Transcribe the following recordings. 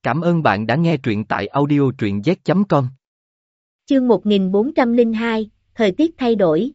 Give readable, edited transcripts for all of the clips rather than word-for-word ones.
Cảm ơn bạn đã nghe truyện tại audio truyện z.com. Chương 1402, thời tiết thay đổi.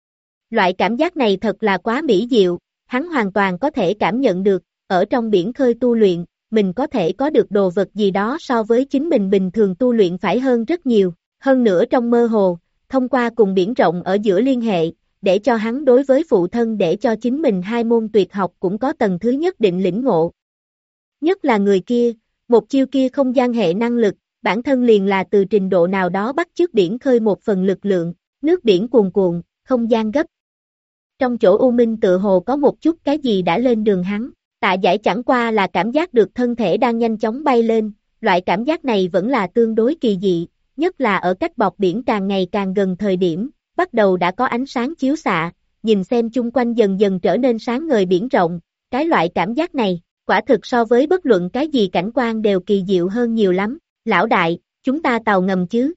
Loại cảm giác này thật là quá mỹ diệu, hắn hoàn toàn có thể cảm nhận được, ở trong biển khơi tu luyện, mình có thể có được đồ vật gì đó so với chính mình bình thường tu luyện phải hơn rất nhiều, hơn nữa trong mơ hồ, thông qua cùng biển rộng ở giữa liên hệ, để cho hắn đối với phụ thân để cho chính mình hai môn tuyệt học cũng có tầng thứ nhất định lĩnh ngộ. Nhất là người kia, một chiêu kia không gian hệ năng lực, bản thân liền là từ trình độ nào đó bắt chước biển khơi một phần lực lượng, nước biển cuồn cuộn, không gian gấp. Trong chỗ U Minh tự hồ có một chút cái gì đã lên đường hắn, Tạ Giải chẳng qua là cảm giác được thân thể đang nhanh chóng bay lên, loại cảm giác này vẫn là tương đối kỳ dị, nhất là ở cách bọt biển càng ngày càng gần thời điểm, bắt đầu đã có ánh sáng chiếu xạ, nhìn xem chung quanh dần dần trở nên sáng ngời biển rộng, cái loại cảm giác này, quả thực so với bất luận cái gì cảnh quan đều kỳ diệu hơn nhiều lắm. Lão đại, chúng ta tàu ngầm chứ?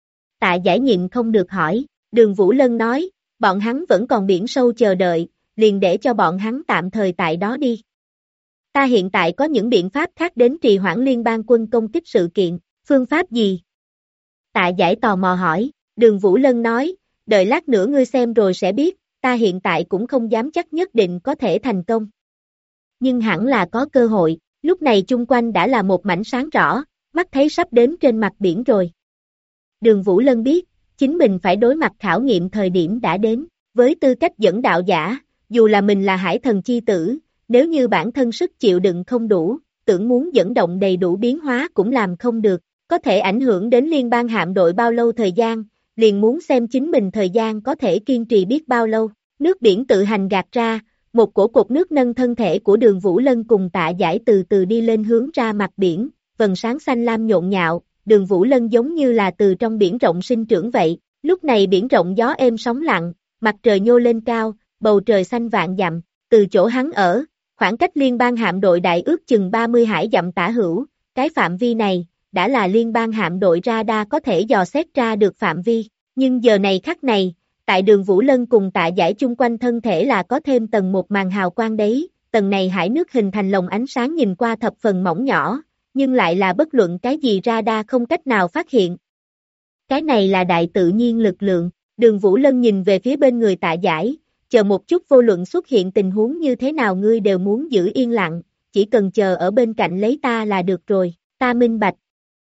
Tạ Giải nhịn không được hỏi, Đường Vũ Lân nói, bọn hắn vẫn còn biển sâu chờ đợi, liền để cho bọn hắn tạm thời tại đó đi. Ta hiện tại có những biện pháp khác đến trì hoãn liên bang quân công kích sự kiện, phương pháp gì? Tạ Giải tò mò hỏi, Đường Vũ Lân nói, đợi lát nữa ngươi xem rồi sẽ biết, ta hiện tại cũng không dám chắc nhất định có thể thành công. Nhưng hẳn là có cơ hội, lúc này chung quanh đã là một mảnh sáng rõ, mắt thấy sắp đến trên mặt biển rồi. Đường Vũ Lân biết, chính mình phải đối mặt khảo nghiệm thời điểm đã đến, với tư cách dẫn đạo giả, dù là mình là hải thần chi tử, nếu như bản thân sức chịu đựng không đủ, tưởng muốn dẫn động đầy đủ biến hóa cũng làm không được, có thể ảnh hưởng đến liên bang hạm đội bao lâu thời gian, liền muốn xem chính mình thời gian có thể kiên trì biết bao lâu. Nước biển tự hành gạt ra, một cổ cột nước nâng thân thể của Đường Vũ Lân cùng Tạ Giải từ từ đi lên hướng ra mặt biển, vầng sáng xanh lam nhộn nhạo, Đường Vũ Lân giống như là từ trong biển rộng sinh trưởng vậy, lúc này biển rộng gió êm sóng lặng, mặt trời nhô lên cao, bầu trời xanh vạn dặm, từ chỗ hắn ở, khoảng cách liên bang hạm đội đại ước chừng 30 hải dặm tả hữu, cái phạm vi này, đã là liên bang hạm đội radar có thể dò xét ra được phạm vi, nhưng giờ này khắc này, tại Đường Vũ Lân cùng Tạ Giải chung quanh thân thể là có thêm tầng một màn hào quang đấy, tầng này hải nước hình thành lồng ánh sáng nhìn qua thập phần mỏng nhỏ, nhưng lại là bất luận cái gì radar không cách nào phát hiện. Cái này là đại tự nhiên lực lượng, Đường Vũ Lân nhìn về phía bên người Tạ Giải, chờ một chút vô luận xuất hiện tình huống như thế nào ngươi đều muốn giữ yên lặng, chỉ cần chờ ở bên cạnh lấy ta là được rồi, ta minh bạch.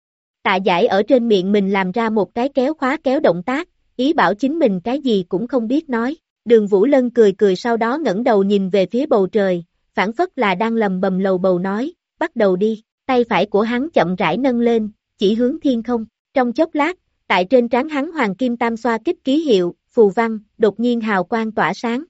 Tạ Giải ở trên miệng mình làm ra một cái kéo khóa kéo động tác, ý bảo chính mình cái gì cũng không biết nói. Đường Vũ Lân cười cười sau đó ngẩng đầu nhìn về phía bầu trời, phảng phất là đang lầm bầm lầu bầu nói, bắt đầu đi, tay phải của hắn chậm rãi nâng lên, chỉ hướng thiên không. Trong chốc lát, tại trên trán hắn hoàng kim tam xoa kích ký hiệu, phù văn, đột nhiên hào quang tỏa sáng.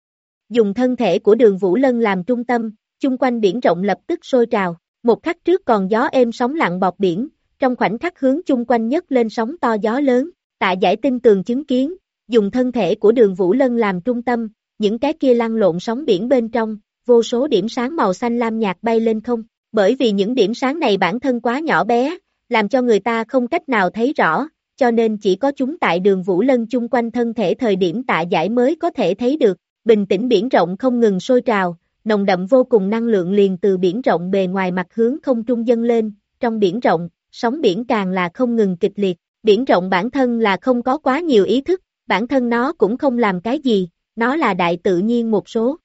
Dùng thân thể của Đường Vũ Lân làm trung tâm, chung quanh biển rộng lập tức sôi trào, một khắc trước còn gió êm sóng lặng bọt biển, trong khoảnh khắc hướng chung quanh nhấc lên sóng to gió lớn. Tạ Giải tin tường chứng kiến, dùng thân thể của Đường Vũ Lân làm trung tâm, những cái kia lăn lộn sóng biển bên trong, vô số điểm sáng màu xanh lam nhạt bay lên không, bởi vì những điểm sáng này bản thân quá nhỏ bé, làm cho người ta không cách nào thấy rõ, cho nên chỉ có chúng tại Đường Vũ Lân chung quanh thân thể thời điểm Tạ Giải mới có thể thấy được, bình tĩnh biển rộng không ngừng sôi trào, nồng đậm vô cùng năng lượng liền từ biển rộng bề ngoài mặt hướng không trung dâng lên, trong biển rộng, sóng biển càng là không ngừng kịch liệt. Biển rộng bản thân là không có quá nhiều ý thức, bản thân nó cũng không làm cái gì, nó là đại tự nhiên một số.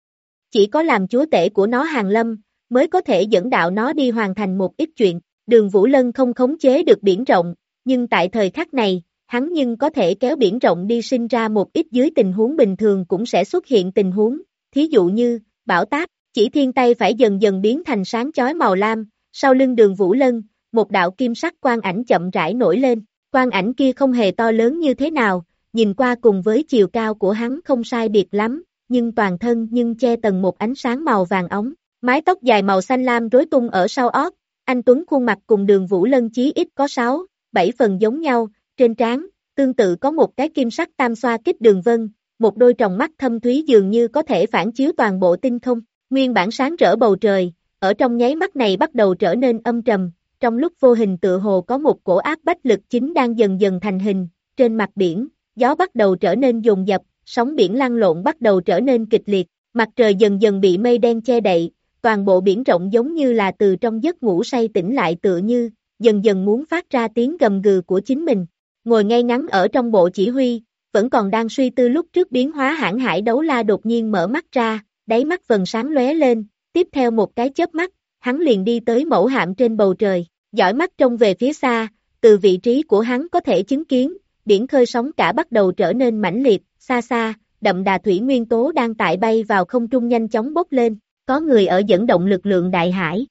Chỉ có làm chúa tể của nó hàng lâm, mới có thể dẫn đạo nó đi hoàn thành một ít chuyện. Đường Vũ Lân không khống chế được biển rộng, nhưng tại thời khắc này, hắn nhưng có thể kéo biển rộng đi sinh ra một ít dưới tình huống bình thường cũng sẽ xuất hiện tình huống, thí dụ như, bão táp, chỉ thiên tay phải dần dần biến thành sáng chói màu lam, sau lưng Đường Vũ Lân, một đạo kim sắc quang ảnh chậm rãi nổi lên. Quang ảnh kia không hề to lớn như thế nào, nhìn qua cùng với chiều cao của hắn không sai biệt lắm, nhưng toàn thân nhưng che tầng một ánh sáng màu vàng óng, mái tóc dài màu xanh lam rối tung ở sau ót, anh tuấn khuôn mặt cùng Đường Vũ Lân chí ít có 6, 7 phần giống nhau, trên trán, tương tự có một cái kim sắc tam xoa kích đường vân, một đôi tròng mắt thâm thúy dường như có thể phản chiếu toàn bộ tinh không, nguyên bản sáng rỡ bầu trời, ở trong nháy mắt này bắt đầu trở nên âm trầm. Trong lúc vô hình tựa hồ có một cổ áp bách lực chính đang dần dần thành hình, trên mặt biển, gió bắt đầu trở nên dồn dập, sóng biển lăn lộn bắt đầu trở nên kịch liệt, mặt trời dần dần bị mây đen che đậy, toàn bộ biển rộng giống như là từ trong giấc ngủ say tỉnh lại tựa như, dần dần muốn phát ra tiếng gầm gừ của chính mình. Ngồi ngay ngắn ở trong bộ chỉ huy, vẫn còn đang suy tư lúc trước biến hóa hãn hải đấu la đột nhiên mở mắt ra, đáy mắt vầng sáng lóe lên, tiếp theo một cái chớp mắt, hắn liền đi tới mẫu hạm trên bầu trời, dõi mắt trông về phía xa, từ vị trí của hắn có thể chứng kiến, biển khơi sóng cả bắt đầu trở nên mãnh liệt, xa xa, đậm đà thủy nguyên tố đang tại bay vào không trung nhanh chóng bốc lên, có người ở dẫn động lực lượng đại hải.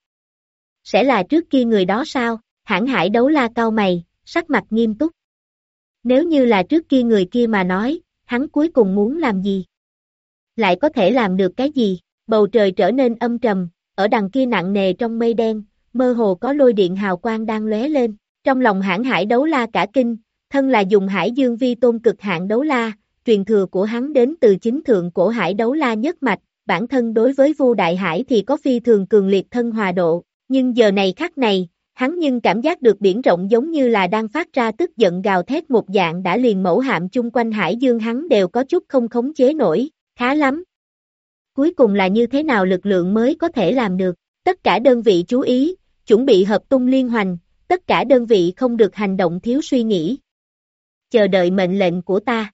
Sẽ là trước kia người đó sao? Hãn hải đấu la cau mày, sắc mặt nghiêm túc. Nếu như là trước kia người kia mà nói, hắn cuối cùng muốn làm gì? Lại có thể làm được cái gì? Bầu trời trở nên âm trầm, ở đằng kia nặng nề trong mây đen, mơ hồ có lôi điện hào quang đang lóe lên. Trong lòng hãn hải đấu la cả kinh, thân là dùng hải dương vi tôn cực hạn đấu la, truyền thừa của hắn đến từ chính thượng cổ hải đấu la nhất mạch, bản thân đối với Vu Đại Hải thì có phi thường cường liệt thân hòa độ, nhưng giờ này khắc này, hắn nhưng cảm giác được biển rộng giống như là đang phát ra tức giận gào thét một dạng đã liền mẫu hạm chung quanh hải dương hắn đều có chút không khống chế nổi, khá lắm. Cuối cùng là như thế nào lực lượng mới có thể làm được, tất cả đơn vị chú ý, chuẩn bị hợp tung liên hoành, tất cả đơn vị không được hành động thiếu suy nghĩ. Chờ đợi mệnh lệnh của ta.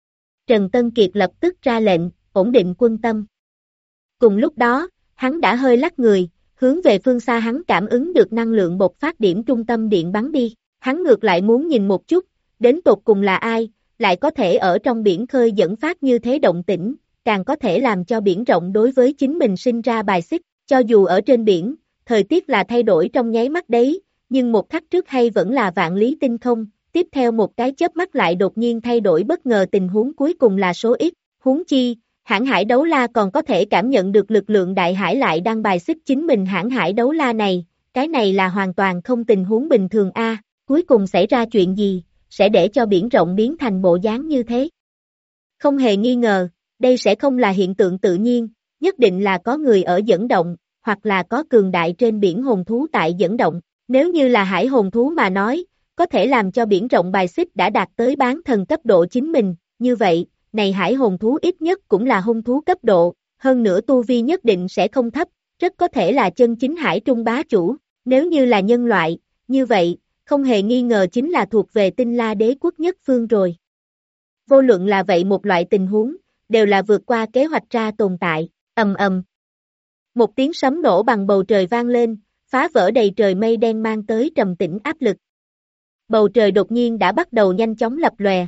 Trần Tân Kiệt lập tức ra lệnh, ổn định quân tâm. Cùng lúc đó, hắn đã hơi lắc người, hướng về phương xa hắn cảm ứng được năng lượng bộc phát điểm trung tâm điện bắn đi. Hắn ngược lại muốn nhìn một chút, đến tột cùng là ai, lại có thể ở trong biển khơi dẫn phát như thế động tĩnh, càng có thể làm cho biển rộng đối với chính mình sinh ra bài xích, cho dù ở trên biển, thời tiết là thay đổi trong nháy mắt đấy, nhưng một khắc trước hay vẫn là vạn lý tinh không, tiếp theo một cái chớp mắt lại đột nhiên thay đổi bất ngờ tình huống cuối cùng là số ít, huống chi, hãn hải đấu la còn có thể cảm nhận được lực lượng đại hải lại đang bài xích chính mình hãn hải đấu la này, cái này là hoàn toàn không tình huống bình thường a. Cuối cùng xảy ra chuyện gì, sẽ để cho biển rộng biến thành bộ dáng như thế. Không hề nghi ngờ, đây sẽ không là hiện tượng tự nhiên, nhất định là có người ở dẫn động, hoặc là có cường đại trên biển hồn thú tại dẫn động, nếu như là hải hồn thú mà nói, có thể làm cho biển rộng bài xích đã đạt tới bán thần cấp độ chính mình, như vậy, này hải hồn thú ít nhất cũng là hung thú cấp độ, hơn nữa tu vi nhất định sẽ không thấp, rất có thể là chân chính hải trung bá chủ, nếu như là nhân loại, như vậy, không hề nghi ngờ chính là thuộc về Tinh La đế quốc nhất phương rồi. Vô luận là vậy một loại tình huống, đều là vượt qua kế hoạch ra tồn tại, ầm ầm. Một tiếng sấm nổ bằng bầu trời vang lên, phá vỡ đầy trời mây đen mang tới trầm tĩnh áp lực. Bầu trời đột nhiên đã bắt đầu nhanh chóng lập lòe,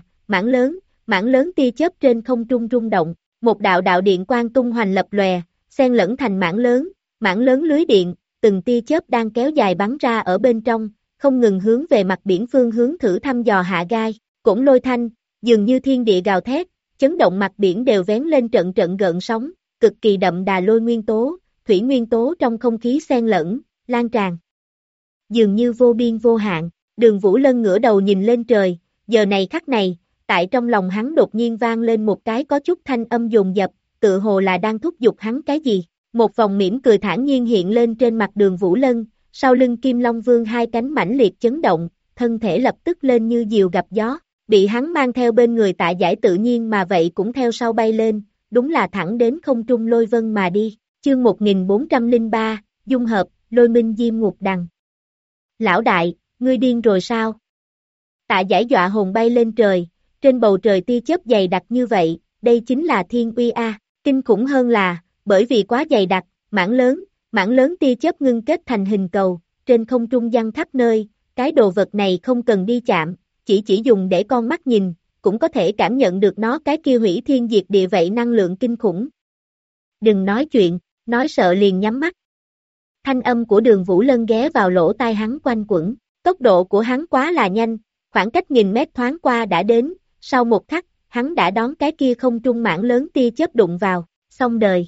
mảng lớn tia chớp trên không trung rung động, một đạo đạo điện quang tung hoành lập lòe, xen lẫn thành mảng lớn lưới điện, từng tia chớp đang kéo dài bắn ra ở bên trong, không ngừng hướng về mặt biển phương hướng thử thăm dò hạ gai, cổn lôi thanh, dường như thiên địa gào thét, chấn động mặt biển đều vén lên trận trận gợn sóng, cực kỳ đậm đà lôi nguyên tố, thủy nguyên tố trong không khí xen lẫn, lan tràn. Dường như vô biên vô hạn, Đường Vũ Lân ngửa đầu nhìn lên trời, giờ này khắc này, tại trong lòng hắn đột nhiên vang lên một cái có chút thanh âm dồn dập, tự hồ là đang thúc giục hắn cái gì. Một vòng mỉm cười thản nhiên hiện lên trên mặt Đường Vũ Lân, sau lưng Kim Long Vương hai cánh mãnh liệt chấn động, thân thể lập tức lên như diều gặp gió, bị hắn mang theo bên người Tạ Giải tự nhiên mà vậy cũng theo sau bay lên, đúng là thẳng đến không trung lôi vân mà đi. Chương 1403, dung hợp, lôi minh diêm ngục đằng. Lão đại, ngươi điên rồi sao? Tạ Giải dọa hồn bay lên trời, trên bầu trời tia chớp dày đặc như vậy, đây chính là thiên uy a. Kinh khủng hơn là, bởi vì quá dày đặc, mảng lớn tia chớp ngưng kết thành hình cầu, trên không trung giăng khắp nơi, cái đồ vật này không cần đi chạm, chỉ dùng để con mắt nhìn, cũng có thể cảm nhận được nó cái kia hủy thiên diệt địa vậy năng lượng kinh khủng. Đừng nói chuyện, nói sợ liền nhắm mắt. Thanh âm của Đường Vũ Lân ghé vào lỗ tai hắn quanh quẩn, tốc độ của hắn quá là nhanh, khoảng cách nghìn mét thoáng qua đã đến, sau một khắc, hắn đã đón cái kia không trung mảng lớn tia chớp đụng vào, xong đời.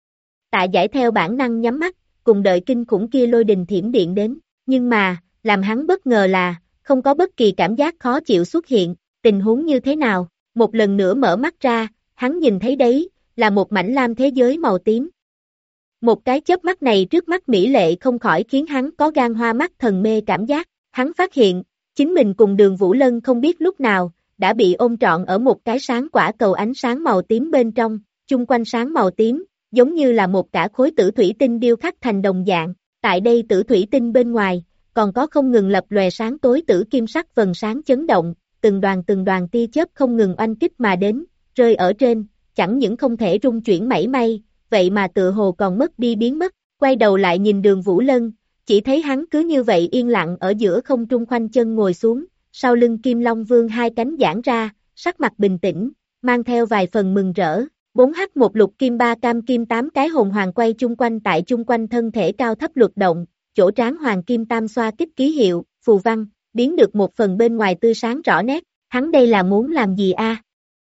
Tạ Giải theo bản năng nhắm mắt, cùng đợi kinh khủng kia lôi đình thiểm điện đến, nhưng mà, làm hắn bất ngờ là, không có bất kỳ cảm giác khó chịu xuất hiện, tình huống như thế nào, một lần nữa mở mắt ra, hắn nhìn thấy đấy, là một mảnh lam thế giới màu tím. Một cái chớp mắt này trước mắt mỹ lệ không khỏi khiến hắn có gan hoa mắt thần mê cảm giác, hắn phát hiện, chính mình cùng Đường Vũ Lân không biết lúc nào, đã bị ôm trọn ở một cái sáng quả cầu ánh sáng màu tím bên trong, chung quanh sáng màu tím, giống như là một cả khối tử thủy tinh điêu khắc thành đồng dạng. Tại đây tử thủy tinh bên ngoài, còn có không ngừng lập lòe sáng tối tử kim sắc vầng sáng chấn động, từng đoàn tia chớp không ngừng oanh kích mà đến, rơi ở trên, chẳng những không thể rung chuyển mảy may, vậy mà tựa hồ còn mất đi biến mất, quay đầu lại nhìn Đường Vũ Lân, chỉ thấy hắn cứ như vậy yên lặng ở giữa không trung khoanh chân ngồi xuống, sau lưng Kim Long Vương hai cánh giãn ra, sắc mặt bình tĩnh, mang theo vài phần mừng rỡ. 4H một lục kim ba cam kim 8 cái hồn hoàng quay chung quanh tại chung quanh thân thể cao thấp luật động, chỗ trán hoàng kim tam xoa kích ký hiệu, phù văn, biến được một phần bên ngoài tươi sáng rõ nét, hắn đây là muốn làm gì a?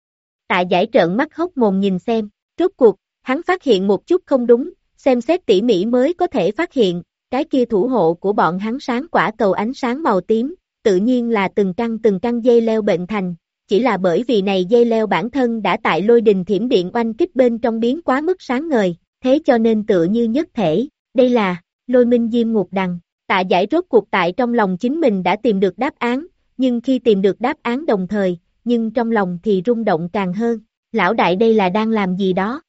Tạ Giải trợn mắt hốc mồm nhìn xem, rốt cuộc, hắn phát hiện một chút không đúng, xem xét tỉ mỉ mới có thể phát hiện, cái kia thủ hộ của bọn hắn sáng quả cầu ánh sáng màu tím, tự nhiên là từng căn dây leo bệnh thành, chỉ là bởi vì này dây leo bản thân đã tại lôi đình thiểm điện oanh kích bên trong biến quá mức sáng ngời, thế cho nên tựa như nhất thể, đây là Lôi Minh Diêm Ngục Đằng. Tạ Giải rốt cuộc tại trong lòng chính mình đã tìm được đáp án, nhưng khi tìm được đáp án đồng thời, nhưng trong lòng thì rung động càng hơn, lão đại đây là đang làm gì đó?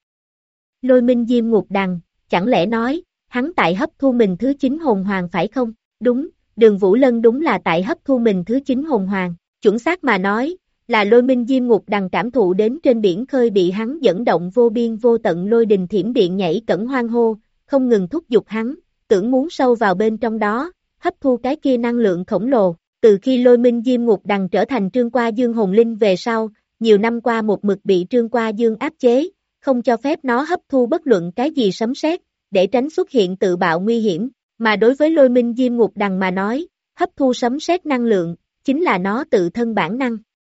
Lôi Minh Diêm Ngục Đằng, chẳng lẽ nói, hắn tại hấp thu mình thứ 9 hồn hoàng phải không? Đúng, Đường Vũ Lân đúng là tại hấp thu mình thứ 9 hồn hoàng, chuẩn xác mà nói, là Lôi Minh Diêm Ngục Đằng cảm thụ đến trên biển khơi bị hắn dẫn động vô biên vô tận lôi đình thiểm điện nhảy cẩn hoang hô, không ngừng thúc giục hắn, tưởng muốn sâu vào bên trong đó, hấp thu cái kia năng lượng khổng lồ. Từ khi Lôi Minh Diêm Ngục Đằng trở thành Trương Qua Dương hồn linh về sau, nhiều năm qua một mực bị Trương Qua Dương áp chế, không cho phép nó hấp thu bất luận cái gì sấm sét, để tránh xuất hiện tự bạo nguy hiểm, mà đối với Lôi Minh Diêm Ngục Đằng mà nói, hấp thu sấm sét năng lượng, chính là nó tự thân bản năng.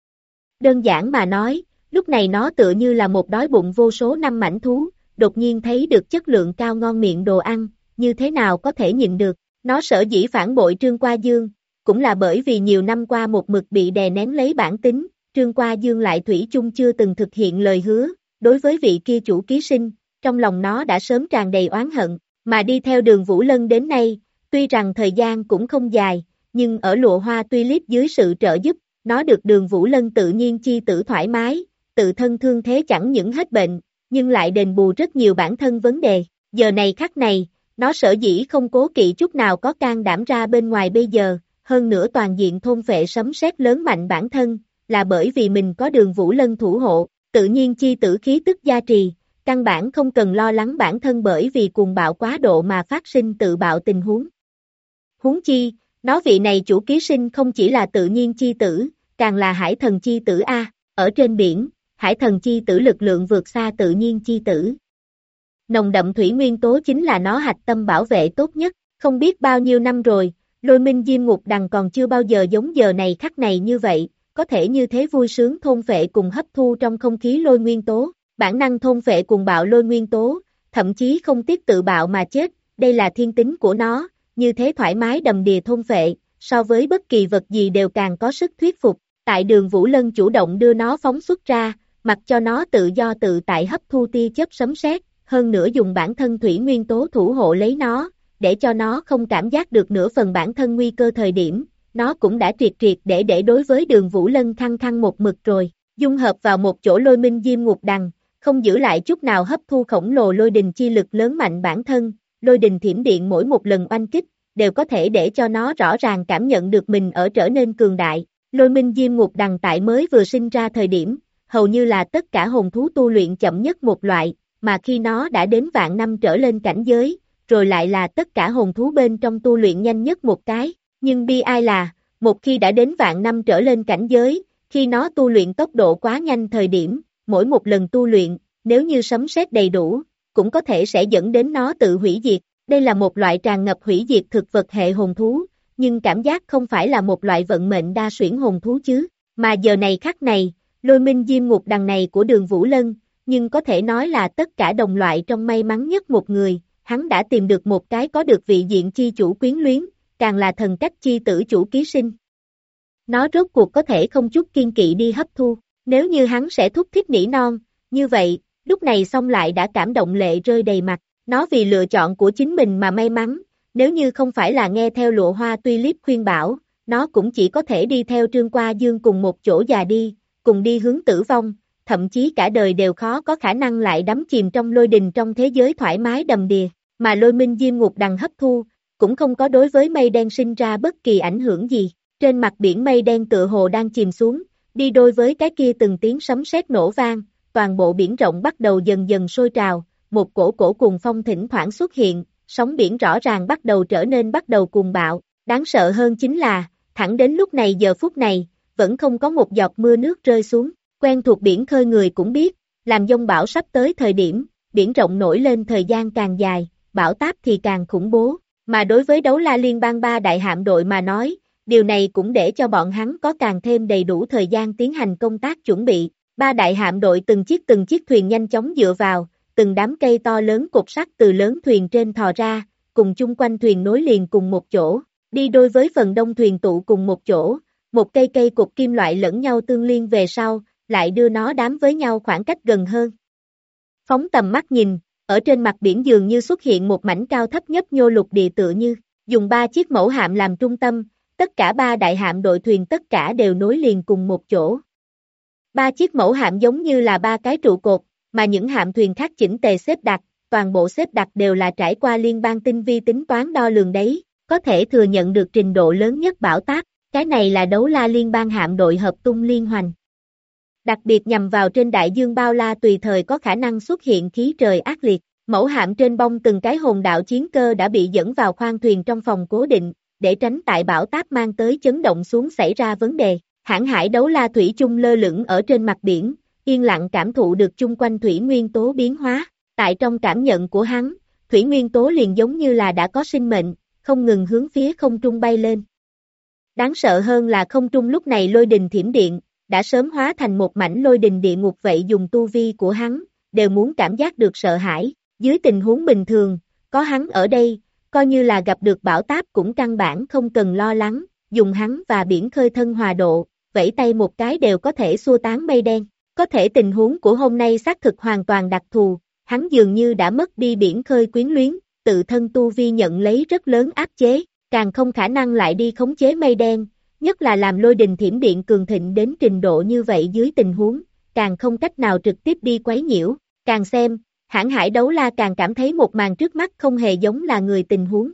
Đơn giản mà nói, lúc này nó tựa như là một đói bụng vô số năm mãnh thú, đột nhiên thấy được chất lượng cao ngon miệng đồ ăn, như thế nào có thể nhịn được, nó sở dĩ phản bội Trương Qua Dương, cũng là bởi vì nhiều năm qua một mực bị đè nén lấy bản tính, Trương Qua Dương lại thủy chung chưa từng thực hiện lời hứa, đối với vị kia chủ ký sinh, trong lòng nó đã sớm tràn đầy oán hận, mà đi theo Đường Vũ Lân đến nay, tuy rằng thời gian cũng không dài, nhưng ở Lụa Hoa Tulip dưới sự trợ giúp, nó được Đường Vũ Lân tự nhiên chi tử thoải mái, tự thân thương thế chẳng những hết bệnh, nhưng lại đền bù rất nhiều bản thân vấn đề, giờ này khắc này, nó sở dĩ không cố kỵ chút nào có can đảm ra bên ngoài bây giờ, hơn nữa toàn diện thôn phệ sấm sét lớn mạnh bản thân, là bởi vì mình có Đường Vũ Lân thủ hộ, tự nhiên chi tử khí tức gia trì, căn bản không cần lo lắng bản thân bởi vì cuồng bạo quá độ mà phát sinh tự bạo tình huống. Huống chi, nó vị này chủ ký sinh không chỉ là tự nhiên chi tử, càng là hải thần chi tử A, ở trên biển, hải thần chi tử lực lượng vượt xa tự nhiên chi tử. Nồng đậm thủy nguyên tố chính là nó hạch tâm bảo vệ tốt nhất, không biết bao nhiêu năm rồi, Lôi Minh Diêm Ngục Đằng còn chưa bao giờ giống giờ này khắc này như vậy, có thể như thế vui sướng thôn phệ cùng hấp thu trong không khí lôi nguyên tố, bản năng thôn phệ cùng bạo lôi nguyên tố, thậm chí không tiếc tự bạo mà chết, đây là thiên tính của nó, như thế thoải mái đầm đìa thôn phệ, so với bất kỳ vật gì đều càng có sức thuyết phục, tại Đường Vũ Lân chủ động đưa nó phóng xuất ra, mặc cho nó tự do tự tại hấp thu tia chớp sấm sét, hơn nữa dùng bản thân thủy nguyên tố thủ hộ lấy nó, để cho nó không cảm giác được nửa phần bản thân nguy cơ thời điểm, nó cũng đã triệt để đối với Đường Vũ Lân khăng một mực rồi, dung hợp vào một chỗ Lôi Minh Diêm Ngục Đằng, không giữ lại chút nào hấp thu khổng lồ lôi đình chi lực lớn mạnh bản thân, lôi đình thiểm điện mỗi một lần oanh kích, đều có thể để cho nó rõ ràng cảm nhận được mình ở trở nên cường đại. Lôi Minh Diêm Ngục Đằng tại mới vừa sinh ra thời điểm, hầu như là tất cả hồn thú tu luyện chậm nhất một loại, mà khi nó đã đến vạn năm trở lên cảnh giới, rồi lại là tất cả hồn thú bên trong tu luyện nhanh nhất một cái, nhưng bi ai là, một khi đã đến vạn năm trở lên cảnh giới, khi nó tu luyện tốc độ quá nhanh thời điểm, mỗi một lần tu luyện, nếu như sấm sét đầy đủ, cũng có thể sẽ dẫn đến nó tự hủy diệt, đây là một loại tràn ngập hủy diệt thực vật hệ hồn thú, nhưng cảm giác không phải là một loại vận mệnh đa xuyển hồn thú chứ, mà giờ này khắc này, Lôi Minh Diêm Ngục Đằng này của Đường Vũ Lân, nhưng có thể nói là tất cả đồng loại trong may mắn nhất một người, hắn đã tìm được một cái có được vị diện chi chủ quyến luyến, càng là thần cách chi tử chủ ký sinh. Nó rốt cuộc có thể không chút kiên kỵ đi hấp thu, nếu như hắn sẽ thúc thiết nỉ non, như vậy, lúc này xong lại đã cảm động lệ rơi đầy mặt, nó vì lựa chọn của chính mình mà may mắn, nếu như không phải là nghe theo Lụa Hoa Tulip khuyên bảo, nó cũng chỉ có thể đi theo Trương Qua Dương cùng một chỗ già đi, cùng đi hướng tử vong, thậm chí cả đời đều khó có khả năng lại đắm chìm trong lôi đình trong thế giới thoải mái đầm đìa, mà lôi minh diêm ngục đằng hấp thu, cũng không có đối với mây đen sinh ra bất kỳ ảnh hưởng gì. Trên mặt biển mây đen tựa hồ đang chìm xuống, đi đôi với cái kia từng tiếng sấm sét nổ vang, toàn bộ biển rộng bắt đầu dần dần sôi trào, một cổ cuồng phong thỉnh thoảng xuất hiện, sóng biển rõ ràng bắt đầu cuồng bạo, đáng sợ hơn chính là, thẳng đến lúc này giờ phút này, vẫn không có một giọt mưa nước rơi xuống, quen thuộc biển khơi người cũng biết, làm dông bão sắp tới thời điểm, biển rộng nổi lên thời gian càng dài, bão táp thì càng khủng bố, mà đối với Đấu La Liên bang 3 đại hạm đội mà nói, điều này cũng để cho bọn hắn có càng thêm đầy đủ thời gian tiến hành công tác chuẩn bị. 3 đại hạm đội từng chiếc thuyền nhanh chóng dựa vào, từng đám cây to lớn cột sắt từ lớn thuyền trên thò ra, cùng chung quanh thuyền nối liền cùng một chỗ, đi đôi với phần đông thuyền tụ cùng một chỗ, một cây cột kim loại lẫn nhau tương liên về sau, lại đưa nó đám với nhau khoảng cách gần hơn. Phóng tầm mắt nhìn, ở trên mặt biển dường như xuất hiện một mảnh cao thấp nhấp nhô lục địa tựa như, dùng 3 chiếc mẫu hạm làm trung tâm, tất cả 3 đại hạm đội thuyền tất cả đều nối liền cùng một chỗ. 3 chiếc mẫu hạm giống như là 3 cái trụ cột, mà những hạm thuyền khác chỉnh tề xếp đặt, toàn bộ xếp đặt đều là trải qua liên bang tinh vi tính toán đo lường đấy, có thể thừa nhận được trình độ lớn nhất bão táp, cái này là Đấu La Liên bang hạm đội hợp tung liên hoành. Đặc biệt nhằm vào trên đại dương bao la tùy thời có khả năng xuất hiện khí trời ác liệt, mẫu hạm trên bông từng cái hồn đạo chiến cơ đã bị dẫn vào khoang thuyền trong phòng cố định, để tránh tại bão táp mang tới chấn động xuống xảy ra vấn đề. Hãng hải Đấu La thủy chung lơ lửng ở trên mặt biển, yên lặng cảm thụ được chung quanh thủy nguyên tố biến hóa, tại trong cảm nhận của hắn, thủy nguyên tố liền giống như là đã có sinh mệnh, không ngừng hướng phía không trung bay lên. Đáng sợ hơn là không trung lúc này lôi đình thiểm điện, đã sớm hóa thành một mảnh lôi đình địa ngục vậy dùng tu vi của hắn, đều muốn cảm giác được sợ hãi, dưới tình huống bình thường, có hắn ở đây, coi như là gặp được bão táp cũng căn bản không cần lo lắng, dùng hắn và biển khơi thân hòa độ, vẫy tay một cái đều có thể xua tán mây đen. Có thể tình huống của hôm nay xác thực hoàn toàn đặc thù, hắn dường như đã mất đi biển khơi quyến luyến, tự thân tu vi nhận lấy rất lớn áp chế, càng không khả năng lại đi khống chế mây đen, nhất là làm lôi đình thiểm điện cường thịnh đến trình độ như vậy dưới tình huống, càng không cách nào trực tiếp đi quấy nhiễu, càng xem, hãng hải Đấu La càng cảm thấy một màn trước mắt không hề giống là người tình huống.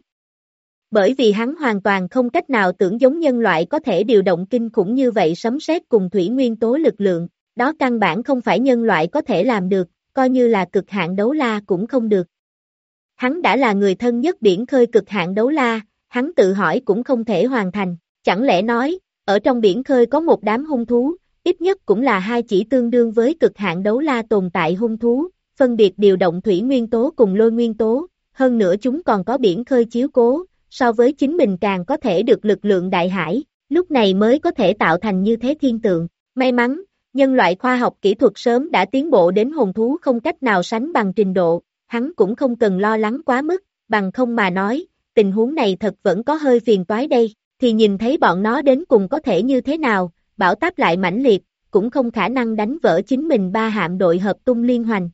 Bởi vì hắn hoàn toàn không cách nào tưởng giống nhân loại có thể điều động kinh khủng như vậy sấm sét cùng thủy nguyên tố lực lượng, đó căn bản không phải nhân loại có thể làm được, coi như là cực hạn Đấu La cũng không được. Hắn đã là người thân nhất biển khơi cực hạn Đấu La, hắn tự hỏi cũng không thể hoàn thành, chẳng lẽ nói, ở trong biển khơi có một đám hung thú, ít nhất cũng là 2 chỉ tương đương với cực hạn Đấu La tồn tại hung thú, phân biệt điều động thủy nguyên tố cùng lôi nguyên tố, hơn nữa chúng còn có biển khơi chiếu cố, so với chính mình càng có thể được lực lượng đại hải, lúc này mới có thể tạo thành như thế thiên tượng. May mắn, nhân loại khoa học kỹ thuật sớm đã tiến bộ đến hồn thú không cách nào sánh bằng trình độ, hắn cũng không cần lo lắng quá mức, bằng không mà nói, tình huống này thật vẫn có hơi phiền toái đây, thì nhìn thấy bọn nó đến cùng có thể như thế nào, bão táp lại mãnh liệt, cũng không khả năng đánh vỡ chính mình 3 hạm đội hợp tung liên hoành.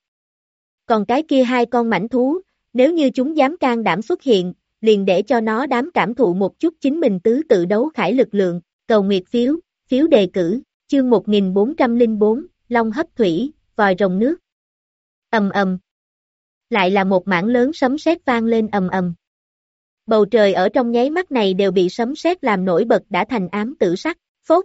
Còn cái kia 2 con mãnh thú, nếu như chúng dám can đảm xuất hiện, liền để cho nó đám cảm thụ một chút chính mình tứ tự đấu khải lực lượng, cầu nguyệt phiếu đề cử, chương 1404, Long hấp thủy, vòi rồng nước. Ầm ầm. Lại là một mảng lớn sấm sét vang lên ầm ầm. Bầu trời ở trong nháy mắt này đều bị sấm sét làm nổi bật đã thành ám tử sắc, phốt.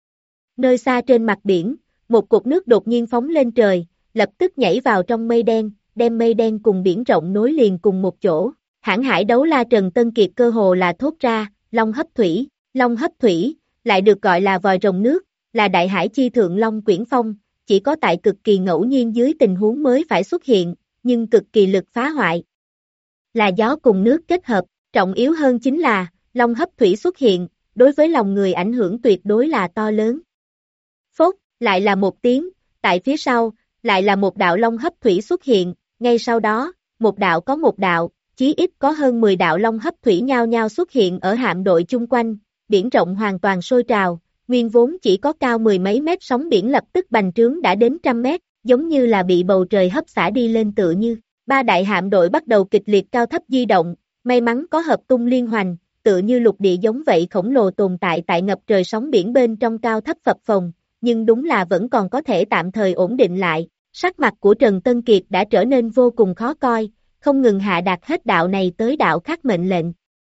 Nơi xa trên mặt biển, một cột nước đột nhiên phóng lên trời, lập tức nhảy vào trong mây đen, đem mây đen cùng biển rộng nối liền cùng một chỗ. Hãng hải Đấu La Trần Tân Kiệt cơ hồ là thốt ra, Long hấp thủy, lại được gọi là vòi rồng nước, là đại hải chi thượng Long quyển phong, chỉ có tại cực kỳ ngẫu nhiên dưới tình huống mới phải xuất hiện, nhưng cực kỳ lực phá hoại. Là gió cùng nước kết hợp, trọng yếu hơn chính là, Long hấp thủy xuất hiện, đối với lòng người ảnh hưởng tuyệt đối là to lớn. Phốt, lại là một tiếng, tại phía sau, lại là một đạo Long hấp thủy xuất hiện, ngay sau đó, một đạo, chí ít có hơn 10 đạo Long hấp thủy nhao nhao xuất hiện ở hạm đội chung quanh, biển rộng hoàn toàn sôi trào, nguyên vốn chỉ có cao 10 mấy mét sóng biển lập tức bành trướng đã đến 100 mét, giống như là bị bầu trời hấp xả đi lên tựa như. 3 đại hạm đội bắt đầu kịch liệt cao thấp di động, may mắn có hợp tung liên hoành, tựa như lục địa giống vậy khổng lồ tồn tại tại ngập trời sóng biển bên trong cao thấp phập phồng, nhưng đúng là vẫn còn có thể tạm thời ổn định lại. Sắc mặt của Trần Tân Kiệt đã trở nên vô cùng khó coi, không ngừng hạ đạt hết đạo này tới đạo khác mệnh lệnh.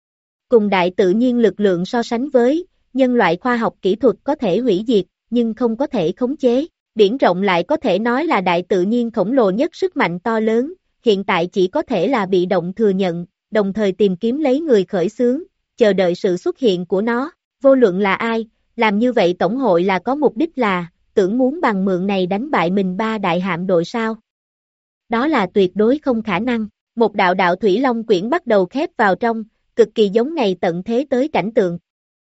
Cùng đại tự nhiên lực lượng so sánh với, nhân loại khoa học kỹ thuật có thể hủy diệt, nhưng không có thể khống chế. Biển rộng lại có thể nói là đại tự nhiên khổng lồ nhất sức mạnh to lớn, hiện tại chỉ có thể là bị động thừa nhận, đồng thời tìm kiếm lấy người khởi xướng, chờ đợi sự xuất hiện của nó. Vô luận là ai, làm như vậy tổng hội là có mục đích là, tưởng muốn bằng mượn này đánh bại mình ba đại hạm đội sao? Đó là tuyệt đối không khả năng. Một đạo đạo thủy long quyển bắt đầu khép vào trong, cực kỳ giống ngày tận thế tới cảnh tượng.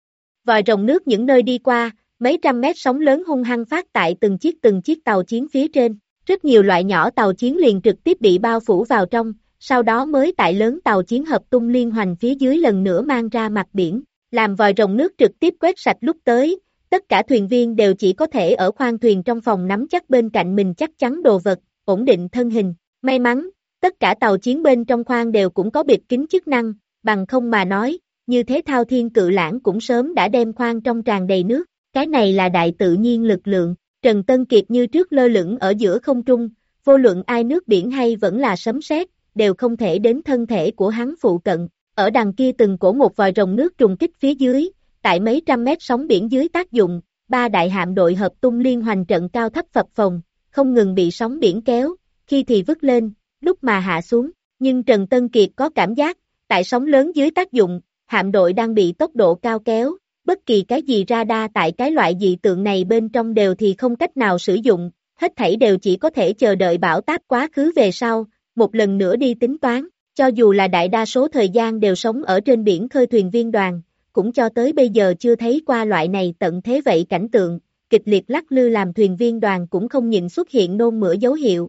Vòi rồng nước những nơi đi qua, mấy trăm mét sóng lớn hung hăng phát tại từng chiếc tàu chiến phía trên. Rất nhiều loại nhỏ tàu chiến liền trực tiếp bị bao phủ vào trong, sau đó mới tại lớn tàu chiến hợp tung liên hoành phía dưới lần nữa mang ra mặt biển, làm vòi rồng nước trực tiếp quét sạch lúc tới. Tất cả thuyền viên đều chỉ có thể ở khoang thuyền trong phòng nắm chắc bên cạnh mình chắc chắn đồ vật, ổn định thân hình. May mắn, tất cả tàu chiến bên trong khoang đều cũng có bịt kín chức năng, bằng không mà nói, như thế Thao Thiên Cự Lãng cũng sớm đã đem khoang trong tràn đầy nước. Cái này là đại tự nhiên lực lượng. Trần Tân Kiệt như trước lơ lửng ở giữa không trung, vô luận ai nước biển hay vẫn là sấm sét, đều không thể đến thân thể của hắn phụ cận. Ở đằng kia từng cổ một vòi rồng nước trùng kích phía dưới, tại mấy trăm mét sóng biển dưới tác dụng, ba đại hạm đội hợp tung liên hoành trận cao thấp phập phồng, không ngừng bị sóng biển kéo, khi thì vứt lên, lúc mà hạ xuống. Nhưng Trần Tân Kiệt có cảm giác, tại sóng lớn dưới tác dụng, hạm đội đang bị tốc độ cao kéo, bất kỳ cái gì radar tại cái loại dị tượng này bên trong đều thì không cách nào sử dụng, hết thảy đều chỉ có thể chờ đợi bão táp quá khứ về sau, một lần nữa đi tính toán. Cho dù là đại đa số thời gian đều sống ở trên biển khơi thuyền viên đoàn, cũng cho tới bây giờ chưa thấy qua loại này tận thế vậy cảnh tượng, kịch liệt lắc lư làm thuyền viên đoàn cũng không nhìn xuất hiện nôn mửa dấu hiệu.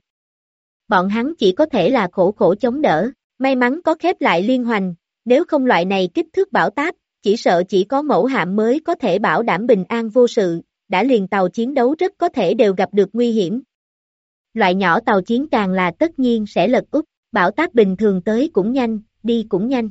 Bọn hắn chỉ có thể là khổ khổ chống đỡ, may mắn có khép lại liên hoành, nếu không loại này kích thước bão táp, chỉ sợ chỉ có mẫu hạm mới có thể bảo đảm bình an vô sự, đã liền tàu chiến đấu rất có thể đều gặp được nguy hiểm. Loại nhỏ tàu chiến càng là tất nhiên sẽ lật úp, bão táp bình thường tới cũng nhanh, đi cũng nhanh.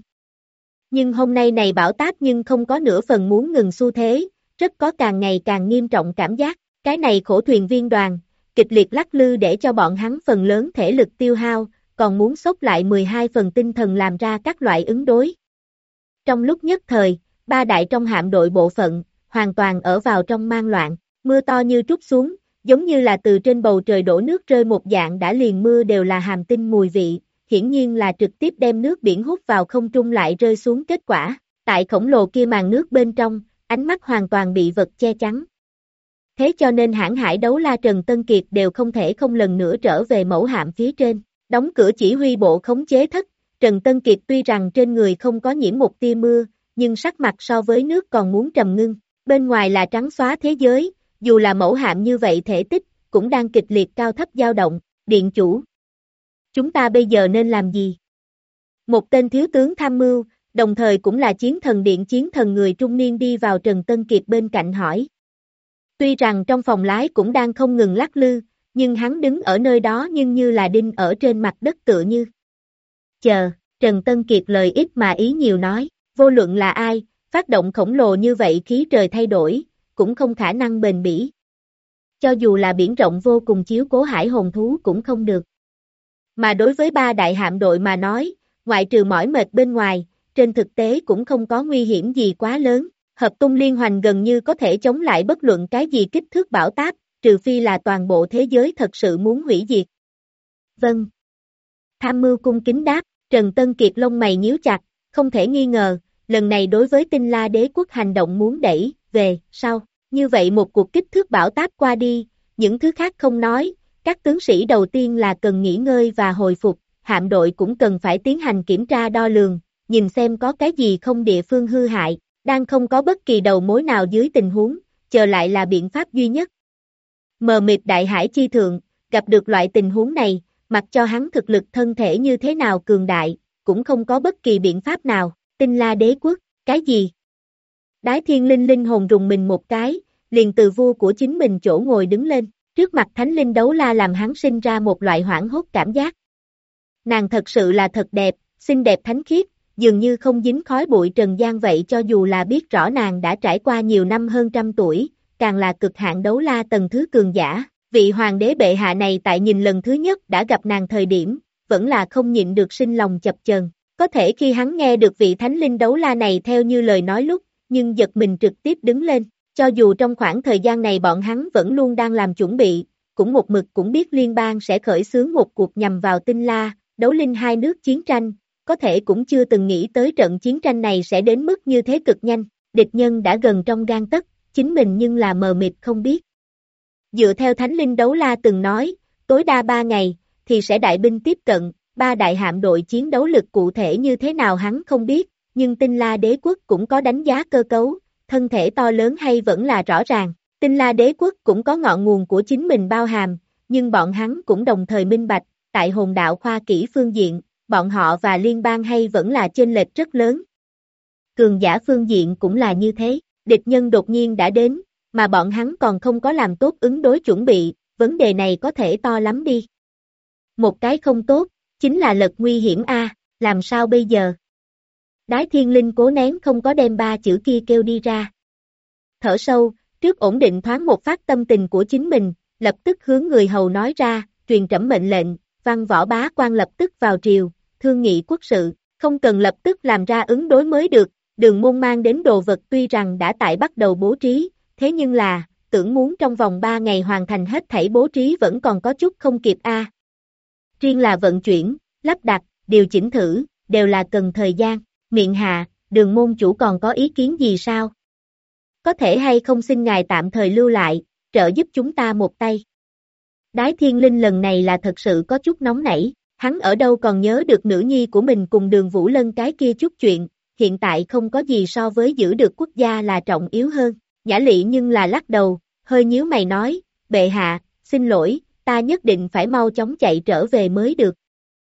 Nhưng hôm nay này bão táp nhưng không có nửa phần muốn ngừng xu thế, rất có càng ngày càng nghiêm trọng cảm giác, cái này khổ thuyền viên đoàn, kịch liệt lắc lư để cho bọn hắn phần lớn thể lực tiêu hao, còn muốn xốc lại 12 phần tinh thần làm ra các loại ứng đối. Trong lúc nhất thời, ba đại trong hạm đội bộ phận, hoàn toàn ở vào trong mang loạn, mưa to như trút xuống, giống như là từ trên bầu trời đổ nước rơi một dạng đã liền mưa đều là hàm tinh mùi vị, hiển nhiên là trực tiếp đem nước biển hút vào không trung lại rơi xuống kết quả, tại khổng lồ kia màn nước bên trong, ánh mắt hoàn toàn bị vật che chắn. Thế cho nên hãng hải đấu la Trần Tân Kiệt đều không thể không lần nữa trở về mẫu hạm phía trên, đóng cửa chỉ huy bộ khống chế thất. Trần Tân Kiệt tuy rằng trên người không có nhiễm một tia mưa, nhưng sắc mặt so với nước còn muốn trầm ngưng, bên ngoài là trắng xóa thế giới, dù là mẫu hạm như vậy thể tích, cũng đang kịch liệt cao thấp dao động. Điện chủ, chúng ta bây giờ nên làm gì? Một tên thiếu tướng tham mưu, đồng thời cũng là chiến thần điện chiến thần người trung niên đi vào Trần Tân Kiệt bên cạnh hỏi. Tuy rằng trong phòng lái cũng đang không ngừng lắc lư, nhưng hắn đứng ở nơi đó nhưng như là đinh ở trên mặt đất tựa như. Chờ, Trần Tân Kiệt lời ít mà ý nhiều nói, vô luận là ai, phát động khổng lồ như vậy khí trời thay đổi, cũng không khả năng bền bỉ. Cho dù là biển rộng vô cùng chiếu cố hải hồn thú cũng không được. Mà đối với ba đại hạm đội mà nói, ngoại trừ mỏi mệt bên ngoài, trên thực tế cũng không có nguy hiểm gì quá lớn, hợp tung liên hoành gần như có thể chống lại bất luận cái gì kích thước bão táp, trừ phi là toàn bộ thế giới thật sự muốn hủy diệt. Vâng. Tham mưu cung kính đáp, Trần Tân Kiệt lông mày nhíu chặt, không thể nghi ngờ, lần này đối với Tinh La Đế quốc hành động muốn đẩy về sau, như vậy một cuộc kích thước bão táp qua đi, những thứ khác không nói, các tướng sĩ đầu tiên là cần nghỉ ngơi và hồi phục, hạm đội cũng cần phải tiến hành kiểm tra đo lường, nhìn xem có cái gì không địa phương hư hại, đang không có bất kỳ đầu mối nào dưới tình huống, chờ lại là biện pháp duy nhất. Mờ mịt đại hải chi thượng, gặp được loại tình huống này, mặc cho hắn thực lực thân thể như thế nào cường đại, cũng không có bất kỳ biện pháp nào. Tinh La Đế quốc, cái gì? Đái Thiên Linh linh hồn rùng mình một cái, liền từ vua của chính mình chỗ ngồi đứng lên, trước mặt Thánh Linh Đấu La làm hắn sinh ra một loại hoảng hốt cảm giác. Nàng thật sự là thật đẹp, xinh đẹp thánh khiết, dường như không dính khói bụi trần gian vậy, cho dù là biết rõ nàng đã trải qua nhiều năm hơn trăm tuổi, càng là cực hạn đấu la tầng thứ cường giả. Vị hoàng đế bệ hạ này tại nhìn lần thứ nhất đã gặp nàng thời điểm, vẫn là không nhịn được sinh lòng chập chờn. Có thể khi hắn nghe được vị thánh linh đấu la này theo như lời nói lúc, nhưng giật mình trực tiếp đứng lên. Cho dù trong khoảng thời gian này bọn hắn vẫn luôn đang làm chuẩn bị, cũng một mực cũng biết liên bang sẽ khởi xướng một cuộc nhằm vào Tinh La, đấu linh hai nước chiến tranh, có thể cũng chưa từng nghĩ tới trận chiến tranh này sẽ đến mức như thế cực nhanh. Địch nhân đã gần trong gang tấc, chính mình nhưng là mờ mịt không biết. Dựa theo Thánh Linh Đấu La từng nói, tối đa 3 ngày, thì sẽ đại binh tiếp cận, 3 đại hạm đội chiến đấu lực cụ thể như thế nào hắn không biết, nhưng Tinh La Đế Quốc cũng có đánh giá cơ cấu, thân thể to lớn hay vẫn là rõ ràng. Tinh La Đế Quốc cũng có ngọn nguồn của chính mình bao hàm, nhưng bọn hắn cũng đồng thời minh bạch, tại hồn đạo khoa kỹ phương diện, bọn họ và liên bang hay vẫn là chênh lệch rất lớn. Cường giả phương diện cũng là như thế, địch nhân đột nhiên đã đến, mà bọn hắn còn không có làm tốt ứng đối chuẩn bị, vấn đề này có thể to lắm đi. Một cái không tốt, chính là lật nguy hiểm a, làm sao bây giờ? Đái Thiên Linh cố nén không có đem 3 chữ kia kêu đi ra. Thở sâu, trước ổn định thoáng một phát tâm tình của chính mình, lập tức hướng người hầu nói ra, truyền trẫm mệnh lệnh, văn võ bá quan lập tức vào triều, thương nghị quốc sự, không cần lập tức làm ra ứng đối mới được, Đường Môn mang đến đồ vật tuy rằng đã tại bắt đầu bố trí, thế nhưng là, tưởng muốn trong vòng 3 ngày hoàn thành hết thảy bố trí vẫn còn có chút không kịp a. Riêng là vận chuyển, lắp đặt, điều chỉnh thử, đều là cần thời gian. Miện hạ, Đường Môn chủ còn có ý kiến gì sao? Có thể hay không xin ngài tạm thời lưu lại, trợ giúp chúng ta một tay. Đái Thiên Linh lần này là thật sự có chút nóng nảy, hắn ở đâu còn nhớ được nữ nhi của mình cùng Đường Vũ Lân cái kia chút chuyện, hiện tại không có gì so với giữ được quốc gia là trọng yếu hơn. Nhã Lị nhưng là lắc đầu, hơi nhíu mày nói, bệ hạ, xin lỗi, ta nhất định phải mau chóng chạy trở về mới được.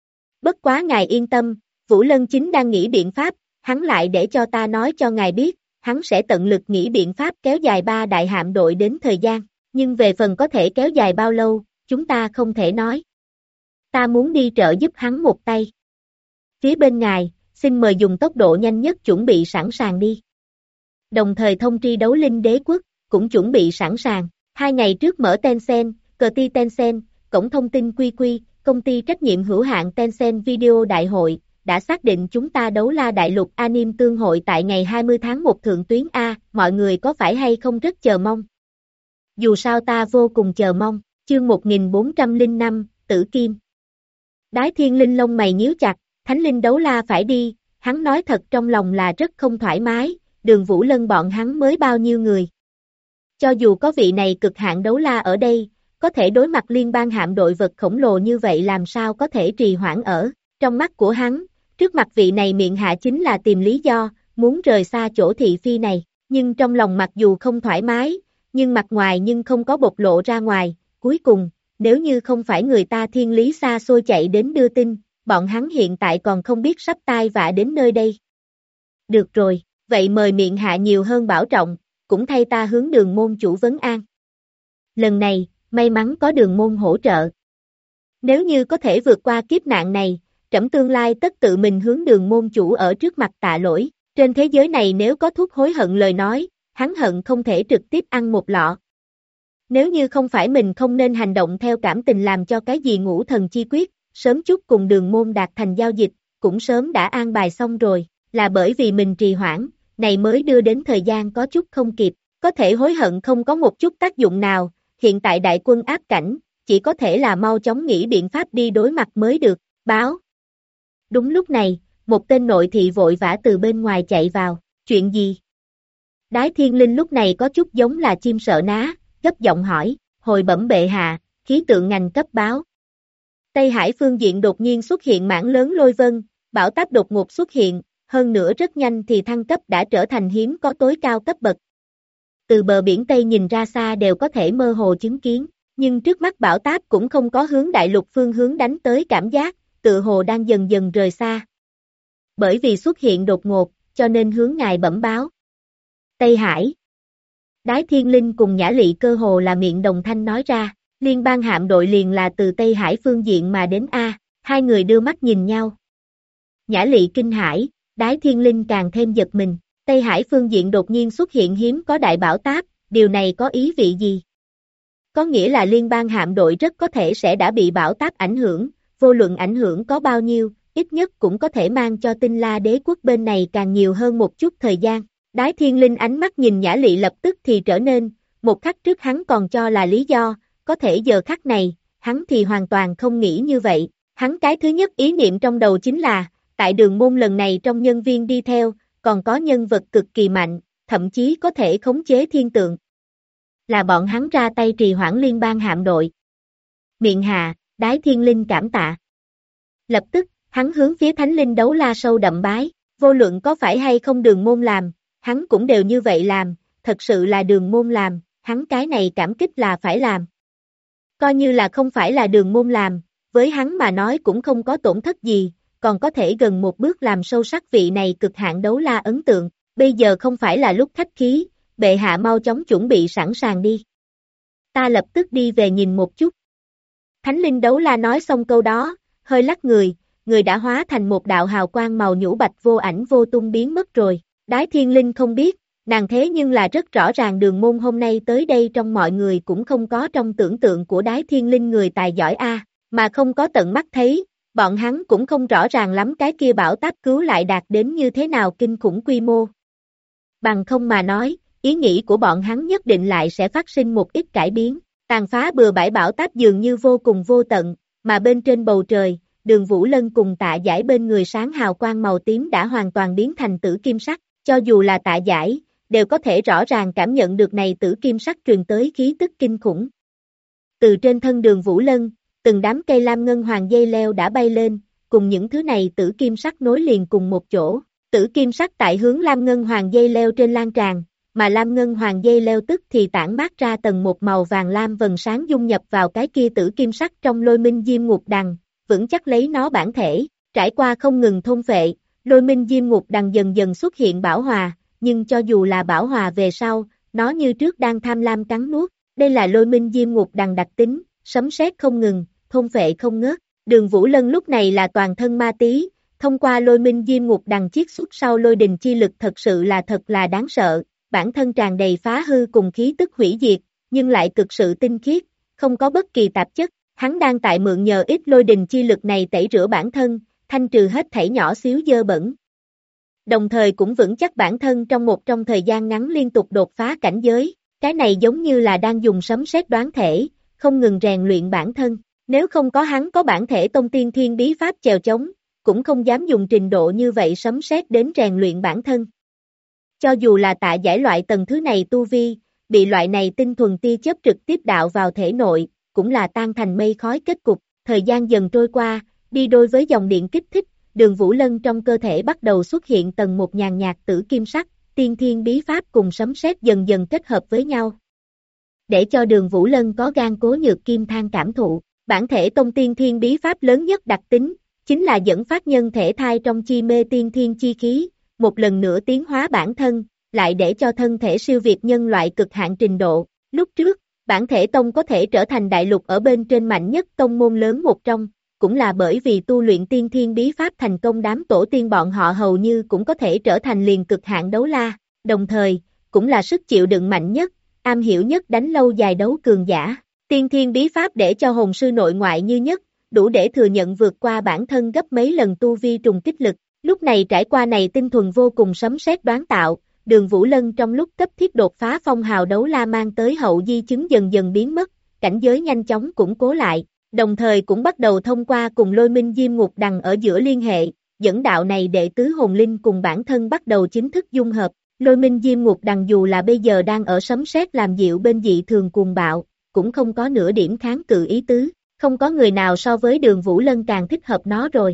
Bất quá ngài yên tâm, Vũ Lân chính đang nghĩ biện pháp, hắn lại để cho ta nói cho ngài biết, hắn sẽ tận lực nghĩ biện pháp kéo dài 3 đại hạm đội đến thời gian, nhưng về phần có thể kéo dài bao lâu, chúng ta không thể nói. Ta muốn đi trợ giúp hắn một tay. Phía bên ngài, xin mời dùng tốc độ nhanh nhất chuẩn bị sẵn sàng đi. Đồng thời thông tri đấu linh đế quốc, cũng chuẩn bị sẵn sàng. 2 ngày trước mở Tencent, cờ ti Tencent, cổng thông tin QQ, công ty trách nhiệm hữu hạn Tencent Video Đại hội, đã xác định chúng ta đấu la đại lục anime tương hội tại ngày 20 tháng 1 thượng tuyến A, mọi người có phải hay không rất chờ mong? Dù sao ta vô cùng chờ mong, chương 1405, Tử Kim. Đái Thiên Linh lông mày nhíu chặt, Thánh Linh đấu la phải đi, hắn nói thật trong lòng là rất không thoải mái, Đường Vũ Lân bọn hắn mới bao nhiêu người. Cho dù có vị này cực hạn đấu la ở đây, có thể đối mặt liên bang hạm đội vật khổng lồ như vậy làm sao có thể trì hoãn ở, trong mắt của hắn, trước mặt vị này miệng hạ chính là tìm lý do, muốn rời xa chỗ thị phi này, nhưng trong lòng mặc dù không thoải mái, nhưng mặt ngoài nhưng không có bộc lộ ra ngoài, cuối cùng, nếu như không phải người ta thiên lý xa xôi chạy đến đưa tin, bọn hắn hiện tại còn không biết sắp tai vạ đến nơi đây. Được rồi, vậy mời miệng hạ nhiều hơn bảo trọng, cũng thay ta hướng Đường Môn chủ vấn an. Lần này, may mắn có Đường Môn hỗ trợ. Nếu như có thể vượt qua kiếp nạn này, trẫm tương lai tất tự mình hướng Đường Môn chủ ở trước mặt tạ lỗi, trên thế giới này nếu có thuốc hối hận lời nói, hắn hận không thể trực tiếp ăn một lọ. Nếu như không phải mình không nên hành động theo cảm tình làm cho cái gì ngũ thần chi quyết, sớm chút cùng Đường Môn đạt thành giao dịch, cũng sớm đã an bài xong rồi, là bởi vì mình trì hoãn, này mới đưa đến thời gian có chút không kịp, có thể hối hận không có một chút tác dụng nào, hiện tại đại quân áp cảnh, chỉ có thể là mau chóng nghĩ biện pháp đi đối mặt mới được, báo. Đúng lúc này, một tên nội thị vội vã từ bên ngoài chạy vào, chuyện gì? Đái Thiên Linh lúc này có chút giống là chim sợ ná, gấp giọng hỏi, hồi bẩm bệ hạ, khí tượng ngành cấp báo. Tây Hải phương diện đột nhiên xuất hiện mảng lớn lôi vân, bão táp đột ngột xuất hiện, hơn nữa rất nhanh thì thăng cấp đã trở thành hiếm có tối cao cấp bậc. Từ bờ biển Tây nhìn ra xa đều có thể mơ hồ chứng kiến, nhưng trước mắt bão táp cũng không có hướng đại lục phương hướng đánh tới cảm giác, tự hồ đang dần dần rời xa. Bởi vì xuất hiện đột ngột, cho nên hướng ngài bẩm báo. Tây Hải. Đái Thiên Linh cùng Nhã Lị cơ hồ là miệng đồng thanh nói ra, liên bang hạm đội liền là từ Tây Hải phương diện mà đến A, hai người đưa mắt nhìn nhau. Nhã Lị kinh hãi, Đái Thiên Linh càng thêm giật mình, Tây Hải phương diện đột nhiên xuất hiện hiếm có đại bão táp, điều này có ý vị gì? Có nghĩa là liên bang hạm đội rất có thể sẽ đã bị bão táp ảnh hưởng, vô luận ảnh hưởng có bao nhiêu, ít nhất cũng có thể mang cho Tinh La đế quốc bên này càng nhiều hơn một chút thời gian. Đái Thiên Linh ánh mắt nhìn Nhã Lị lập tức thì trở nên, một khắc trước hắn còn cho là lý do, có thể giờ khắc này, hắn thì hoàn toàn không nghĩ như vậy. Hắn cái thứ nhất ý niệm trong đầu chính là, tại Đường Môn lần này trong nhân viên đi theo, còn có nhân vật cực kỳ mạnh, thậm chí có thể khống chế thiên tượng. Là bọn hắn ra tay trì hoãn liên bang hạm đội. Miệng hạ, Đái Thiên Linh cảm tạ. Lập tức, hắn hướng phía Thánh Linh Đấu La sâu đậm bái, vô luận có phải hay không Đường Môn làm, hắn cũng đều như vậy làm, thật sự là Đường Môn làm, hắn cái này cảm kích là phải làm. Coi như là không phải là Đường Môn làm, với hắn mà nói cũng không có tổn thất gì, còn có thể gần một bước làm sâu sắc vị này cực hạn đấu la ấn tượng, bây giờ không phải là lúc khách khí, bệ hạ mau chóng chuẩn bị sẵn sàng đi. Ta lập tức đi về nhìn một chút. Thánh Linh Đấu La nói xong câu đó, hơi lắc người đã hóa thành một đạo hào quang màu nhũ bạch vô ảnh vô tung biến mất rồi. Đái Thiên Linh không biết, nàng thế nhưng là rất rõ ràng Đường Môn hôm nay tới đây trong mọi người cũng không có trong tưởng tượng của Đái Thiên Linh người tài giỏi a, mà không có tận mắt thấy, bọn hắn cũng không rõ ràng lắm cái kia bão táp cứu lại đạt đến như thế nào kinh khủng quy mô. Bằng không mà nói, ý nghĩ của bọn hắn nhất định lại sẽ phát sinh một ít cải biến, tàn phá bừa bãi bão táp dường như vô cùng vô tận, mà bên trên bầu trời, Đường Vũ Lân cùng Tạ Giải bên người sáng hào quang màu tím đã hoàn toàn biến thành tử kim sắc, cho dù là Tạ Giải, đều có thể rõ ràng cảm nhận được này tử kim sắc truyền tới khí tức kinh khủng. Từ trên thân Đường Vũ Lân, từng đám cây lam ngân hoàng dây leo đã bay lên, cùng những thứ này tử kim sắc nối liền cùng một chỗ. Tử kim sắc tại hướng lam ngân hoàng dây leo trên lan tràn, mà lam ngân hoàng dây leo tức thì tản mát ra tầng một màu vàng lam vầng sáng dung nhập vào cái kia tử kim sắc trong Lôi Minh Diêm Ngục Đằng, vững chắc lấy nó bản thể, trải qua không ngừng thôn phệ, Lôi Minh Diêm Ngục Đằng dần dần xuất hiện bảo hòa, nhưng cho dù là bảo hòa về sau, nó như trước đang tham lam cắn nuốt, đây là Lôi Minh Diêm Ngục Đằng đặc tính, sấm sét không ngừng, thôn phệ không ngớt. Đường Vũ Lân lúc này là toàn thân ma tí, thông qua Lôi Minh Diêm Ngục Đằng chiết xuất sau lôi đình chi lực thật sự là thật là đáng sợ, bản thân tràn đầy phá hư cùng khí tức hủy diệt, nhưng lại cực sự tinh khiết, không có bất kỳ tạp chất, hắn đang tại mượn nhờ ít lôi đình chi lực này tẩy rửa bản thân, thanh trừ hết thảy nhỏ xíu dơ bẩn. Đồng thời cũng vững chắc bản thân trong thời gian ngắn liên tục đột phá cảnh giới, cái này giống như là đang dùng sấm sét đoán thể, không ngừng rèn luyện bản thân, nếu không có hắn có bản thể tông tiên thiên bí pháp chèo chống, cũng không dám dùng trình độ như vậy sấm sét đến rèn luyện bản thân. Cho dù là Tạ Giải loại tầng thứ này tu vi, bị loại này tinh thuần tia chớp trực tiếp đạo vào thể nội, cũng là tan thành mây khói kết cục, thời gian dần trôi qua, đi đôi với dòng điện kích thích, Đường Vũ Lân trong cơ thể bắt đầu xuất hiện tầng một nhàn nhạt tử kim sắc, tiên thiên bí pháp cùng sấm sét dần dần kết hợp với nhau. Để cho Đường Vũ Lân có gan cố nhược kim than cảm thụ, bản thể tông tiên thiên bí pháp lớn nhất đặc tính, chính là dẫn phát nhân thể thai trong chi mê tiên thiên chi khí, một lần nữa tiến hóa bản thân, lại để cho thân thể siêu việt nhân loại cực hạn trình độ. Lúc trước, bản thể tông có thể trở thành đại lục ở bên trên mạnh nhất tông môn lớn một trong, cũng là bởi vì tu luyện tiên thiên bí pháp thành công đám tổ tiên bọn họ hầu như cũng có thể trở thành liền cực hạn đấu la, đồng thời, cũng là sức chịu đựng mạnh nhất, am hiểu nhất đánh lâu dài đấu cường giả. Tiên thiên bí pháp để cho hồn sư nội ngoại như nhất, đủ để thừa nhận vượt qua bản thân gấp mấy lần tu vi trùng kích lực. Lúc này trải qua này tinh thuần vô cùng sấm sét đoán tạo, Đường Vũ Lân trong lúc cấp thiết đột phá phong hào đấu la mang tới hậu di chứng dần dần biến mất, cảnh giới nhanh chóng củng cố lại, đồng thời cũng bắt đầu thông qua cùng Lôi Minh Diêm Ngục Đằng ở giữa liên hệ, dẫn đạo này đệ tứ hồn linh cùng bản thân bắt đầu chính thức dung hợp. Lôi Minh Diêm Ngục Đằng dù là bây giờ đang ở sấm sét làm dịu bên dị thường cuồng bạo, cũng không có nửa điểm kháng cự ý tứ, không có người nào so với Đường Vũ Lân càng thích hợp nó rồi.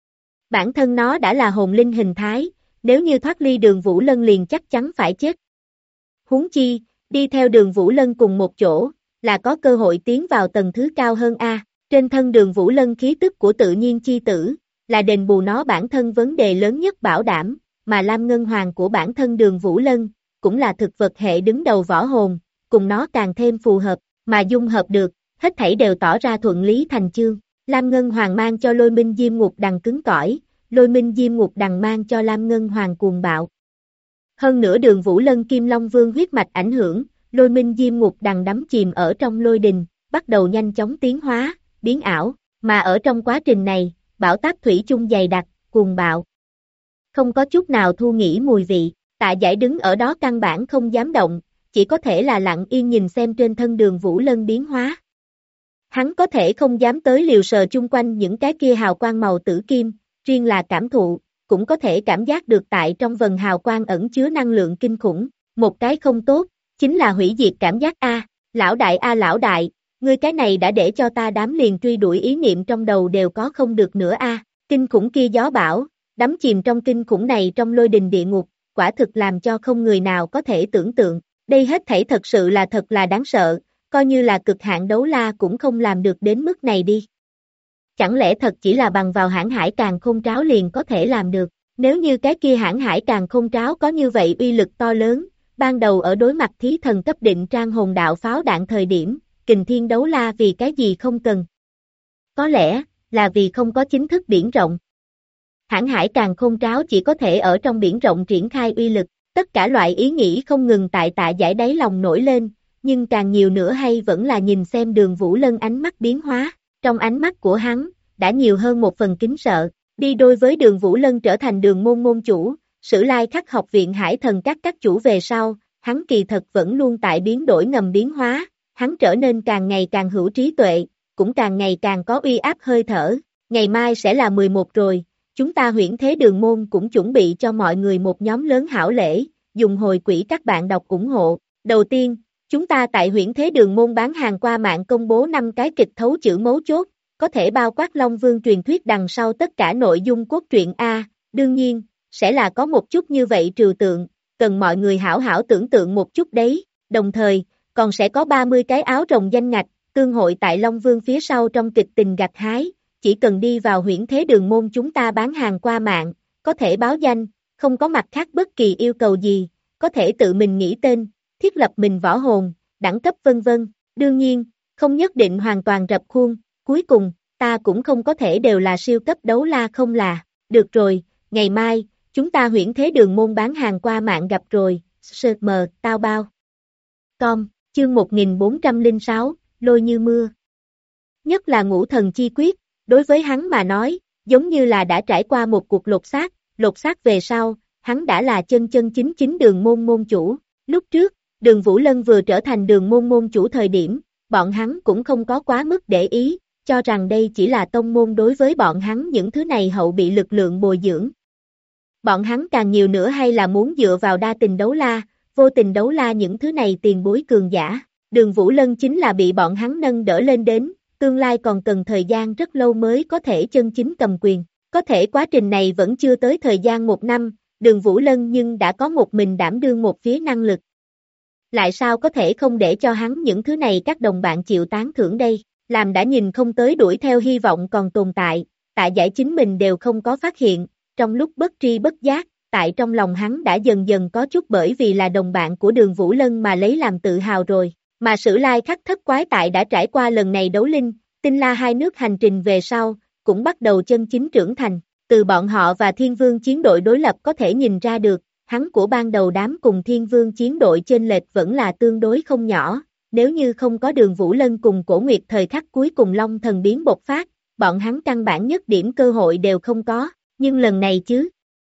Bản thân nó đã là hồn linh hình thái, nếu như thoát ly Đường Vũ Lân liền chắc chắn phải chết. Huống chi, đi theo Đường Vũ Lân cùng một chỗ, là có cơ hội tiến vào tầng thứ cao hơn a. Trên thân Đường Vũ Lân khí tức của tự nhiên chi tử, là đền bù nó bản thân vấn đề lớn nhất bảo đảm, mà Lam Ngân Hoàng của bản thân Đường Vũ Lân, cũng là thực vật hệ đứng đầu võ hồn, cùng nó càng thêm phù hợp, mà dung hợp được, hết thảy đều tỏ ra thuận lý thành chương. Lam Ngân Hoàng mang cho Lôi Minh Diêm Ngục Đằng cứng cỏi, Lôi Minh Diêm Ngục Đằng mang cho Lam Ngân Hoàng cuồng bạo. Hơn nữa Đường Vũ Lân Kim Long Vương huyết mạch ảnh hưởng, Lôi minh diêm ngục đằng đắm chìm ở trong lôi đình, bắt đầu nhanh chóng tiến hóa, biến ảo, mà ở trong quá trình này, bão táp thủy chung dày đặc, cuồng bạo. Không có chút nào thu nghỉ mùi vị, Tạ Giải đứng ở đó căn bản không dám động, chỉ có thể là lặng yên nhìn xem trên thân Đường Vũ Lân biến hóa. Hắn có thể không dám tới liều sờ chung quanh những cái kia hào quang màu tử kim, riêng là cảm thụ, cũng có thể cảm giác được tại trong vần hào quang ẩn chứa năng lượng kinh khủng, một cái không tốt, chính là hủy diệt cảm giác lão đại, ngươi cái này đã để cho ta đám liền truy đuổi ý niệm trong đầu đều có không được nữa kinh khủng kia gió bão, đắm chìm trong kinh khủng này trong lôi đình địa ngục, quả thực làm cho không người nào có thể tưởng tượng, đây hết thảy thật sự là thật là đáng sợ, coi như là cực hạn đấu la cũng không làm được đến mức này đi. Chẳng lẽ thật chỉ là bằng vào hãn hải càn khôn tráo liền có thể làm được, nếu như cái kia hãn hải càn khôn tráo có như vậy uy lực to lớn, ban đầu ở đối mặt thí thần cấp định trang hồn đạo pháo đạn thời điểm, kình thiên đấu la vì cái gì không cần? Có lẽ, là vì không có chính thức biển rộng. Hãn hải càn khôn tráo chỉ có thể ở trong biển rộng triển khai uy lực, tất cả loại ý nghĩ không ngừng tại Tạ Giải đáy lòng nổi lên, nhưng càng nhiều nữa hay vẫn là nhìn xem Đường Vũ Lân ánh mắt biến hóa, trong ánh mắt của hắn, đã nhiều hơn một phần kính sợ, đi đôi với Đường Vũ Lân trở thành Đường môn môn chủ, Sử Lai Khắc học viện Hải Thần các chủ về sau, hắn kỳ thật vẫn luôn tại biến đổi ngầm biến hóa, hắn trở nên càng ngày càng hữu trí tuệ, cũng càng ngày càng có uy áp hơi thở, ngày mai sẽ là 11 rồi, chúng ta Huyễn Thế Đường môn cũng chuẩn bị cho mọi người một nhóm lớn hảo lễ, dùng hồi quỹ các bạn đọc ủng hộ, đầu tiên, chúng ta tại Huyễn Thế Đường môn bán hàng qua mạng công bố 5 cái kịch thấu chữ mấu chốt, có thể bao quát Long Vương truyền thuyết đằng sau tất cả nội dung cốt truyện đương nhiên, sẽ là có một chút như vậy trừu tượng, cần mọi người hảo hảo tưởng tượng một chút đấy, đồng thời, còn sẽ có 30 cái áo rồng danh ngạch, tương hội tại Long Vương phía sau trong kịch tình gặt hái, chỉ cần đi vào Huyễn Thế Đường môn chúng ta bán hàng qua mạng, có thể báo danh, không có mặt khác bất kỳ yêu cầu gì, có thể tự mình nghĩ tên, thiết lập mình võ hồn, đẳng cấp vân vân, đương nhiên, không nhất định hoàn toàn rập khuôn, cuối cùng, ta cũng không có thể đều là siêu cấp đấu la không là, được rồi, ngày mai, chúng ta Huyễn Thế Đường môn bán hàng qua mạng gặp rồi, mờ, tao bao. Chương 1406, lôi như mưa. Nhất là ngũ thần chi quyết, đối với hắn mà nói, giống như là đã trải qua một cuộc lột xác về sau, hắn đã là chân chính đường môn môn chủ. Lúc trước, Đường Vũ Lân vừa trở thành đường môn môn chủ thời điểm, bọn hắn cũng không có quá mức để ý, cho rằng đây chỉ là tông môn đối với bọn hắn những thứ này hậu bị lực lượng bồi dưỡng. Bọn hắn càng nhiều nữa hay là muốn dựa vào đa tình đấu la, vô tình đấu la những thứ này tiền bối cường giả. Đường Vũ Lân chính là bị bọn hắn nâng đỡ lên đến, tương lai còn cần thời gian rất lâu mới có thể chân chính cầm quyền. Có thể quá trình này vẫn chưa tới thời gian 1 năm, Đường Vũ Lân nhưng đã có một mình đảm đương một phía năng lực. Lại sao có thể không để cho hắn những thứ này các đồng bạn chịu tán thưởng đây, làm đã nhìn không tới đuổi theo hy vọng còn tồn tại, Tạ Giải chính mình đều không có phát hiện, trong lúc bất tri bất giác, tại trong lòng hắn đã dần dần có chút bởi vì là đồng bạn của Đường Vũ Lân mà lấy làm tự hào rồi, mà Sử Lai Khắc thất quái tại đã trải qua lần này đấu linh, tinh la hai nước hành trình về sau, cũng bắt đầu chân chính trưởng thành, từ bọn họ và Thiên Vương chiến đội đối lập có thể nhìn ra được, hắn của ban đầu đám cùng Thiên Vương chiến đội chênh lệch vẫn là tương đối không nhỏ, nếu như không có Đường Vũ Lân cùng Cổ Nguyệt thời khắc cuối cùng Long Thần biến bộc phát, bọn hắn căn bản nhất điểm cơ hội đều không có, nhưng lần này chứ.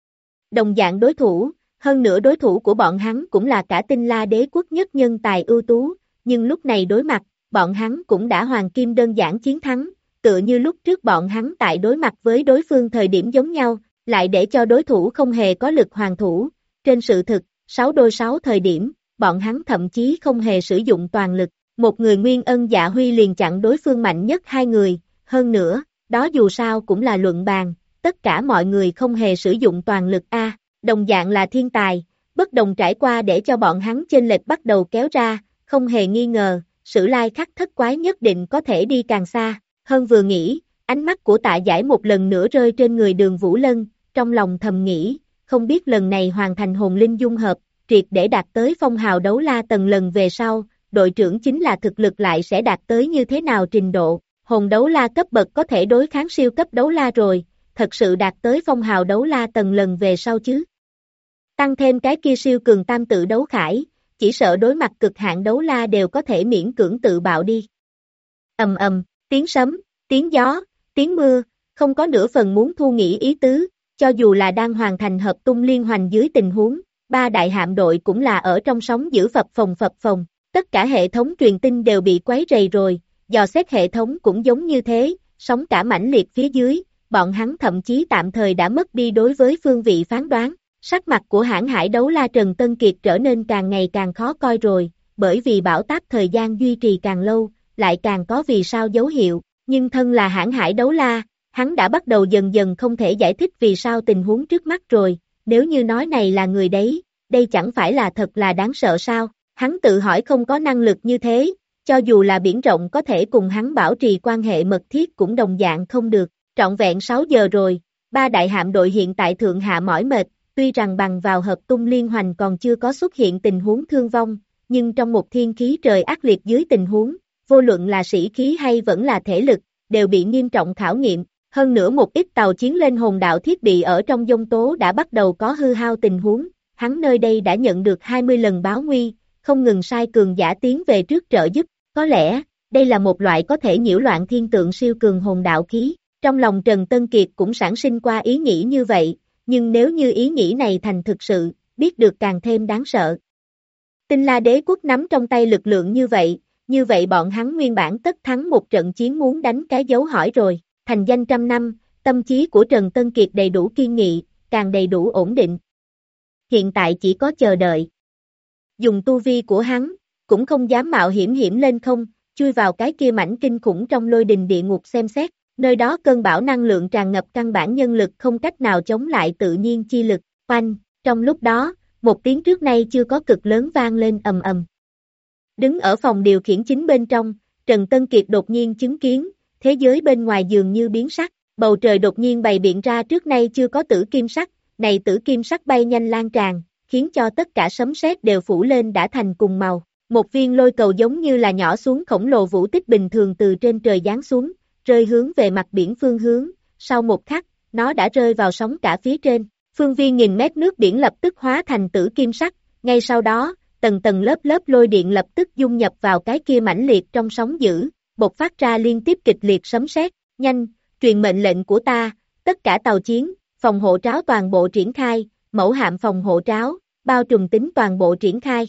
Đồng dạng đối thủ, hơn nữa đối thủ của bọn hắn cũng là cả tinh la đế quốc nhất nhân tài ưu tú, nhưng lúc này đối mặt, bọn hắn cũng đã hoàng kim đơn giản chiến thắng, tựa như lúc trước bọn hắn tại đối mặt với đối phương thời điểm giống nhau, lại để cho đối thủ không hề có lực hoàn thủ, trên sự thực, 6 đôi 6 thời điểm, bọn hắn thậm chí không hề sử dụng toàn lực, một người Nguyên Ân Dạ Huy liền chặn đối phương mạnh nhất 2 người, hơn nữa, đó dù sao cũng là luận bàn, tất cả mọi người không hề sử dụng toàn lực đồng dạng là thiên tài, bất đồng trải qua để cho bọn hắn chênh lệch bắt đầu kéo ra, không hề nghi ngờ, Sử Lai Khắc thất quái nhất định có thể đi càng xa, hơn vừa nghĩ, ánh mắt của Tạ Giải một lần nữa rơi trên người Đường Vũ Lân, trong lòng thầm nghĩ, không biết lần này hoàn thành hồn linh dung hợp, triệt để đạt tới phong hào đấu la tầng lần về sau, đội trưởng chính là thực lực lại sẽ đạt tới như thế nào trình độ, hồn đấu la cấp bậc có thể đối kháng siêu cấp đấu la rồi, thật sự đạt tới phong hào đấu la tầng lần về sau chứ. Tăng thêm cái kia siêu cường tam tự đấu khải, chỉ sợ đối mặt cực hạn đấu la đều có thể miễn cưỡng tự bạo đi. Ầm ầm, tiếng sấm, tiếng gió, tiếng mưa, không có nửa phần muốn thu nghĩ ý tứ, cho dù là đang hoàn thành hợp tung liên hoành dưới tình huống, ba đại hạm đội cũng là ở trong sóng giữ phập phồng, tất cả hệ thống truyền tin đều bị quấy rầy rồi, dò xét hệ thống cũng giống như thế, sóng cả mãnh liệt phía dưới, bọn hắn thậm chí tạm thời đã mất đi đối với phương vị phán đoán, sắc mặt của hãng hải đấu la Trần Tân Kiệt trở nên càng ngày càng khó coi rồi, bởi vì bão táp thời gian duy trì càng lâu, lại càng có vì sao dấu hiệu, nhưng thân là hãng hải đấu la, hắn đã bắt đầu dần dần không thể giải thích vì sao tình huống trước mắt rồi, nếu như nói này là người đấy, đây chẳng phải là thật là đáng sợ sao, hắn tự hỏi không có năng lực như thế, cho dù là biển rộng có thể cùng hắn bảo trì quan hệ mật thiết cũng đồng dạng không được, trọn vẹn 6 giờ rồi, ba đại hạm đội hiện tại thượng hạ mỏi mệt, tuy rằng bằng vào hợp tung liên hoành còn chưa có xuất hiện tình huống thương vong, nhưng trong một thiên khí trời ác liệt dưới tình huống, vô luận là sĩ khí hay vẫn là thể lực, đều bị nghiêm trọng khảo nghiệm, hơn nữa một ít tàu chiến lên hồn đạo thiết bị ở trong giông tố đã bắt đầu có hư hao tình huống, hắn nơi đây đã nhận được 20 lần báo nguy, không ngừng sai cường giả tiến về trước trợ giúp, có lẽ, đây là một loại có thể nhiễu loạn thiên tượng siêu cường hồn đạo khí, trong lòng Trần Tân Kiệt cũng sản sinh qua ý nghĩ như vậy, nhưng nếu như ý nghĩ này thành thực sự, biết được càng thêm đáng sợ. Tinh La Đế quốc nắm trong tay lực lượng như vậy bọn hắn nguyên bản tất thắng một trận chiến muốn đánh cái dấu hỏi rồi, thành danh trăm năm, tâm trí của Trần Tân Kiệt đầy đủ kiên nghị, càng đầy đủ ổn định. Hiện tại chỉ có chờ đợi. Dùng tu vi của hắn, cũng không dám mạo hiểm lên không, chui vào cái kia mảnh kinh khủng trong lôi đình địa ngục xem xét, nơi đó cơn bão năng lượng tràn ngập căn bản nhân lực không cách nào chống lại tự nhiên chi lực, oanh, trong lúc đó, một tiếng trước nay chưa có cực lớn vang lên ầm ầm. Đứng ở phòng điều khiển chính bên trong, Trần Tân Kiệt đột nhiên chứng kiến, thế giới bên ngoài dường như biến sắc, bầu trời đột nhiên bày biện ra trước nay chưa có tử kim sắc, này tử kim sắc bay nhanh lan tràn, khiến cho tất cả sấm sét đều phủ lên đã thành cùng màu. Một viên lôi cầu giống như là nhỏ xuống khổng lồ vũ tích bình thường từ trên trời giáng xuống, rơi hướng về mặt biển phương hướng, sau một khắc, nó đã rơi vào sóng cả phía trên, phương viên nghìn mét nước biển lập tức hóa thành tử kim sắc, ngay sau đó, tầng tầng lớp lớp lôi điện lập tức dung nhập vào cái kia mãnh liệt trong sóng dữ, bộc phát ra liên tiếp kịch liệt sấm sét, nhanh, truyền mệnh lệnh của ta, tất cả tàu chiến, phòng hộ tráo toàn bộ triển khai, mẫu hạm phòng hộ tráo, bao trùm tính toàn bộ triển khai.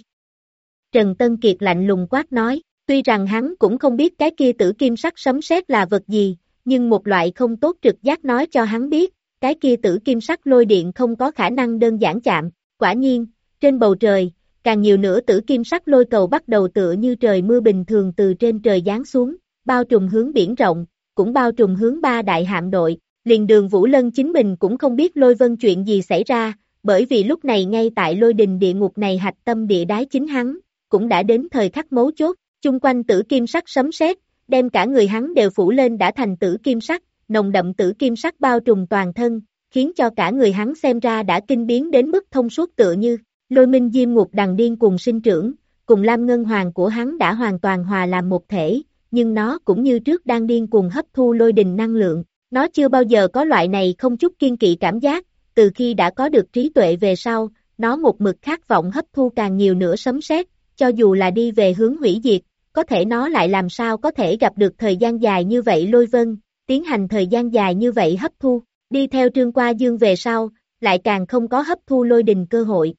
Trần Tân Kiệt lạnh lùng quát nói, tuy rằng hắn cũng không biết cái kia tử kim sắc sấm sét là vật gì, nhưng một loại không tốt trực giác nói cho hắn biết, cái kia tử kim sắc lôi điện không có khả năng đơn giản chạm, quả nhiên, trên bầu trời, càng nhiều nữa tử kim sắc lôi cầu bắt đầu tựa như trời mưa bình thường từ trên trời giáng xuống, bao trùm hướng biển rộng, cũng bao trùm hướng ba đại hạm đội, liền Đường Vũ Lân chính mình cũng không biết lôi vân chuyện gì xảy ra, bởi vì lúc này ngay tại lôi đình địa ngục này hạch tâm địa đái chính hắn, cũng đã đến thời khắc mấu chốt, chung quanh tử kim sắc sấm sét, đem cả người hắn đều phủ lên đã thành tử kim sắc, nồng đậm tử kim sắc bao trùm toàn thân, khiến cho cả người hắn xem ra đã kinh biến đến mức thông suốt tựa như, Lôi Minh Diêm Ngục Đằng điên cuồng sinh trưởng, cùng Lam Ngân Hoàng của hắn đã hoàn toàn hòa làm một thể, nhưng nó cũng như trước đang điên cuồng hấp thu lôi đình năng lượng, nó chưa bao giờ có loại này không chút kiên kỵ cảm giác, từ khi đã có được trí tuệ về sau, nó một mực khát vọng hấp thu càng nhiều nữa sấm sét, cho dù là đi về hướng hủy diệt, có thể nó lại làm sao có thể gặp được thời gian dài như vậy lôi vân, tiến hành thời gian dài như vậy hấp thu, đi theo Trương Qua Dương về sau, lại càng không có hấp thu lôi đình cơ hội.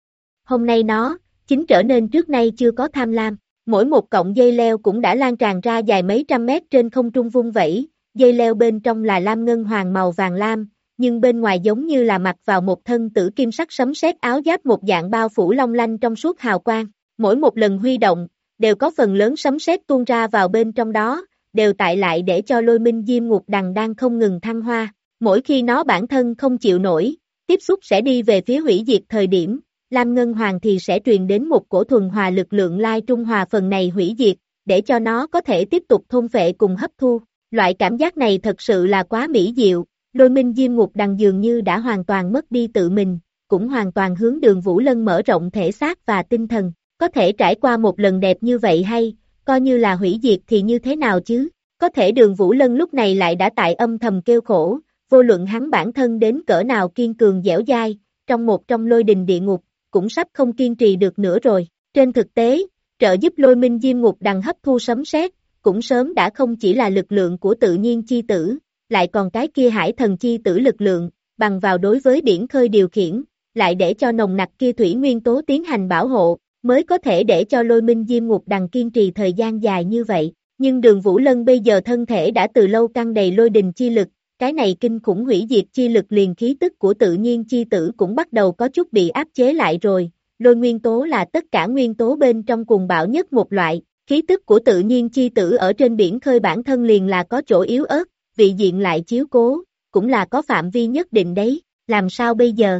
Hôm nay nó, chính trở nên trước nay chưa có tham lam, mỗi một cọng dây leo cũng đã lan tràn ra dài mấy trăm mét trên không trung vung vẩy, dây leo bên trong là lam ngân hoàng màu vàng lam, nhưng bên ngoài giống như là mặc vào một thân tử kim sắc sấm sét áo giáp một dạng bao phủ long lanh trong suốt hào quang, mỗi một lần huy động, đều có phần lớn sấm sét tuôn ra vào bên trong đó, đều tại lại để cho Lôi Minh Diêm Ngục Đằng đang không ngừng thăng hoa, mỗi khi nó bản thân không chịu nổi, tiếp xúc sẽ đi về phía hủy diệt thời điểm, Lam Ngân Hoàng thì sẽ truyền đến một cổ thuần hòa lực lượng lai trung hòa phần này hủy diệt, để cho nó có thể tiếp tục thôn phệ cùng hấp thu, loại cảm giác này thật sự là quá mỹ diệu, Lôi Minh Diêm Ngục Đằng dường như đã hoàn toàn mất đi tự mình, cũng hoàn toàn hướng Đường Vũ Lân mở rộng thể xác và tinh thần. Có thể trải qua một lần đẹp như vậy hay, coi như là hủy diệt thì như thế nào chứ, có thể Đường Vũ Lân lúc này lại đã tại âm thầm kêu khổ, vô luận hắn bản thân đến cỡ nào kiên cường dẻo dai, trong lôi đình địa ngục, cũng sắp không kiên trì được nữa rồi, Trên thực tế, trợ giúp Lôi Minh Diêm Ngục Đằng hấp thu sấm sét, cũng sớm đã không chỉ là lực lượng của tự nhiên chi tử, lại còn cái kia hải thần chi tử lực lượng, bằng vào đối với biển khơi điều khiển, lại để cho nồng nặc kia thủy nguyên tố tiến hành bảo hộ, mới có thể để cho Lôi Minh Diêm Ngục Đằng kiên trì thời gian dài như vậy. Nhưng Đường Vũ Lân bây giờ thân thể đã từ lâu căng đầy lôi đình chi lực, cái này kinh khủng hủy diệt chi lực liền khí tức của tự nhiên chi tử cũng bắt đầu có chút bị áp chế lại rồi. Lôi nguyên tố là tất cả nguyên tố bên trong cuồng bạo nhất một loại, khí tức của tự nhiên chi tử ở trên biển khơi bản thân liền là có chỗ yếu ớt, vị diện lại chiếu cố, cũng là có phạm vi nhất định đấy, làm sao bây giờ?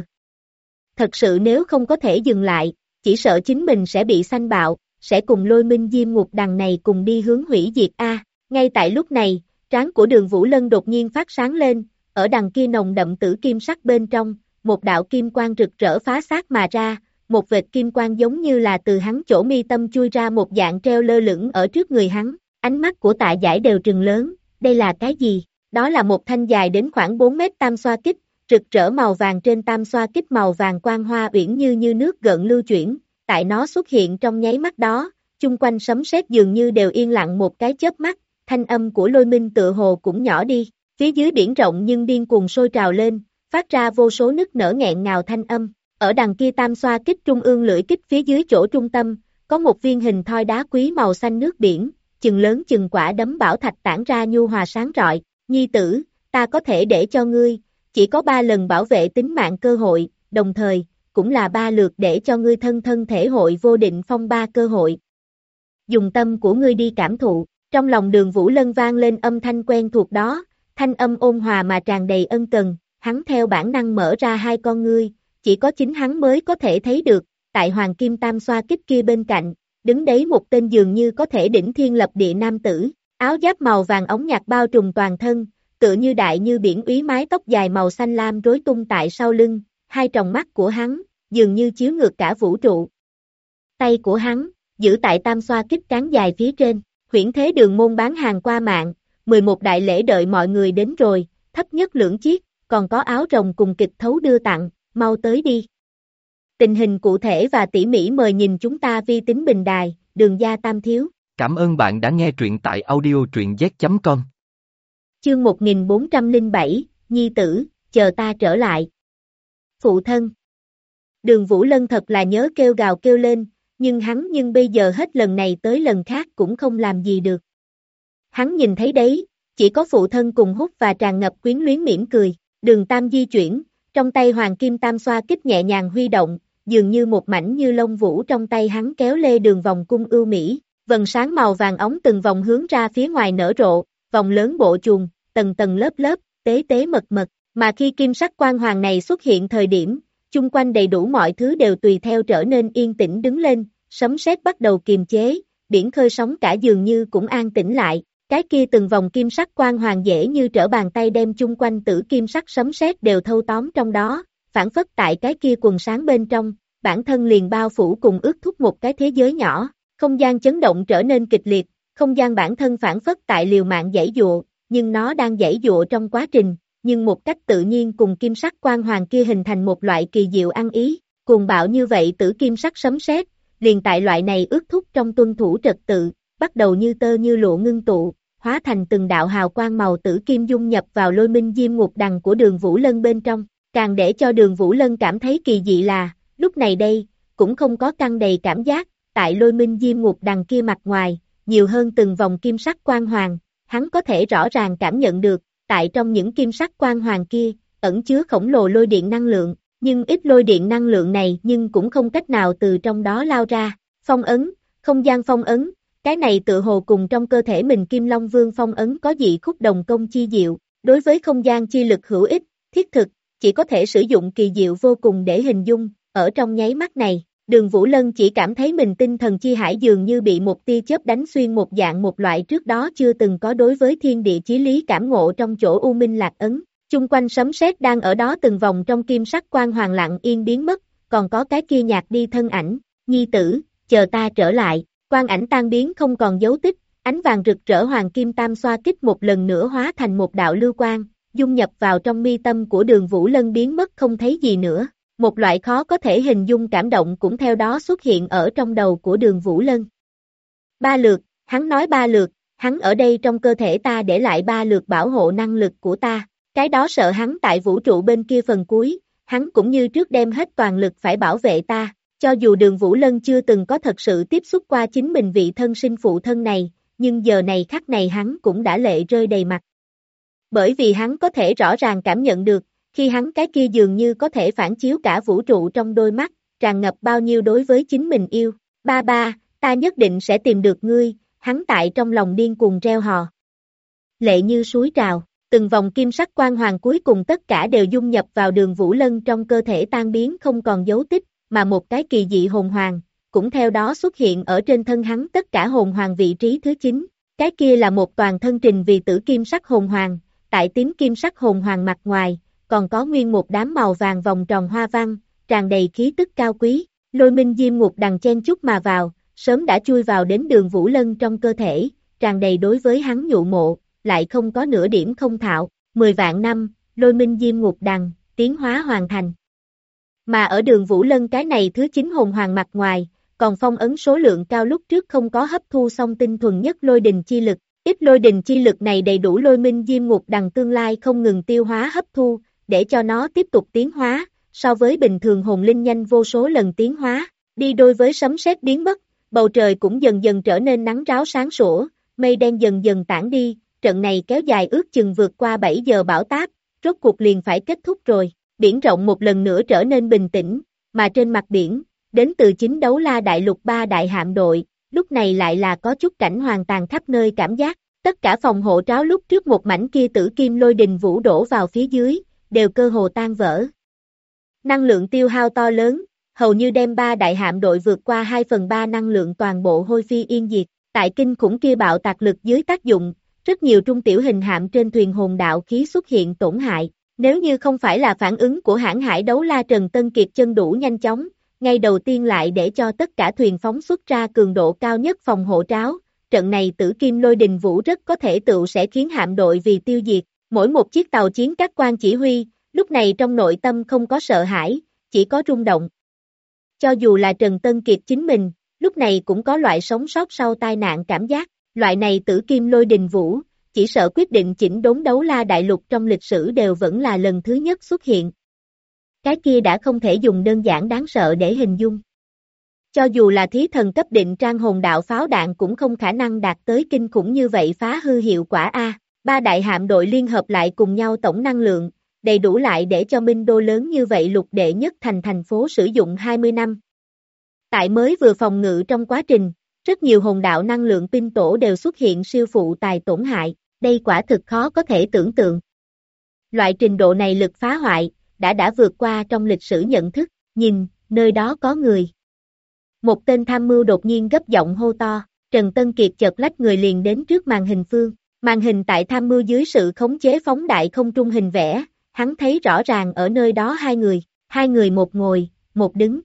Thật sự nếu không có thể dừng lại, chỉ sợ chính mình sẽ bị sanh bạo, sẽ cùng Lôi Minh Diêm Ngục Đằng này cùng đi hướng hủy diệt a. Ngay tại lúc này, trán của Đường Vũ Lân đột nhiên phát sáng lên, ở đằng kia nồng đậm tử kim sắc bên trong, một đạo kim quang rực rỡ phá xác mà ra, một vệt kim quang giống như là từ hắn chỗ mi tâm chui ra một dạng treo lơ lửng ở trước người hắn, ánh mắt của Tạ Giải đều trừng lớn, đây là cái gì? Đó là một thanh dài đến khoảng 4 mét tam xoa kích, rực rỡ màu vàng trên tam xoa kích màu vàng quang hoa uyển như nước gợn lưu chuyển, tại nó xuất hiện trong nháy mắt đó, chung quanh sấm sét dường như đều yên lặng một cái chớp mắt, thanh âm của Lôi Minh tựa hồ cũng nhỏ đi, phía dưới biển rộng nhưng điên cuồng sôi trào lên, phát ra vô số nức nở nghẹn ngào thanh âm. Ở đằng kia tam xoa kích trung ương lưỡi kích phía dưới chỗ trung tâm, có một viên hình thoi đá quý màu xanh nước biển, chừng lớn chừng quả đấm bảo thạch tản ra nhu hòa sáng rọi, nhi tử, ta có thể để cho ngươi, chỉ có 3 lần bảo vệ tính mạng cơ hội, đồng thời, cũng là 3 lượt để cho ngươi thân thể hội vô định phong ba cơ hội. Dùng tâm của ngươi đi cảm thụ, trong lòng Đường Vũ Lân vang lên âm thanh quen thuộc đó, thanh âm ôn hòa mà tràn đầy ân cần, hắn theo bản năng mở ra hai con ngươi, chỉ có chính hắn mới có thể thấy được, tại hoàng kim tam xoa kích kia bên cạnh, đứng đấy một tên dường như có thể đỉnh thiên lập địa nam tử, áo giáp màu vàng ống nhạt bao trùm toàn thân, tựa như đại như biển úy mái tóc dài màu xanh lam rối tung tại sau lưng, hai tròng mắt của hắn, dường như chiếu ngược cả vũ trụ. Tay của hắn, giữ tại tam xoa kích trán dài phía trên, huyễn thế đường môn bán hàng qua mạng, 11 đại lễ đợi mọi người đến rồi, thấp nhất lưỡng chiếc, còn có áo rồng cùng kịch thấu đưa tặng, mau tới đi. Tình hình cụ thể và tỉ mỉ mời nhìn chúng ta vi tính bình đài, Đường Gia Tam Thiếu. Cảm ơn bạn đã nghe truyện tại audio truyện z.com. Chương 1407, Nhi tử, chờ ta trở lại. Phụ thân. Đường Vũ Lân thật là nhớ kêu gào kêu lên, nhưng bây giờ hết lần này tới lần khác cũng không làm gì được. Hắn nhìn thấy đấy, chỉ có phụ thân cùng hút và tràn ngập quyến luyến mỉm cười, Đường Tam di chuyển, trong tay hoàng kim tam xoa kích nhẹ nhàng huy động, dường như một mảnh như lông vũ trong tay hắn kéo lê đường vòng cung ưu mỹ, vầng sáng màu vàng ống từng vòng hướng ra phía ngoài nở rộ, vòng lớn bộ chuồng, tầng tầng lớp lớp, tế tế mật mật, mà khi kim sắc quang hoàng này xuất hiện thời điểm, chung quanh đầy đủ mọi thứ đều tùy theo trở nên yên tĩnh đứng lên, sấm sét bắt đầu kiềm chế, biển khơi sóng cả dường như cũng an tĩnh lại, cái kia từng vòng kim sắc quang hoàng dễ như trở bàn tay đem chung quanh tử kim sắc sấm sét đều thâu tóm trong đó, phản phất tại cái kia quần sáng bên trong, bản thân liền bao phủ cùng ước thúc một cái thế giới nhỏ, không gian chấn động trở nên kịch liệt, không gian bản thân phản phất tại liều mạng giãy giụa, nhưng nó đang giãy giụa trong quá trình, nhưng một cách tự nhiên cùng kim sắc quang hoàng kia hình thành một loại kỳ diệu ăn ý, cuồng bạo như vậy tử kim sắc sấm sét, liền tại loại này ước thúc trong tuân thủ trật tự, bắt đầu như tơ như lụa ngưng tụ, hóa thành từng đạo hào quang màu tử kim dung nhập vào Lôi Minh Diêm Ngục Đằng của Đường Vũ Lân bên trong, càng để cho Đường Vũ Lân cảm thấy kỳ dị là, lúc này đây, cũng không có căng đầy cảm giác, tại Lôi Minh Diêm Ngục Đằng kia mặt ngoài, nhiều hơn từng vòng kim sắc quang hoàng, hắn có thể rõ ràng cảm nhận được, tại trong những kim sắc quang hoàng kia, ẩn chứa khổng lồ lôi điện năng lượng, nhưng ít lôi điện năng lượng này nhưng cũng không cách nào từ trong đó lao ra, phong ấn, không gian phong ấn, cái này tựa hồ cùng trong cơ thể mình Kim Long Vương phong ấn có dị khúc đồng công chi diệu, đối với không gian chi lực hữu ích, thiết thực, chỉ có thể sử dụng kỳ diệu vô cùng để hình dung, ở trong nháy mắt này, Đường Vũ Lân chỉ cảm thấy mình tinh thần chi hải dường như bị một tia chớp đánh xuyên một dạng một loại trước đó chưa từng có đối với thiên địa chí lý cảm ngộ trong chỗ U Minh Lạc Ấn, chung quanh sấm sét đang ở đó từng vòng trong kim sắc quang hoàng lặng yên biến mất, còn có cái kia nhạt đi thân ảnh, nhi tử, chờ ta trở lại. Quang ảnh tan biến không còn dấu tích, ánh vàng rực rỡ hoàng kim tam xoa kích một lần nữa hóa thành một đạo lưu quang, dung nhập vào trong mi tâm của Đường Vũ Lân biến mất không thấy gì nữa. Một loại khó có thể hình dung cảm động cũng theo đó xuất hiện ở trong đầu của Đường Vũ Lân. 3 lượt, hắn nói 3 lượt, hắn ở đây trong cơ thể ta để lại 3 lượt bảo hộ năng lực của ta, cái đó sợ hắn tại vũ trụ bên kia phần cuối, hắn cũng như trước đem hết toàn lực phải bảo vệ ta, cho dù Đường Vũ Lân chưa từng có thật sự tiếp xúc qua chính mình vị thân sinh phụ thân này, nhưng giờ này khắc này hắn cũng đã lệ rơi đầy mặt. Bởi vì hắn có thể rõ ràng cảm nhận được, khi hắn cái kia dường như có thể phản chiếu cả vũ trụ trong đôi mắt, tràn ngập bao nhiêu đối với chính mình yêu. Ba ba, ta nhất định sẽ tìm được ngươi, hắn tại trong lòng điên cuồng reo hò. Lệ như suối trào, từng vòng kim sắc quang hoàng cuối cùng tất cả đều dung nhập vào Đường Vũ Lân trong cơ thể tan biến không còn dấu tích, mà một cái kỳ dị hồn hoàng, cũng theo đó xuất hiện ở trên thân hắn tất cả hồn hoàng vị trí thứ 9. Cái kia là một toàn thân trình vì tử kim sắc hồn hoàng, tại tím kim sắc hồn hoàng mặt ngoài, còn có nguyên một đám màu vàng vòng tròn hoa văn, tràn đầy khí tức cao quý, Lôi Minh Diêm Ngục Đằng chen chúc mà vào, sớm đã chui vào đến Đường Vũ Lân trong cơ thể, tràn đầy đối với hắn nhụ mộ, lại không có nửa điểm không thạo, 10 vạn năm, Lôi Minh Diêm Ngục Đằng, tiến hóa hoàn thành. Mà ở Đường Vũ Lân cái này thứ 9 hồn hoàng mặt ngoài, còn phong ấn số lượng cao lúc trước không có hấp thu xong tinh thuần nhất lôi đình chi lực, ít lôi đình chi lực này đầy đủ Lôi Minh Diêm Ngục Đằng tương lai không ngừng tiêu hóa hấp thu, để cho nó tiếp tục tiến hóa, so với bình thường hồn linh nhanh vô số lần tiến hóa, đi đôi với sấm sét biến mất, bầu trời cũng dần dần trở nên nắng ráo sáng sủa, mây đen dần dần tản đi, trận này kéo dài ước chừng vượt qua 7 giờ bão táp, rốt cuộc liền phải kết thúc rồi, biển rộng một lần nữa trở nên bình tĩnh, mà trên mặt biển, đến từ chính Đấu La Đại Lục 3 đại hạm đội, lúc này lại là có chút cảnh hoàng tàn khắp nơi cảm giác, tất cả phòng hộ tráo lúc trước một mảnh kia tử kim lôi đình vũ đổ vào phía dưới, đều cơ hồ tan vỡ. Năng lượng tiêu hao to lớn, hầu như đem 3 đại hạm đội vượt qua 2/3 năng lượng toàn bộ hôi phi yên diệt, tại kinh khủng kia bạo tạc lực dưới tác dụng, rất nhiều trung tiểu hình hạm trên thuyền hồn đạo khí xuất hiện tổn hại, nếu như không phải là phản ứng của hãng hải đấu la Trần Tân Kiệt chân đủ nhanh chóng, ngay đầu tiên lại để cho tất cả thuyền phóng xuất ra cường độ cao nhất phòng hộ tráo, trận này tử kim lôi đình vũ rất có thể tựu sẽ khiến hạm đội vì tiêu diệt, mỗi một chiếc tàu chiến các quan chỉ huy, lúc này trong nội tâm không có sợ hãi, chỉ có rung động. Cho dù là Trần Tân Kiệt chính mình, lúc này cũng có loại sống sót sau tai nạn cảm giác, loại này tử kim lôi đình vũ, chỉ sợ quyết định chỉnh đốn Đấu La Đại Lục trong lịch sử đều vẫn là lần thứ nhất xuất hiện. Cái kia đã không thể dùng đơn giản đáng sợ để hình dung. Cho dù là thí thần cấp định trang hồn đạo pháo đạn cũng không khả năng đạt tới kinh khủng như vậy phá hư hiệu quả A, 3 đại hạm đội liên hợp lại cùng nhau tổng năng lượng, đầy đủ lại để cho Minh Đô lớn như vậy lục đệ nhất thành phố sử dụng 20 năm. Tại mới vừa phòng ngự trong quá trình, rất nhiều hồn đạo năng lượng pin tổ đều xuất hiện siêu phụ tài tổn hại, đây quả thực khó có thể tưởng tượng. Loại trình độ này lực phá hoại, đã vượt qua trong lịch sử nhận thức, nhìn, nơi đó có người. Một tên tham mưu đột nhiên gấp giọng hô to, Trần Tân Kiệt chợt lách người liền đến trước màn hình phương, màn hình tại tham mưu dưới sự khống chế phóng đại không trung hình vẽ, hắn thấy rõ ràng ở nơi đó hai người một ngồi, một đứng.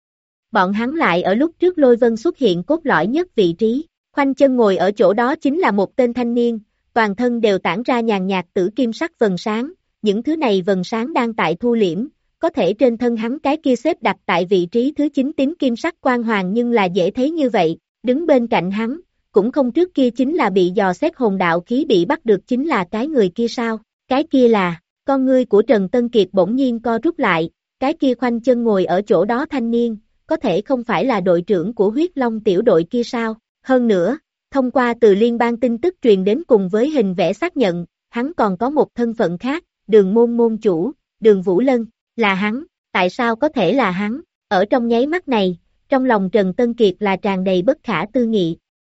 Bọn hắn lại ở lúc trước Lôi Vân xuất hiện cốt lõi nhất vị trí, khoanh chân ngồi ở chỗ đó chính là một tên thanh niên, toàn thân đều tản ra nhàn nhạt tử kim sắc vầng sáng, những thứ này vầng sáng đang tại thu liễm, có thể trên thân hắn cái kia xếp đặt tại vị trí thứ 9 tím kim sắc quang hoàng nhưng là dễ thấy như vậy, đứng bên cạnh hắn, cũng không trước kia chính là bị dò xét hồn đạo khí bị bắt được chính là cái người kia sao, cái kia là, con ngươi của Trần Tân Kiệt bỗng nhiên co rút lại, cái kia khoanh chân ngồi ở chỗ đó thanh niên, có thể không phải là đội trưởng của huyết long tiểu đội kia sao, hơn nữa, thông qua từ liên bang tin tức truyền đến cùng với hình vẽ xác nhận, hắn còn có một thân phận khác, Đường môn môn chủ, Đường Vũ Lân, là hắn, tại sao có thể là hắn, ở trong nháy mắt này, trong lòng Trần Tân Kiệt là tràn đầy bất khả tư nghị.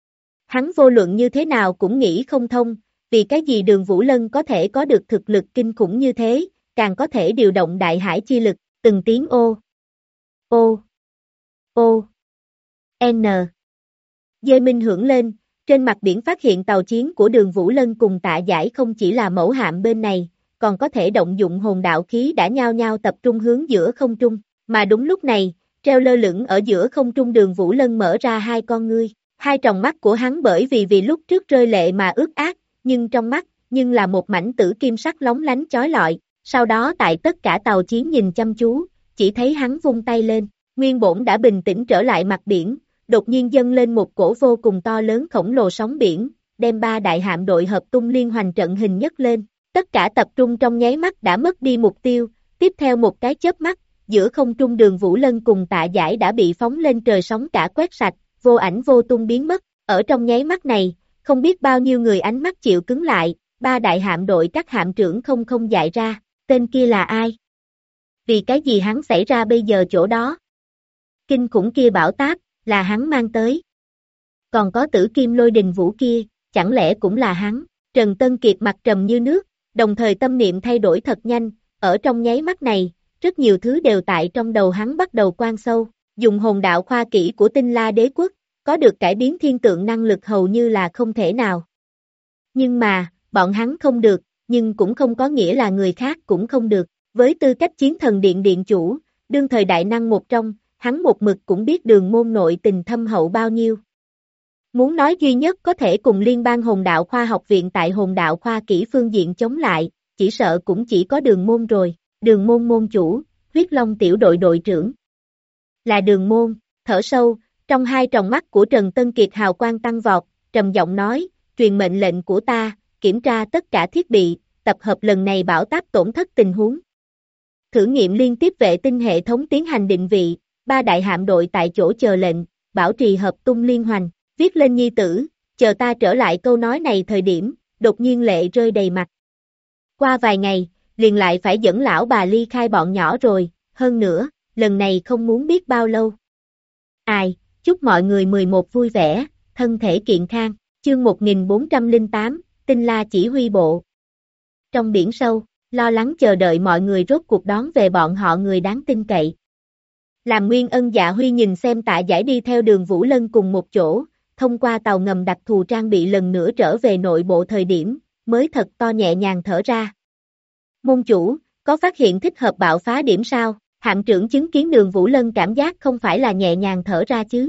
Hắn vô luận như thế nào cũng nghĩ không thông, vì cái gì Đường Vũ Lân có thể có được thực lực kinh khủng như thế, càng có thể điều động đại hải chi lực, từng tiếng ô, n. Dê minh hưởng lên, trên mặt biển phát hiện tàu chiến của Đường Vũ Lân cùng Tạ Giải không chỉ là mẫu hạm bên này, còn có thể động dụng hồn đạo khí đã nhao nhao tập trung hướng giữa không trung, mà đúng lúc này, treo lơ lửng ở giữa không trung Đường Vũ Lân mở ra hai con ngươi, hai tròng mắt của hắn bởi vì lúc trước rơi lệ mà ướt át, nhưng trong mắt, nhưng là một mảnh tử kim sắc lóng lánh chói lọi, sau đó tại tất cả tàu chiến nhìn chăm chú, chỉ thấy hắn vung tay lên, nguyên bổn đã bình tĩnh trở lại mặt biển, đột nhiên dâng lên một cổ vô cùng to lớn khổng lồ sóng biển, đem ba đại hạm đội hợp tung liên hoành trận hình nhất lên, tất cả tập trung trong nháy mắt đã mất đi mục tiêu, tiếp theo một cái chớp mắt, giữa không trung Đường Vũ Lân cùng Tạ Giải đã bị phóng lên trời sóng cả quét sạch, vô ảnh vô tung biến mất, ở trong nháy mắt này, không biết bao nhiêu người ánh mắt chịu cứng lại, ba đại hạm đội các hạm trưởng không dại ra, tên kia là ai? Vì cái gì hắn xảy ra bây giờ chỗ đó? Kinh khủng kia bão táp, là hắn mang tới. Còn có Tử Kim Lôi Đình Vũ kia, chẳng lẽ cũng là hắn? Trần Tân Kiệt mặt trầm như nước, đồng thời tâm niệm thay đổi thật nhanh, ở trong nháy mắt này, rất nhiều thứ đều tại trong đầu hắn bắt đầu quan sâu, dùng hồn đạo khoa kỹ của Tinh La Đế Quốc, có được cải biến thiên tượng năng lực hầu như là không thể nào. Nhưng mà, bọn hắn không được, nhưng cũng không có nghĩa là người khác cũng không được, với tư cách chiến thần điện điện chủ, đương thời đại năng một trong, hắn một mực cũng biết Đường môn nội tình thâm hậu bao nhiêu. Muốn nói duy nhất có thể cùng liên bang hồn đạo khoa học viện tại hồn đạo khoa kỹ phương diện chống lại, chỉ sợ cũng chỉ có Đường môn rồi, Đường môn môn chủ, huyết long tiểu đội đội trưởng. Là Đường môn, thở sâu, trong hai tròng mắt của Trần Tân Kiệt hào quang tăng vọt, trầm giọng nói, truyền mệnh lệnh của ta, kiểm tra tất cả thiết bị, tập hợp lần này bão táp tổn thất tình huống. Thử nghiệm liên tiếp vệ tinh hệ thống tiến hành định vị, ba đại hạm đội tại chỗ chờ lệnh, bảo trì hợp tung liên hoành, viết lên nhi tử, chờ ta trở lại câu nói này thời điểm, đột nhiên lệ rơi đầy mặt. Qua vài ngày, liền lại phải dẫn lão bà ly khai bọn nhỏ rồi, hơn nữa, lần này không muốn biết bao lâu. Ai, chúc mọi người 11 vui vẻ, thân thể kiện khang, chương 1408, Tinh La chỉ huy bộ. Trong biển sâu, lo lắng chờ đợi mọi người rốt cuộc đón về bọn họ người đáng tin cậy. Làm Nguyên Ân Dạ Huy nhìn xem Tạ Giải đi theo Đường Vũ Lân cùng một chỗ, thông qua tàu ngầm đặc thù trang bị lần nữa trở về nội bộ thời điểm, mới thật to nhẹ nhàng thở ra. Môn chủ, có phát hiện thích hợp bạo phá điểm sao? Hạm trưởng chứng kiến Đường Vũ Lân cảm giác không phải là nhẹ nhàng thở ra chứ.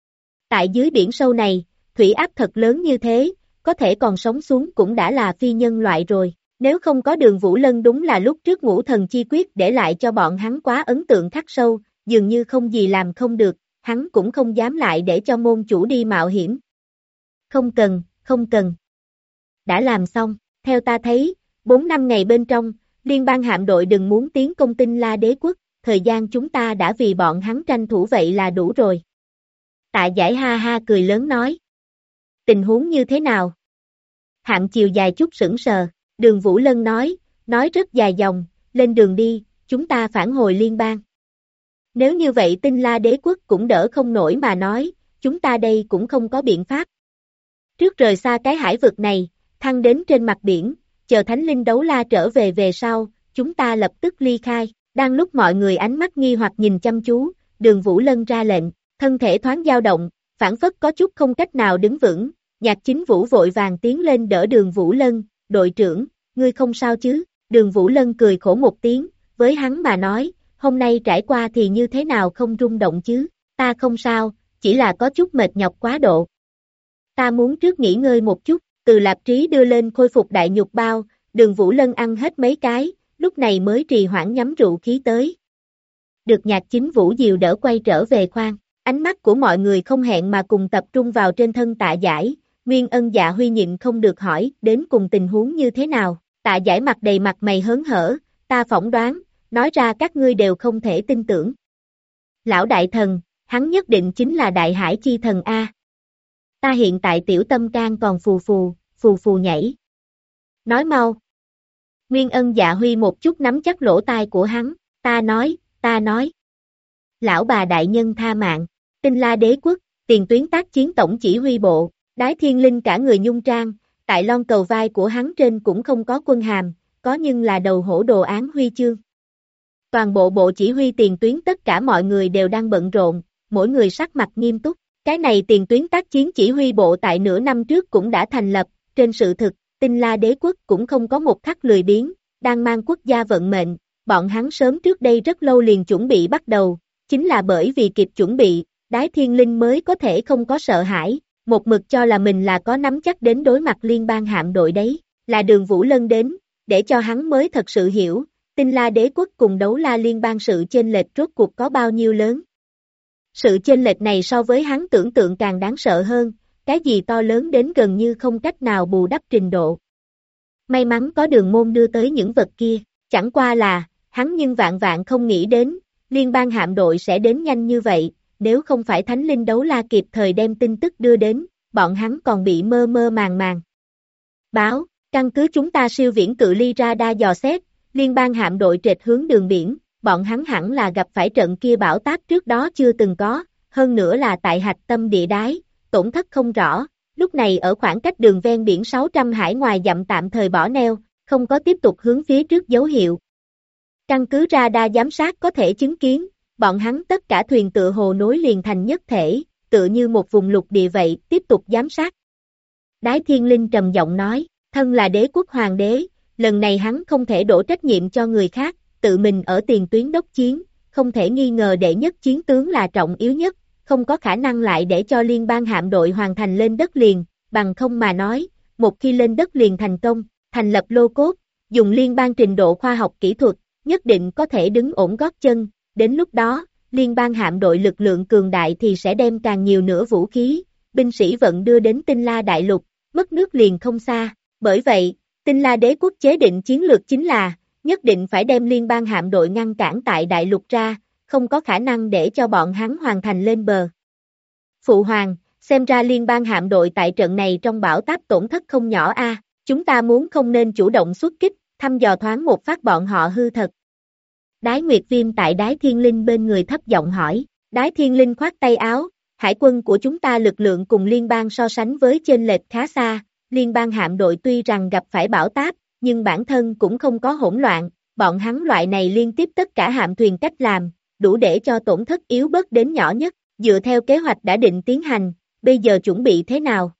Tại dưới biển sâu này, thủy áp thật lớn như thế, có thể còn sống xuống cũng đã là phi nhân loại rồi. Nếu không có Đường Vũ Lân đúng là lúc trước Ngũ Thần Chi Quyết để lại cho bọn hắn quá ấn tượng khắc sâu, dường như không gì làm không được, hắn cũng không dám lại để cho môn chủ đi mạo hiểm. Không cần, không cần. Đã làm xong, theo ta thấy, 4 năm ngày bên trong, liên bang hạm đội đừng muốn tiến công Tinh La Đế Quốc, thời gian chúng ta đã vì bọn hắn tranh thủ vậy là đủ rồi. Tạ Giải ha ha cười lớn nói. Tình huống như thế nào? Hạm chiều dài chút sững sờ, Đường Vũ Lân nói rất dài dòng, lên đường đi, chúng ta phản hồi liên bang. Nếu như vậy Tinh La Đế Quốc cũng đỡ không nổi mà nói, chúng ta đây cũng không có biện pháp. Trước rời xa cái hải vực này, thăng đến trên mặt biển, chờ Thánh Linh Đấu La trở về sau, chúng ta lập tức ly khai. Đang lúc mọi người ánh mắt nghi hoặc nhìn chăm chú, Đường Vũ Lân ra lệnh, thân thể thoáng dao động, phản phất có chút không cách nào đứng vững, Nhạc Chính Vũ vội vàng tiến lên đỡ Đường Vũ Lân, đội trưởng, ngươi không sao chứ? Đường Vũ Lân cười khổ một tiếng, với hắn mà nói, hôm nay trải qua thì như thế nào không rung động chứ, ta không sao, chỉ là có chút mệt nhọc quá độ. Ta muốn trước nghỉ ngơi một chút, Từ Lạp Trí đưa lên khôi phục đại nhục bao, Đường Vũ Lân ăn hết mấy cái, lúc này mới trì hoãn nhắm rượu khí tới. Được Nhạc Chính Vũ dìu đỡ quay trở về khoang, ánh mắt của mọi người không hẹn mà cùng tập trung vào trên thân Tạ Giải, Nguyên Ân Dạ Huy nhịn không được hỏi, đến cùng tình huống như thế nào? Tạ Giải mặt đầy mặt mày hớn hở, ta phỏng đoán, nói ra các ngươi đều không thể tin tưởng. Lão đại thần, hắn nhất định chính là Đại Hải chi thần A. Ta hiện tại tiểu tâm can còn phù phù nhảy. Nói mau. Nguyên Ân Dạ Huy một chút nắm chắc lỗ tai của hắn, ta nói. Lão bà đại nhân tha mạng, Tinh La Đế Quốc, tiền tuyến tác chiến tổng chỉ huy bộ, Đái Thiên Linh cả người nhung trang, tại lon cầu vai của hắn trên cũng không có quân hàm, có nhưng là đầu hổ đồ án huy chương. Toàn bộ bộ chỉ huy tiền tuyến tất cả mọi người đều đang bận rộn, mỗi người sắc mặt nghiêm túc. Cái này tiền tuyến tác chiến chỉ huy bộ tại nửa năm trước cũng đã thành lập, trên sự thực, Tinh La Đế Quốc cũng không có một khắc lười biếng, đang mang quốc gia vận mệnh, bọn hắn sớm trước đây rất lâu liền chuẩn bị bắt đầu, chính là bởi vì kịp chuẩn bị, Đái Thiên Linh mới có thể không có sợ hãi, một mực cho là mình là có nắm chắc đến đối mặt liên bang hạm đội đấy, là Đường Vũ Lân đến, để cho hắn mới thật sự hiểu, Tinh La Đế quốc cùng Đấu La Liên bang sự chênh lệch rốt cuộc có bao nhiêu lớn. Sự chênh lệch này so với hắn tưởng tượng càng đáng sợ hơn, cái gì to lớn đến gần như không cách nào bù đắp trình độ. May mắn có Đường Môn đưa tới những vật kia, chẳng qua là, hắn nhưng vạn vạn không nghĩ đến, liên bang hạm đội sẽ đến nhanh như vậy, nếu không phải Thánh Linh Đấu La kịp thời đem tin tức đưa đến, bọn hắn còn bị mơ mơ màng màng. Báo, căn cứ chúng ta siêu viễn cự ly radar dò xét, liên bang hạm đội trệt hướng đường biển, bọn hắn hẳn là gặp phải trận kia bão táp trước đó chưa từng có, hơn nữa là tại hạch tâm địa đái, tổn thất không rõ, lúc này ở khoảng cách đường ven biển 600 hải ngoài dặm tạm thời bỏ neo, không có tiếp tục hướng phía trước dấu hiệu. Căn cứ radar giám sát có thể chứng kiến, bọn hắn tất cả thuyền tựa hồ nối liền thành nhất thể, tựa như một vùng lục địa vậy, tiếp tục giám sát. Đái Thiên Linh trầm giọng nói, thân là đế quốc hoàng đế, lần này hắn không thể đổ trách nhiệm cho người khác, tự mình ở tiền tuyến đốc chiến, không thể nghi ngờ đệ nhất chiến tướng là trọng yếu nhất, không có khả năng lại để cho liên bang hạm đội hoàn thành lên đất liền, bằng không mà nói, một khi lên đất liền thành công, thành lập lô cốt, dùng liên bang trình độ khoa học kỹ thuật, nhất định có thể đứng ổn gót chân, đến lúc đó, liên bang hạm đội lực lượng cường đại thì sẽ đem càng nhiều nữa vũ khí, binh sĩ vận đưa đến Tinh La Đại Lục, mất nước liền không xa, bởi vậy, Tinh La Đế quốc chế định chiến lược chính là, nhất định phải đem liên bang hạm đội ngăn cản tại Đại Lục ra, không có khả năng để cho bọn hắn hoàn thành lên bờ. Phụ hoàng, xem ra liên bang hạm đội tại trận này trong bão táp tổn thất không nhỏ a, chúng ta muốn không nên chủ động xuất kích, thăm dò thoáng một phát bọn họ hư thật. Đái Nguyệt Viêm tại Đái Thiên Linh bên người thấp giọng hỏi, Đái Thiên Linh khoát tay áo, hải quân của chúng ta lực lượng cùng liên bang so sánh với chênh lệch khá xa, liên bang hạm đội tuy rằng gặp phải bão táp, nhưng bản thân cũng không có hỗn loạn, bọn hắn loại này liên tiếp tất cả hạm thuyền cách làm, đủ để cho tổn thất yếu bớt đến nhỏ nhất, dựa theo kế hoạch đã định tiến hành, bây giờ chuẩn bị thế nào?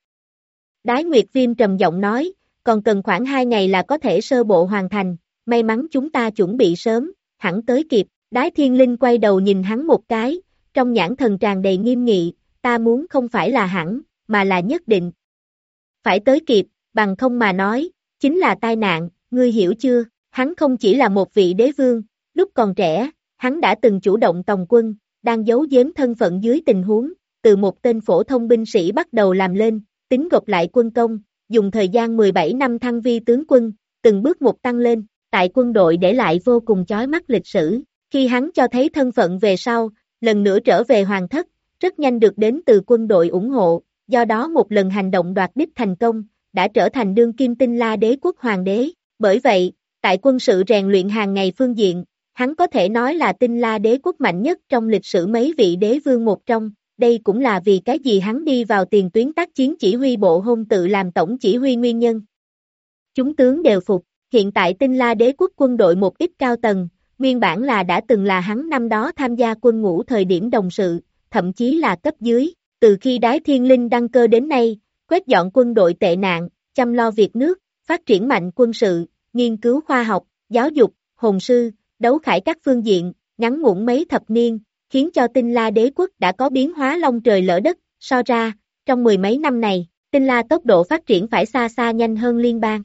Đái Nguyệt Viêm trầm giọng nói, còn cần khoảng 2 ngày là có thể sơ bộ hoàn thành, may mắn chúng ta chuẩn bị sớm, hẳn tới kịp, Đái Thiên Linh quay đầu nhìn hắn một cái, trong nhãn thần tràn đầy nghiêm nghị, ta muốn không phải là hẳn, mà là nhất định. Phải tới kịp, bằng không mà nói, chính là tai nạn, ngươi hiểu chưa, hắn không chỉ là một vị đế vương, lúc còn trẻ, hắn đã từng chủ động tòng quân, đang giấu giếm thân phận dưới tình huống, từ một tên phổ thông binh sĩ bắt đầu làm lên, tính gộp lại quân công, dùng thời gian 17 năm thăng vi tướng quân, từng bước một tăng lên, tại quân đội để lại vô cùng chói mắt lịch sử, khi hắn cho thấy thân phận về sau, lần nữa trở về hoàng thất, rất nhanh được đến từ quân đội ủng hộ, do đó một lần hành động đoạt đích thành công, đã trở thành đương kim Tinh La Đế quốc hoàng đế, bởi vậy, tại quân sự rèn luyện hàng ngày phương diện, hắn có thể nói là Tinh La Đế quốc mạnh nhất trong lịch sử mấy vị đế vương một trong, đây cũng là vì cái gì hắn đi vào tiền tuyến tác chiến chỉ huy bộ hôn tự làm tổng chỉ huy nguyên nhân. Chúng tướng đều phục, hiện tại Tinh La Đế quốc quân đội một ít cao tầng, nguyên bản là đã từng là hắn năm đó tham gia quân ngũ thời điểm đồng sự, thậm chí là cấp dưới, từ khi Đái Thiên Linh đăng cơ đến nay, quét dọn quân đội tệ nạn, chăm lo việc nước, phát triển mạnh quân sự, nghiên cứu khoa học, giáo dục, hồn sư, đấu khải các phương diện, ngắn ngủn mấy thập niên, khiến cho Tinh La Đế quốc đã có biến hóa long trời lỡ đất, so ra, trong 10 mấy năm này, Tinh La tốc độ phát triển phải xa xa nhanh hơn liên bang.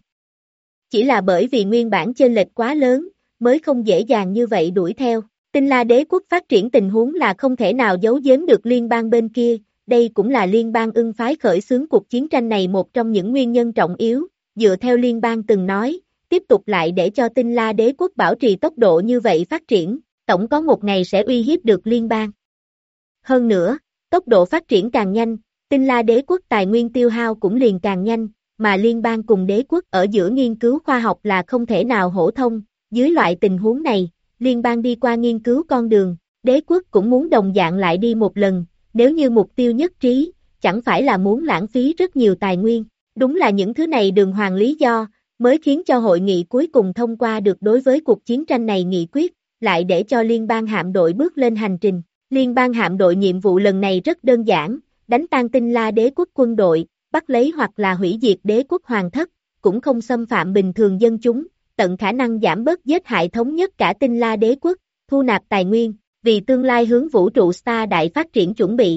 Chỉ là bởi vì nguyên bản chênh lệch quá lớn, mới không dễ dàng như vậy đuổi theo. Tinh La Đế quốc phát triển tình huống là không thể nào giấu giếm được liên bang bên kia, đây cũng là liên bang ưng phái khởi xướng cuộc chiến tranh này một trong những nguyên nhân trọng yếu, dựa theo liên bang từng nói, tiếp tục lại để cho Tinh La Đế quốc bảo trì tốc độ như vậy phát triển, tổng có một ngày sẽ uy hiếp được liên bang. Hơn nữa, tốc độ phát triển càng nhanh, Tinh La Đế quốc tài nguyên tiêu hao cũng liền càng nhanh, mà liên bang cùng đế quốc ở giữa nghiên cứu khoa học là không thể nào hổ thông, dưới loại tình huống này, liên bang đi qua nghiên cứu con đường, đế quốc cũng muốn đồng dạng lại đi một lần, nếu như mục tiêu nhất trí, chẳng phải là muốn lãng phí rất nhiều tài nguyên, đúng là những thứ này đường hoàng lý do, mới khiến cho hội nghị cuối cùng thông qua được đối với cuộc chiến tranh này nghị quyết, lại để cho liên bang hạm đội bước lên hành trình. Liên bang hạm đội nhiệm vụ lần này rất đơn giản, đánh tan Tinh La Đế quốc quân đội, bắt lấy hoặc là hủy diệt đế quốc hoàng thất, cũng không xâm phạm bình thường dân chúng, tận khả năng giảm bớt giết hại thống nhất cả Tinh La Đế quốc, thu nạp tài nguyên, vì tương lai hướng vũ trụ Star đại phát triển chuẩn bị.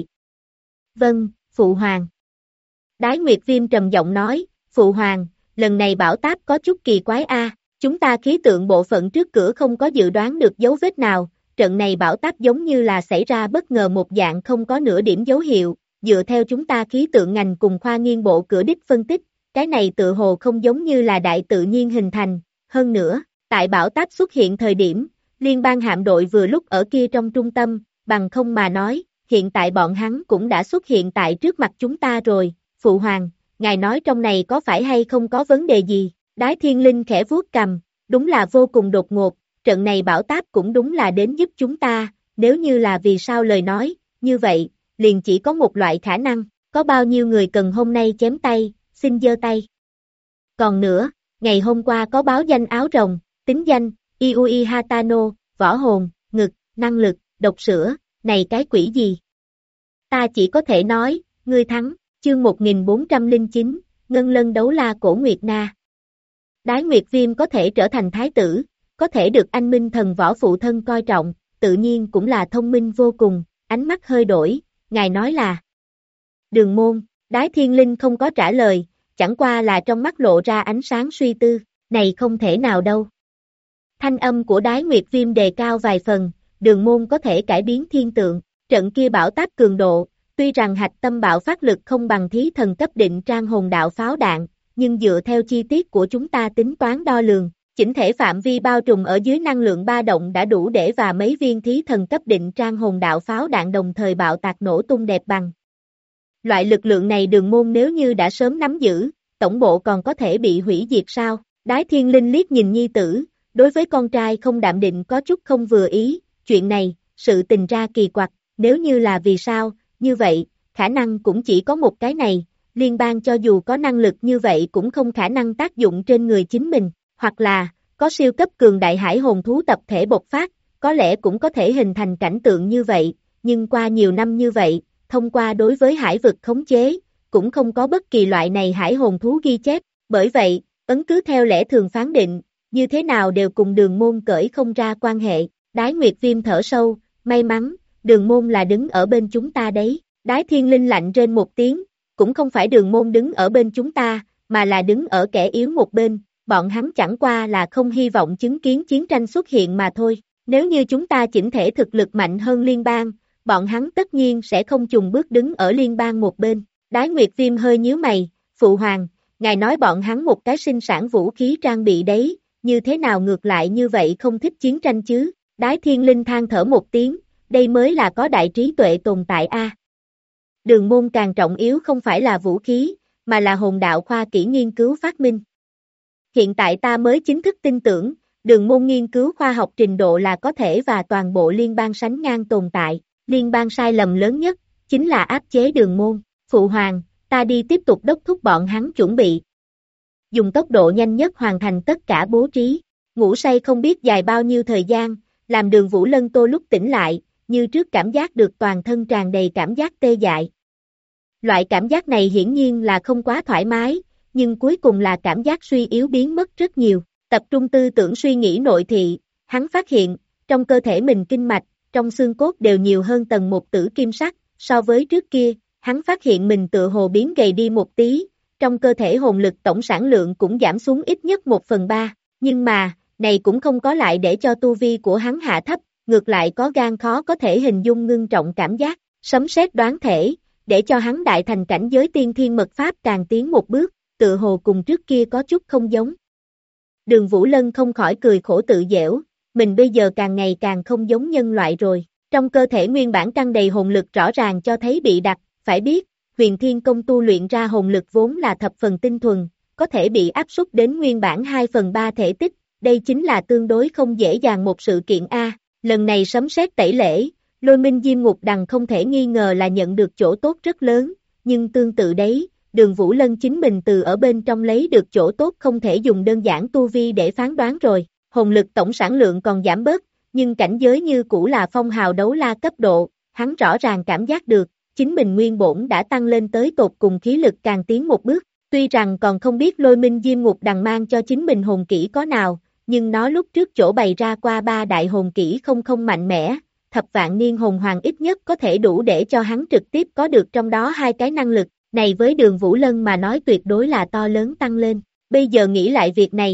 Vâng, Phụ Hoàng. Đái Nguyệt Viêm trầm giọng nói, Phụ Hoàng, lần này bão táp có chút kỳ quái a, Chúng ta khí tượng bộ phận trước cửa không có dự đoán được dấu vết nào, trận này bão táp giống như là xảy ra bất ngờ một dạng không có nửa điểm dấu hiệu, dựa theo chúng ta khí tượng ngành cùng khoa nghiên bộ cửa đích phân tích, cái này tự hồ không giống như là đại tự nhiên hình thành, hơn nữa, tại bão táp xuất hiện thời điểm, liên bang hạm đội vừa lúc ở kia trong trung tâm, bằng không mà nói, hiện tại bọn hắn cũng đã xuất hiện tại trước mặt chúng ta rồi, Phụ Hoàng, ngài nói trong này có phải hay không có vấn đề gì, Đái Thiên Linh khẽ vuốt cằm, đúng là vô cùng đột ngột, trận này bão táp cũng đúng là đến giúp chúng ta, nếu như là vì sao lời nói, như vậy, liền chỉ có một loại khả năng, có bao nhiêu người cần hôm nay chém tay, xin giơ tay. Còn nữa, ngày hôm qua có báo danh áo rồng, tính danh, Iui Hatano, võ hồn, ngực, năng lực, độc sữa, này cái quỷ gì? Ta chỉ có thể nói, ngươi thắng, chương 1409, Ngân Lân đấu la cổ Nguyệt Na. Đái Nguyệt Viêm có thể trở thành thái tử, có thể được anh minh thần võ phụ thân coi trọng, tự nhiên cũng là thông minh vô cùng, ánh mắt hơi đổi, ngài nói là Đường Môn, Đái Thiên Linh không có trả lời, chẳng qua là trong mắt lộ ra ánh sáng suy tư, này không thể nào đâu. Thanh âm của Đái Nguyệt Viêm đề cao vài phần, Đường Môn có thể cải biến thiên tượng, trận kia bão táp cường độ, tuy rằng hạch tâm bạo phát lực không bằng thí thần cấp định trang hồn đạo pháo đạn, nhưng dựa theo chi tiết của chúng ta tính toán đo lường, chỉnh thể phạm vi bao trùm ở dưới năng lượng ba động đã đủ để và mấy viên thí thần cấp định trang hồn đạo pháo đạn đồng thời bạo tạc nổ tung đẹp bằng. Loại lực lượng này Đường Môn nếu như đã sớm nắm giữ, tổng bộ còn có thể bị hủy diệt sao? Đái Thiên Linh liếc nhìn nhi tử, đối với con trai không đạm định có chút không vừa ý, chuyện này, sự tình ra kỳ quặc, nếu như là vì sao, như vậy, khả năng cũng chỉ có một cái này, liên bang cho dù có năng lực như vậy cũng không khả năng tác dụng trên người chính mình, hoặc là, có siêu cấp cường đại hải hồn thú tập thể bộc phát, có lẽ cũng có thể hình thành cảnh tượng như vậy, nhưng qua nhiều năm như vậy, thông qua đối với hải vực khống chế, cũng không có bất kỳ loại này hải hồn thú ghi chép, bởi vậy, ấn cứ theo lẽ thường phán định, như thế nào đều cùng Đường Môn cởi không ra quan hệ, Đái Nguyệt Viêm thở sâu, may mắn, Đường Môn là đứng ở bên chúng ta đấy, Đái Thiên Linh lạnh rên một tiếng, cũng không phải Đường Môn đứng ở bên chúng ta, mà là đứng ở kẻ yếu một bên, bọn hắn chẳng qua là không hy vọng chứng kiến chiến tranh xuất hiện mà thôi, nếu như chúng ta chỉnh thể thực lực mạnh hơn liên bang, bọn hắn tất nhiên sẽ không chùng bước đứng ở liên bang một bên, Đái Nguyệt Viêm hơi nhíu mày, Phụ Hoàng, ngài nói bọn hắn một cái sinh sản vũ khí trang bị đấy, như thế nào ngược lại như vậy không thích chiến tranh chứ, Đái Thiên Linh than thở một tiếng, đây mới là có đại trí tuệ tồn tại a. Đường Môn càng trọng yếu không phải là vũ khí, mà là hồn đạo khoa kỹ nghiên cứu phát minh. Hiện tại ta mới chính thức tin tưởng, Đường Môn nghiên cứu khoa học trình độ là có thể và toàn bộ liên bang sánh ngang tồn tại, liên bang sai lầm lớn nhất, chính là áp chế Đường Môn, Phụ Hoàng, ta đi tiếp tục đốc thúc bọn hắn chuẩn bị. Dùng tốc độ nhanh nhất hoàn thành tất cả bố trí, ngủ say không biết dài bao nhiêu thời gian, làm Đường Vũ Lân Tô lúc tỉnh lại, như trước cảm giác được toàn thân tràn đầy cảm giác tê dại. Loại cảm giác này hiển nhiên là không quá thoải mái, nhưng cuối cùng là cảm giác suy yếu biến mất rất nhiều, tập trung tư tưởng suy nghĩ nội thị, hắn phát hiện, trong cơ thể mình kinh mạch, trong xương cốt đều nhiều hơn tầng một tử kim sắc, so với trước kia, hắn phát hiện mình tựa hồ biến gầy đi một tí, trong cơ thể hồn lực tổng sản lượng cũng giảm xuống ít nhất 1/3, nhưng mà, này cũng không có lại để cho tu vi của hắn hạ thấp, ngược lại có gan khó có thể hình dung ngưng trọng cảm giác, sấm sét đoán thể, để cho hắn đại thành cảnh giới tiên thiên mật pháp càng tiến một bước, tựa hồ cùng trước kia có chút không giống. Đường Vũ Lân không khỏi cười khổ tự giễu, mình bây giờ càng ngày càng không giống nhân loại rồi, trong cơ thể nguyên bản tràn đầy hồn lực rõ ràng cho thấy bị đặc, phải biết, Huyền Thiên Công tu luyện ra hồn lực vốn là thập phần tinh thuần, có thể bị áp suất đến nguyên bản 2/3 thể tích, đây chính là tương đối không dễ dàng một sự kiện A, lần này sấm sét tẩy lễ, Lôi Minh Diêm Ngục Đằng không thể nghi ngờ là nhận được chỗ tốt rất lớn, nhưng tương tự đấy, Đường Vũ Lân chính mình từ ở bên trong lấy được chỗ tốt không thể dùng đơn giản tu vi để phán đoán rồi, hồn lực tổng sản lượng còn giảm bớt, nhưng cảnh giới như cũ là phong hào đấu la cấp độ, hắn rõ ràng cảm giác được, chính mình nguyên bổn đã tăng lên tới tột cùng khí lực càng tiến một bước, tuy rằng còn không biết Lôi Minh Diêm Ngục Đằng mang cho chính mình hồn kỹ có nào, nhưng nó lúc trước chỗ bày ra qua 3 đại hồn kỹ không mạnh mẽ, thập vạn niên hồn hoàng ít nhất có thể đủ để cho hắn trực tiếp có được trong đó 2 cái năng lực, này với Đường Vũ Lân mà nói tuyệt đối là to lớn tăng lên, bây giờ nghĩ lại việc này,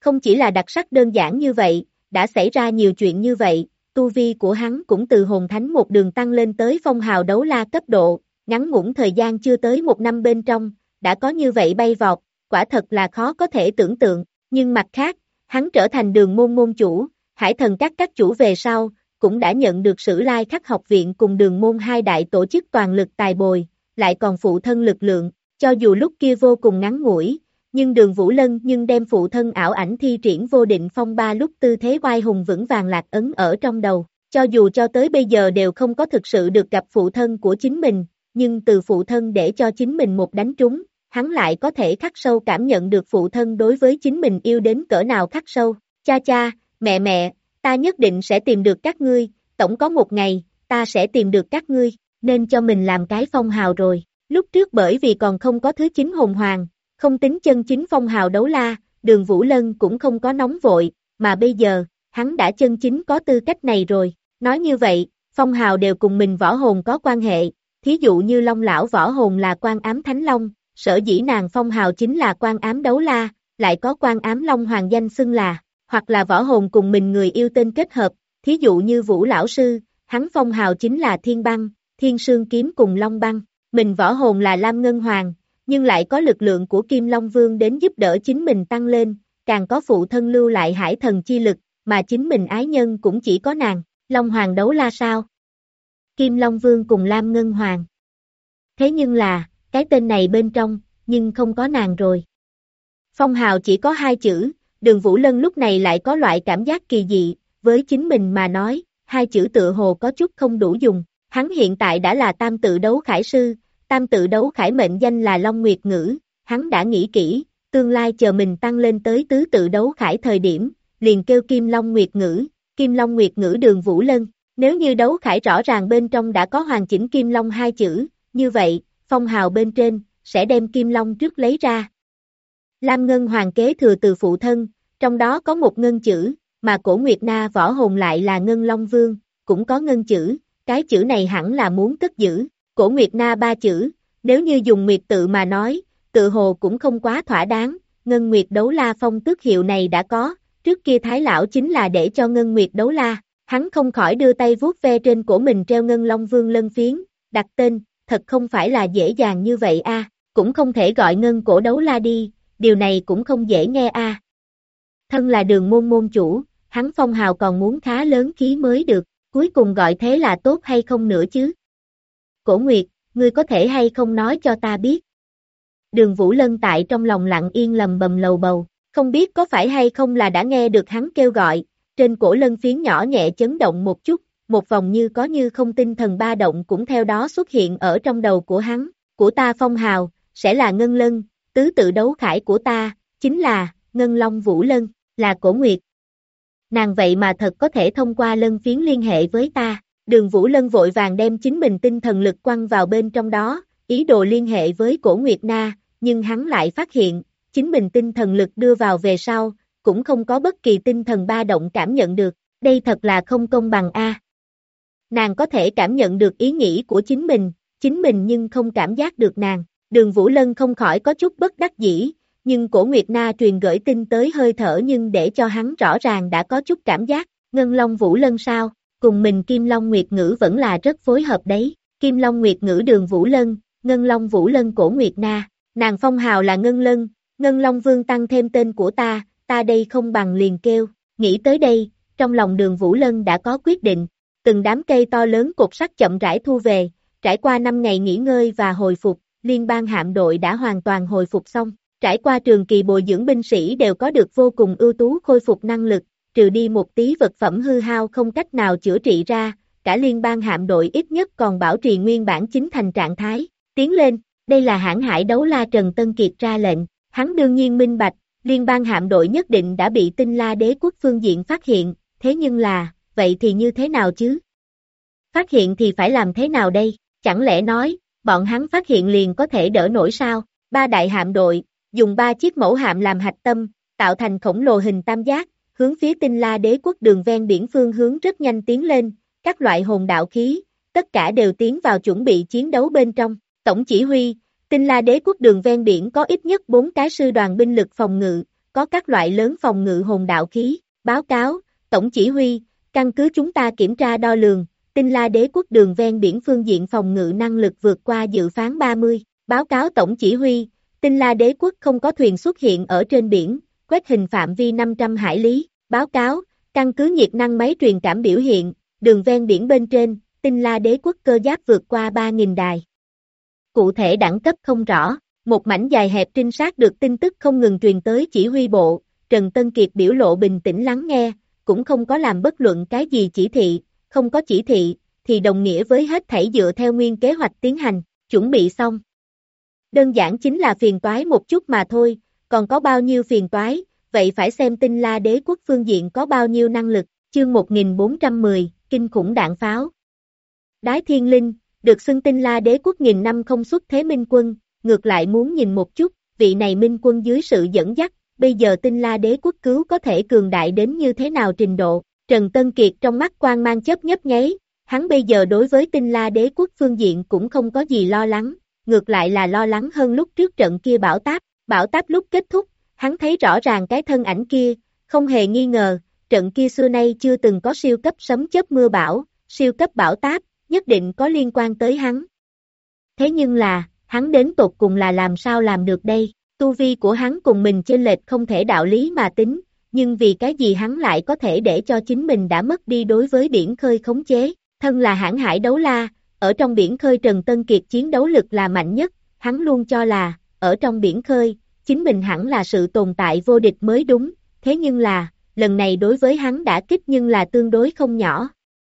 Không chỉ là đặc sắc đơn giản như vậy, đã xảy ra nhiều chuyện như vậy, tu vi của hắn cũng từ hồn thánh một đường tăng lên tới phong hào đấu la cấp độ, ngắn ngủn thời gian chưa tới 1 năm bên trong, đã có như vậy bay vọt, quả thật là khó có thể tưởng tượng, nhưng mặt khác, hắn trở thành Đường Môn môn chủ, Hải Thần các chủ về sau, cũng đã nhận được Sử Lai Khắc học viện cùng Đường Môn hai đại tổ chức toàn lực tài bồi, lại còn phụ thân lực lượng, cho dù lúc kia vô cùng ngắn ngủi, nhưng Đường Vũ Lân đem phụ thân ảo ảnh thi triển vô định phong ba lúc tư thế oai hùng vững vàng lạc ấn ở trong đầu, cho dù cho tới bây giờ đều không có thực sự được gặp phụ thân của chính mình, nhưng từ phụ thân để cho chính mình một đánh trúng, hắn lại có thể khắc sâu cảm nhận được phụ thân đối với chính mình yêu đến cỡ nào khắc sâu, cha cha, mẹ, ta nhất định sẽ tìm được các ngươi, tổng có một ngày, ta sẽ tìm được các ngươi, nên cho mình làm cái phong hào rồi, lúc trước bởi vì còn không có thứ 9 hồn hoàng, không tính chân chính phong hào đấu la, Đường Vũ Lân cũng không có nóng vội, mà bây giờ, hắn đã chân chính có tư cách này rồi, nói như vậy, phong hào đều cùng mình võ hồn có quan hệ, thí dụ như Long lão võ hồn là Quan Ám Thánh Long, sở dĩ nàng phong hào chính là Quan Ám Đấu La, lại có Quan Ám Long hoàng danh xưng là, hoặc là võ hồn cùng mình người yêu tên kết hợp, thí dụ như Vũ lão sư, hắn phong hào chính là Thiên Băng, Thiên Sương Kiếm cùng Long Băng, mình võ hồn là Lam Ngân Hoàng, nhưng lại có lực lượng của Kim Long Vương đến giúp đỡ chính mình tăng lên, càng có phụ thân lưu lại hải thần chi lực, mà chính mình ái nhân cũng chỉ có nàng, Long Hoàng Đấu La sao? Kim Long Vương cùng Lam Ngân Hoàng. Thế nhưng là, cái tên này bên trong, nhưng không có nàng rồi. Phong hào chỉ có 2 chữ, Đường Vũ Lân lúc này lại có loại cảm giác kỳ dị, với chính mình mà nói, 2 chữ tựa hồ có chút không đủ dùng, hắn hiện tại đã là tam tự đấu khải sư, tam tự đấu khải mệnh danh là Long Nguyệt Ngữ, hắn đã nghĩ kỹ, tương lai chờ mình tăng lên tới tứ tự đấu khải thời điểm, liền kêu Kim Long Nguyệt Ngữ Đường Vũ Lân, nếu như đấu khải rõ ràng bên trong đã có hoàn chỉnh Kim Long 2 chữ, như vậy, phong hào bên trên, sẽ đem Kim Long trước lấy ra. Lam Ngân Hoàng kế thừa từ phụ thân, trong đó có một ngân chữ, mà Cổ Nguyệt Na võ hồn lại là Ngân Long Vương, cũng có ngân chữ, cái chữ này hẳn là muốn cất giữ. Cổ Nguyệt Na 3 chữ, nếu như dùng Nguyệt tự mà nói, tự hồ cũng không quá thỏa đáng, Ngân Nguyệt Đấu La phong tước hiệu này đã có, trước kia Thái Lão chính là để cho Ngân Nguyệt Đấu La, hắn không khỏi đưa tay vuốt ve trên cổ mình treo Ngân Long Vương lân phiến, đặt tên, thật không phải là dễ dàng như vậy a, cũng không thể gọi Ngân Cổ Đấu La đi, điều này cũng không dễ nghe a. Thân là Đường Môn môn chủ, hắn phong hào còn muốn khá lớn khí mới được, cuối cùng gọi thế là tốt hay không nữa chứ? Cổ Nguyệt, ngươi có thể hay không nói cho ta biết? Đường Vũ Lân tại trong lòng lặng yên lầm bầm lầu bầu, không biết có phải hay không là đã nghe được hắn kêu gọi, trên cổ lân phiến nhỏ nhẹ chấn động một chút, một vòng như có như không tinh thần ba động cũng theo đó xuất hiện ở trong đầu của hắn, của ta phong hào, sẽ là Ngân Lân, tứ tự đấu khải của ta, chính là, Ngân Long Vũ Lân, là Cổ Nguyệt. Nàng vậy mà thật có thể thông qua lân phiến liên hệ với ta, Đường Vũ Lân vội vàng đem chính mình tinh thần lực quăng vào bên trong đó, ý đồ liên hệ với Cổ Nguyệt Na, nhưng hắn lại phát hiện, chính mình tinh thần lực đưa vào về sau, cũng không có bất kỳ tinh thần ba động cảm nhận được, đây thật là không công bằng a. Nàng có thể cảm nhận được ý nghĩ của chính mình nhưng không cảm giác được nàng, Đường Vũ Lân không khỏi có chút bất đắc dĩ, nhưng Cổ Nguyệt Na truyền gửi tin tới hơi thở nhưng để cho hắn rõ ràng đã có chút cảm giác, Ngân Long Vũ Lân sao, cùng mình Kim Long Nguyệt Ngữ vẫn là rất phối hợp đấy, Kim Long Nguyệt Ngữ Đường Vũ Lân, Ngân Long Vũ Lân Cổ Nguyệt Na, nàng phong hào là Ngân Lân, Ngân Long Vương tăng thêm tên của ta đây không bằng liền kêu, nghĩ tới đây, trong lòng Đường Vũ Lân đã có quyết định, từng đám cây to lớn cột sắt chậm rãi thu về, trải qua 5 ngày nghỉ ngơi và hồi phục, liên bang hạm đội đã hoàn toàn hồi phục xong, trải qua trường kỳ bồi dưỡng binh sĩ đều có được vô cùng ưu tú khôi phục năng lực, trừ đi một tí vật phẩm hư hao không cách nào chữa trị ra, cả liên bang hạm đội ít nhất còn bảo trì nguyên bản chính thành trạng thái, tiến lên, đây là hãng hải đấu la Trần Tân Kiệt ra lệnh, hắn đương nhiên minh bạch, liên bang hạm đội nhất định đã bị Tinh La Đế quốc phương diện phát hiện, thế nhưng là, vậy thì như thế nào chứ? Phát hiện thì phải làm thế nào đây? Chẳng lẽ nói, bọn hắn phát hiện liền có thể đỡ nổi sao? 3 đại hạm đội, dùng 3 chiếc mẫu hạm làm hạch tâm, tạo thành khổng lồ hình tam giác, hướng phía Tinh La Đế quốc đường ven biển phương hướng rất nhanh tiến lên, các loại hồn đạo khí, tất cả đều tiến vào chuẩn bị chiến đấu bên trong. Tổng chỉ huy, Tinh La Đế quốc đường ven biển có ít nhất 4 cái sư đoàn binh lực phòng ngự, có các loại lớn phòng ngự hồn đạo khí. Báo cáo, Tổng chỉ huy, căn cứ chúng ta kiểm tra đo lường, Tinh La Đế quốc đường ven biển phương diện phòng ngự năng lực vượt qua dự phán 30. Báo cáo Tổng chỉ huy, Tinh La Đế quốc không có thuyền xuất hiện ở trên biển, quét hình phạm vi 500 hải lý. Báo cáo, căn cứ nhiệt năng máy truyền cảm biểu hiện, đường ven biển bên trên, Tinh La Đế quốc cơ giáp vượt qua 3.000 đài. Cụ thể đẳng cấp không rõ, một mảnh dài hẹp trinh sát được tin tức không ngừng truyền tới chỉ huy bộ, Trần Tân Kiệt biểu lộ bình tĩnh lắng nghe, cũng không có làm bất luận cái gì chỉ thị, không có chỉ thị, thì đồng nghĩa với hết thảy dựa theo nguyên kế hoạch tiến hành, chuẩn bị xong. Đơn giản chính là phiền toái một chút mà thôi, còn có bao nhiêu phiền toái, vậy phải xem Tinh La Đế quốc phương diện có bao nhiêu năng lực, chương 1410, kinh khủng đạn pháo. Đái Thiên Linh, được xưng Tinh La Đế quốc nghìn năm không xuất thế minh quân, ngược lại muốn nhìn một chút, vị này minh quân dưới sự dẫn dắt, bây giờ Tinh La Đế quốc cứu có thể cường đại đến như thế nào trình độ. Trần Tân Kiệt trong mắt quang mang chớp nhấp nháy, hắn bây giờ đối với Tinh La Đế quốc phương diện cũng không có gì lo lắng, ngược lại là lo lắng hơn lúc trước trận kia bão táp lúc kết thúc, hắn thấy rõ ràng cái thân ảnh kia, không hề nghi ngờ, trận kia xưa nay chưa từng có siêu cấp sấm chớp mưa bão, siêu cấp bão táp, nhất định có liên quan tới hắn. Thế nhưng là, hắn đến tột cùng là làm sao làm được đây, tu vi của hắn cùng mình chênh lệch không thể đạo lý mà tính, nhưng vì cái gì hắn lại có thể để cho chính mình đã mất đi đối với biển khơi khống chế, thân là hãn hải đấu la, ở trong biển khơi Trần Tân Kiệt chiến đấu lực là mạnh nhất, hắn luôn cho là, ở trong biển khơi, chính mình hẳn là sự tồn tại vô địch mới đúng, thế nhưng là, lần này đối với hắn đã kích nhưng là tương đối không nhỏ.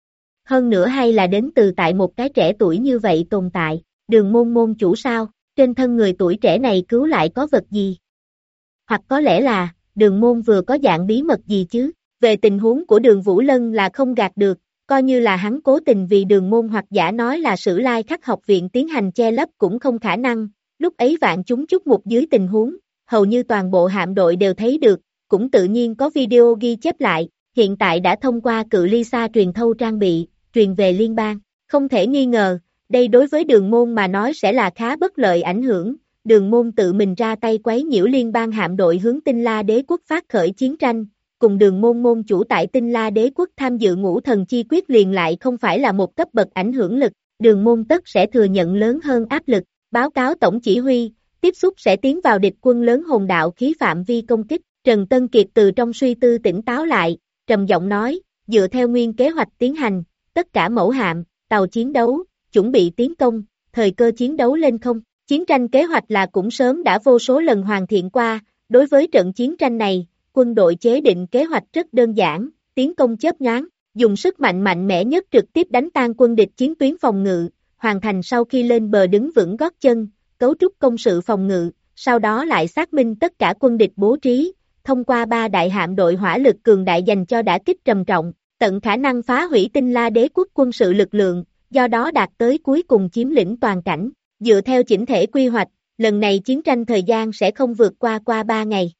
Hơn nữa hay là đến từ tại một cái trẻ tuổi như vậy tồn tại, Đường Môn môn chủ sao, trên thân người tuổi trẻ này cứu lại có vật gì? Hoặc có lẽ là, Đường Môn vừa có dạng bí mật gì chứ, về tình huống của Đường Vũ Lân là không gạt được, coi như là hắn cố tình vì Đường Môn hoặc giả nói là Sử Lai Khắc học viện tiến hành che lấp cũng không khả năng, lúc ấy vạn chúng chúc mục dưới tình huống, hầu như toàn bộ hạm đội đều thấy được, cũng tự nhiên có video ghi chép lại, hiện tại đã thông qua cự ly xa truyền thâu trang bị, truyền về liên bang, không thể nghi ngờ, đây đối với Đường Môn mà nói sẽ là khá bất lợi ảnh hưởng, Đường Môn tự mình ra tay quấy nhiễu liên bang hạm đội hướng Tinh La Đế quốc phát khởi chiến tranh, cùng Đường Môn môn chủ tại Tinh La Đế quốc tham dự ngũ thần chi quyết liền lại không phải là một cấp bậc ảnh hưởng lực, Đường Môn tất sẽ thừa nhận lớn hơn áp lực, báo cáo tổng chỉ huy, tiếp xúc sẽ tiến vào địch quân lớn hồn đạo khí phạm vi công kích, Trần Tân Kiệt từ trong suy tư tỉnh táo lại, trầm giọng nói, dựa theo nguyên kế hoạch tiến hành, tất cả mẫu hạm, tàu chiến đấu, chuẩn bị tiến công, thời cơ chiến đấu lên không, chiến tranh kế hoạch là cũng sớm đã vô số lần hoàn thiện qua, đối với trận chiến tranh này, quân đội chế định kế hoạch rất đơn giản, tiến công chớp nhoáng, dùng sức mạnh mạnh mẽ nhất trực tiếp đánh tan quân địch chiến tuyến phòng ngự, hoàn thành sau khi lên bờ đứng vững gót chân, cấu trúc công sự phòng ngự, sau đó lại xác minh tất cả quân địch bố trí, thông qua 3 đại hạm đội hỏa lực cường đại dành cho đả kích trầm trọng, tận khả năng phá hủy Tinh La Đế quốc quân sự lực lượng, do đó đạt tới cuối cùng chiếm lĩnh toàn cảnh. Dựa theo chỉnh thể quy hoạch, lần này chiến tranh thời gian sẽ không vượt qua 3 ngày.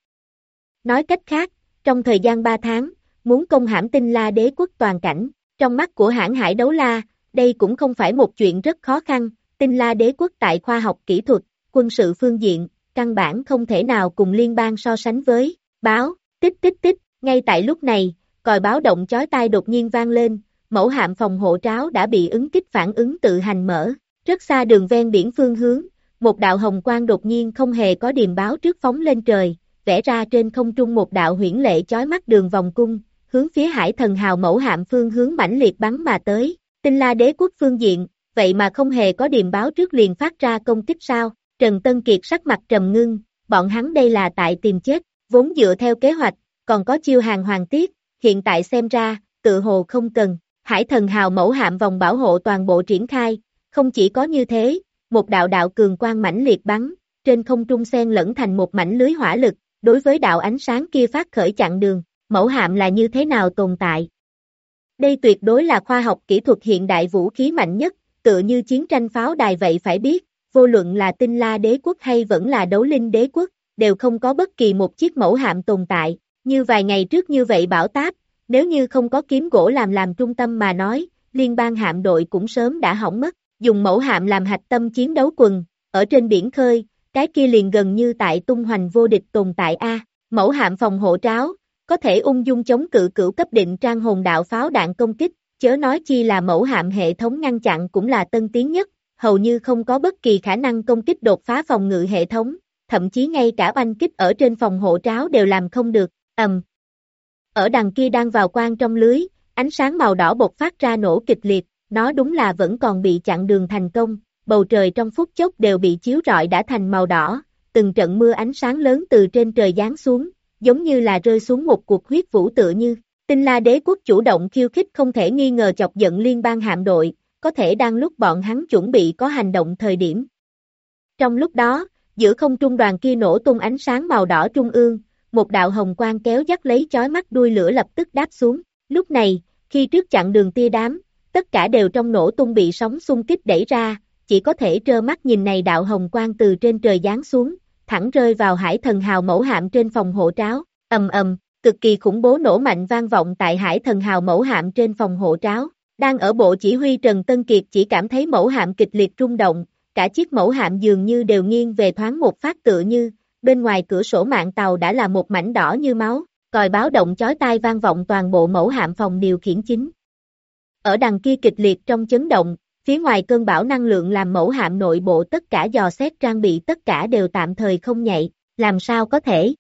Nói cách khác, trong thời gian 3 tháng, muốn công hãm Tinh La Đế quốc toàn cảnh, trong mắt của hãn hải đấu la, đây cũng không phải một chuyện rất khó khăn, Tinh La Đế quốc tại khoa học kỹ thuật, quân sự phương diện, căn bản không thể nào cùng liên bang so sánh với, báo, tích tích tích, ngay tại lúc này, còi báo động chói tai đột nhiên vang lên, mẫu hạm phòng hộ tráo đã bị ứng kích phản ứng tự hành mở, rất xa đường ven biển phương hướng, một đạo hồng quang đột nhiên không hề có điềm báo trước phóng lên trời, vẽ ra trên không trung một đạo huyễn lệ chói mắt đường vòng cung, hướng phía Hải Thần Hào mẫu hạm phương hướng mãnh liệt bắn mà tới, Tinh La Đế quốc phương diện, vậy mà không hề có điềm báo trước liền phát ra công kích sao, Trần Tân Kiệt sắc mặt trầm ngưng, bọn hắn đây là tại tìm chết, vốn dựa theo kế hoạch, còn có chiêu hàng hoàng tiết, hiện tại xem ra, tự hồ không cần, Hải Thần Hào mẫu hạm vòng bảo hộ toàn bộ triển khai, không chỉ có như thế, một đạo đạo cường quang mãnh liệt bắn, trên không trung xen lẫn thành một mảnh lưới hỏa lực, đối với đạo ánh sáng kia phát khởi chặn đường, mẫu hạm là như thế nào tồn tại. Đây tuyệt đối là khoa học kỹ thuật hiện đại vũ khí mạnh nhất, tựa như chiến tranh pháo đài vậy phải biết, vô luận là Tinh La Đế quốc hay vẫn là Đấu Linh Đế quốc, đều không có bất kỳ một chiếc mẫu hạm tồn tại, như vài ngày trước như vậy bão táp, nếu như không có kiếm gỗ làm trung tâm mà nói, liên bang hạm đội cũng sớm đã hỏng mất, dùng mẫu hạm làm hạch tâm chiến đấu quần, ở trên biển khơi, cái kia liền gần như tại tung hoành vô địch tồn tại a. Mẫu hạm phòng hộ tráo, có thể ung dung chống cự cửu cấp định trang hồn đạo pháo đạn công kích, chớ nói chi là mẫu hạm hệ thống ngăn chặn cũng là tân tiến nhất, hầu như không có bất kỳ khả năng công kích đột phá phòng ngự hệ thống, thậm chí ngay cả oanh kích ở trên phòng hộ tráo đều làm không được, Ở đằng kia đang vào quang trong lưới, ánh sáng màu đỏ bộc phát ra nổ kịch liệt, nó đúng là vẫn còn bị chặn đường thành công, bầu trời trong phút chốc đều bị chiếu rọi đã thành màu đỏ, từng trận mưa ánh sáng lớn từ trên trời giáng xuống, giống như là rơi xuống một cuộc huyết vũ tựa như. Tinh La Đế quốc chủ động khiêu khích không thể nghi ngờ chọc giận liên bang hạm đội, có thể đang lúc bọn hắn chuẩn bị có hành động thời điểm. Trong lúc đó, giữa không trung đoàn kia nổ tung ánh sáng màu đỏ trung ương, một đạo hồng quang kéo dắt lấy chói mắt đuôi lửa lập tức đáp xuống. Lúc này, khi trước chặn đường tia đám, tất cả đều trong nổ tung bị sóng xung kích đẩy ra, chỉ có thể trơ mắt nhìn này đạo hồng quang từ trên trời giáng xuống, thẳng rơi vào Hải Thần Hào mẫu hạm trên phòng hộ tráo, cực kỳ khủng bố nổ mạnh vang vọng tại Hải Thần Hào mẫu hạm trên phòng hộ tráo. Đang ở bộ chỉ huy Trần Tân Kiệt chỉ cảm thấy mẫu hạm kịch liệt rung động, cả chiếc mẫu hạm dường như đều nghiêng về thoáng một phát tựa như, bên ngoài cửa sổ mạn tàu đã là một mảnh đỏ như máu, còi báo động chói tai vang vọng toàn bộ mẫu hạm phòng điều khiển chính. Ở đằng kia kịch liệt trong chấn động, phía ngoài cơn bão năng lượng làm mẫu hạm nội bộ tất cả dò xét trang bị tất cả đều tạm thời không nhạy, làm sao có thể?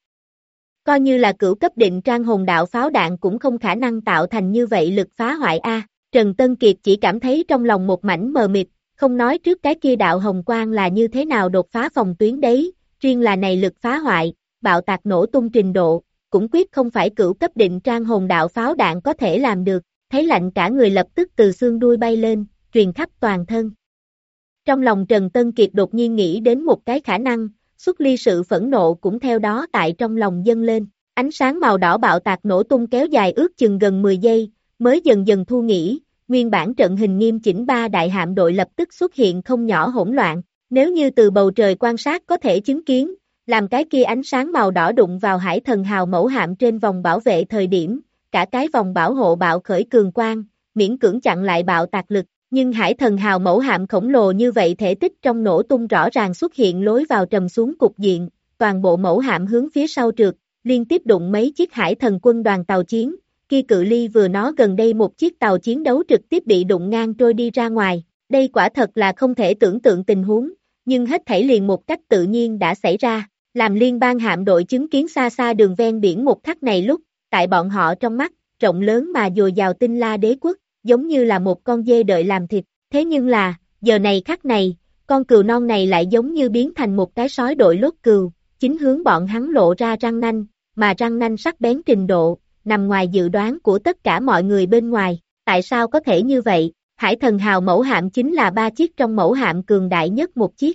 Coi như là cửu cấp định trang hồn đạo pháo đạn cũng không khả năng tạo thành như vậy lực phá hoại a. Trần Tân Kiệt chỉ cảm thấy trong lòng một mảnh mờ mịt, không nói trước cái kia đạo hồng quang là như thế nào đột phá phòng tuyến đấy, riêng là này lực phá hoại, bạo tạc nổ tung trình độ, cũng quyết không phải cửu cấp định trang hồn đạo pháo đạn có thể làm được, thấy lạnh cả người lập tức từ xương đuôi bay lên, truyền khắp toàn thân. Trong lòng Trần Tân Kiệt đột nhiên nghĩ đến một cái khả năng, xuất ly sự phẫn nộ cũng theo đó tại trong lòng dâng lên, ánh sáng màu đỏ bạo tạc nổ tung kéo dài ước chừng gần 10 giây, mới dần dần thu nghỉ, nguyên bản trận hình nghiêm chỉnh ba đại hạm đội lập tức xuất hiện không nhỏ hỗn loạn, nếu như từ bầu trời quan sát có thể chứng kiến, làm cái kia ánh sáng màu đỏ đụng vào Hải Thần Hào mẫu hạm trên vòng bảo vệ thời điểm, cả cái vòng bảo hộ bạo khởi cường quang, miễn cưỡng chặn lại bạo tạc lực, nhưng Hải Thần Hào mẫu hạm khổng lồ như vậy thể tích trong nổ tung rõ ràng xuất hiện lối vào trầm xuống cục diện, toàn bộ mẫu hạm hướng phía sau trượt, liên tiếp đụng mấy chiếc Hải Thần quân đoàn tàu chiến, kia cự ly vừa nó gần đây một chiếc tàu chiến đấu trực tiếp bị đụng ngang trôi đi ra ngoài, đây quả thật là không thể tưởng tượng tình huống, nhưng hết thảy liền một cách tự nhiên đã xảy ra, làm liên bang hạm đội chứng kiến xa xa đường ven biển một khắc này lúc, tại bọn họ trong mắt, rộng lớn mà dồi dào Tinh La Đế quốc, giống như là một con dê đợi làm thịt, thế nhưng là, giờ này khắc này, con cừu non này lại giống như biến thành một cái sói đội lốt cừu, chính hướng bọn hắn lộ ra răng nanh, mà răng nanh sắc bén trình độ, nằm ngoài dự đoán của tất cả mọi người bên ngoài, tại sao có thể như vậy, Hải Thần Hào mẫu hạm chính là 3 chiếc trong mẫu hạm cường đại nhất một chiếc.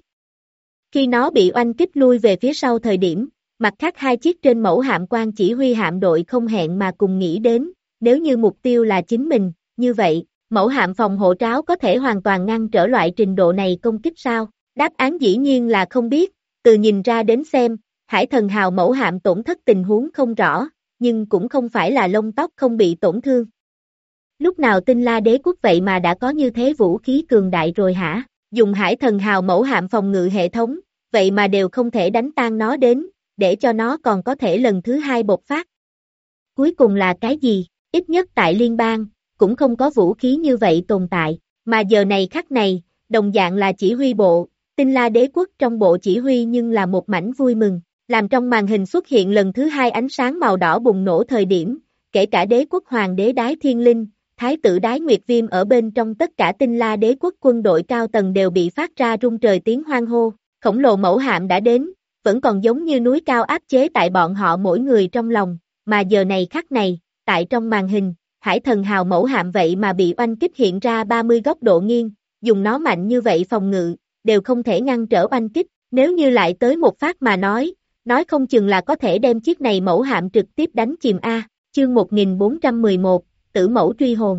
Khi nó bị oanh kích lui về phía sau thời điểm, mặt khác 2 chiếc trên mẫu hạm quan chỉ huy hạm đội không hẹn mà cùng nghĩ đến, nếu như mục tiêu là chính mình, như vậy, mẫu hạm phòng hộ tráo có thể hoàn toàn ngăn trở loại trình độ này công kích sao? Đáp án dĩ nhiên là không biết, từ nhìn ra đến xem, Hải Thần Hào mẫu hạm tổn thất tình huống không rõ, nhưng cũng không phải là lông tóc không bị tổn thương. Lúc nào Tinh La Đế quốc vậy mà đã có như thế vũ khí cường đại rồi hả? Dùng Hải Thần Hào mẫu hạm phòng ngự hệ thống, vậy mà đều không thể đánh tan nó đến, để cho nó còn có thể lần thứ 2 bộc phát. Cuối cùng là cái gì? Ít nhất tại liên bang, cũng không có vũ khí như vậy tồn tại, mà giờ này khắc này, đồng dạng là chỉ huy bộ, Tinh La Đế quốc trong bộ chỉ huy nhưng là một mảnh vui mừng, làm trong màn hình xuất hiện lần thứ 2 ánh sáng màu đỏ bùng nổ thời điểm, kể cả đế quốc hoàng đế Đái Thiên Linh, thái tử Đái Nguyệt Viêm ở bên trong tất cả Tinh La Đế quốc quân đội cao tầng đều bị phát ra rung trời tiếng hoan hô, khổng lồ mẫu hạm đã đến, vẫn còn giống như núi cao áp chế tại bọn họ mỗi người trong lòng, mà giờ này khắc này, tại trong màn hình, Hải Thần Hào mẫu hạm vậy mà bị oanh kích hiện ra 30 góc độ nghiêng, dùng nó mạnh như vậy phòng ngự, đều không thể ngăn trở oanh kích, nếu như lại tới một phát mà nói không chừng là có thể đem chiếc này mẫu hạm trực tiếp đánh chìm A, chương 1411, tử mẫu truy hồn.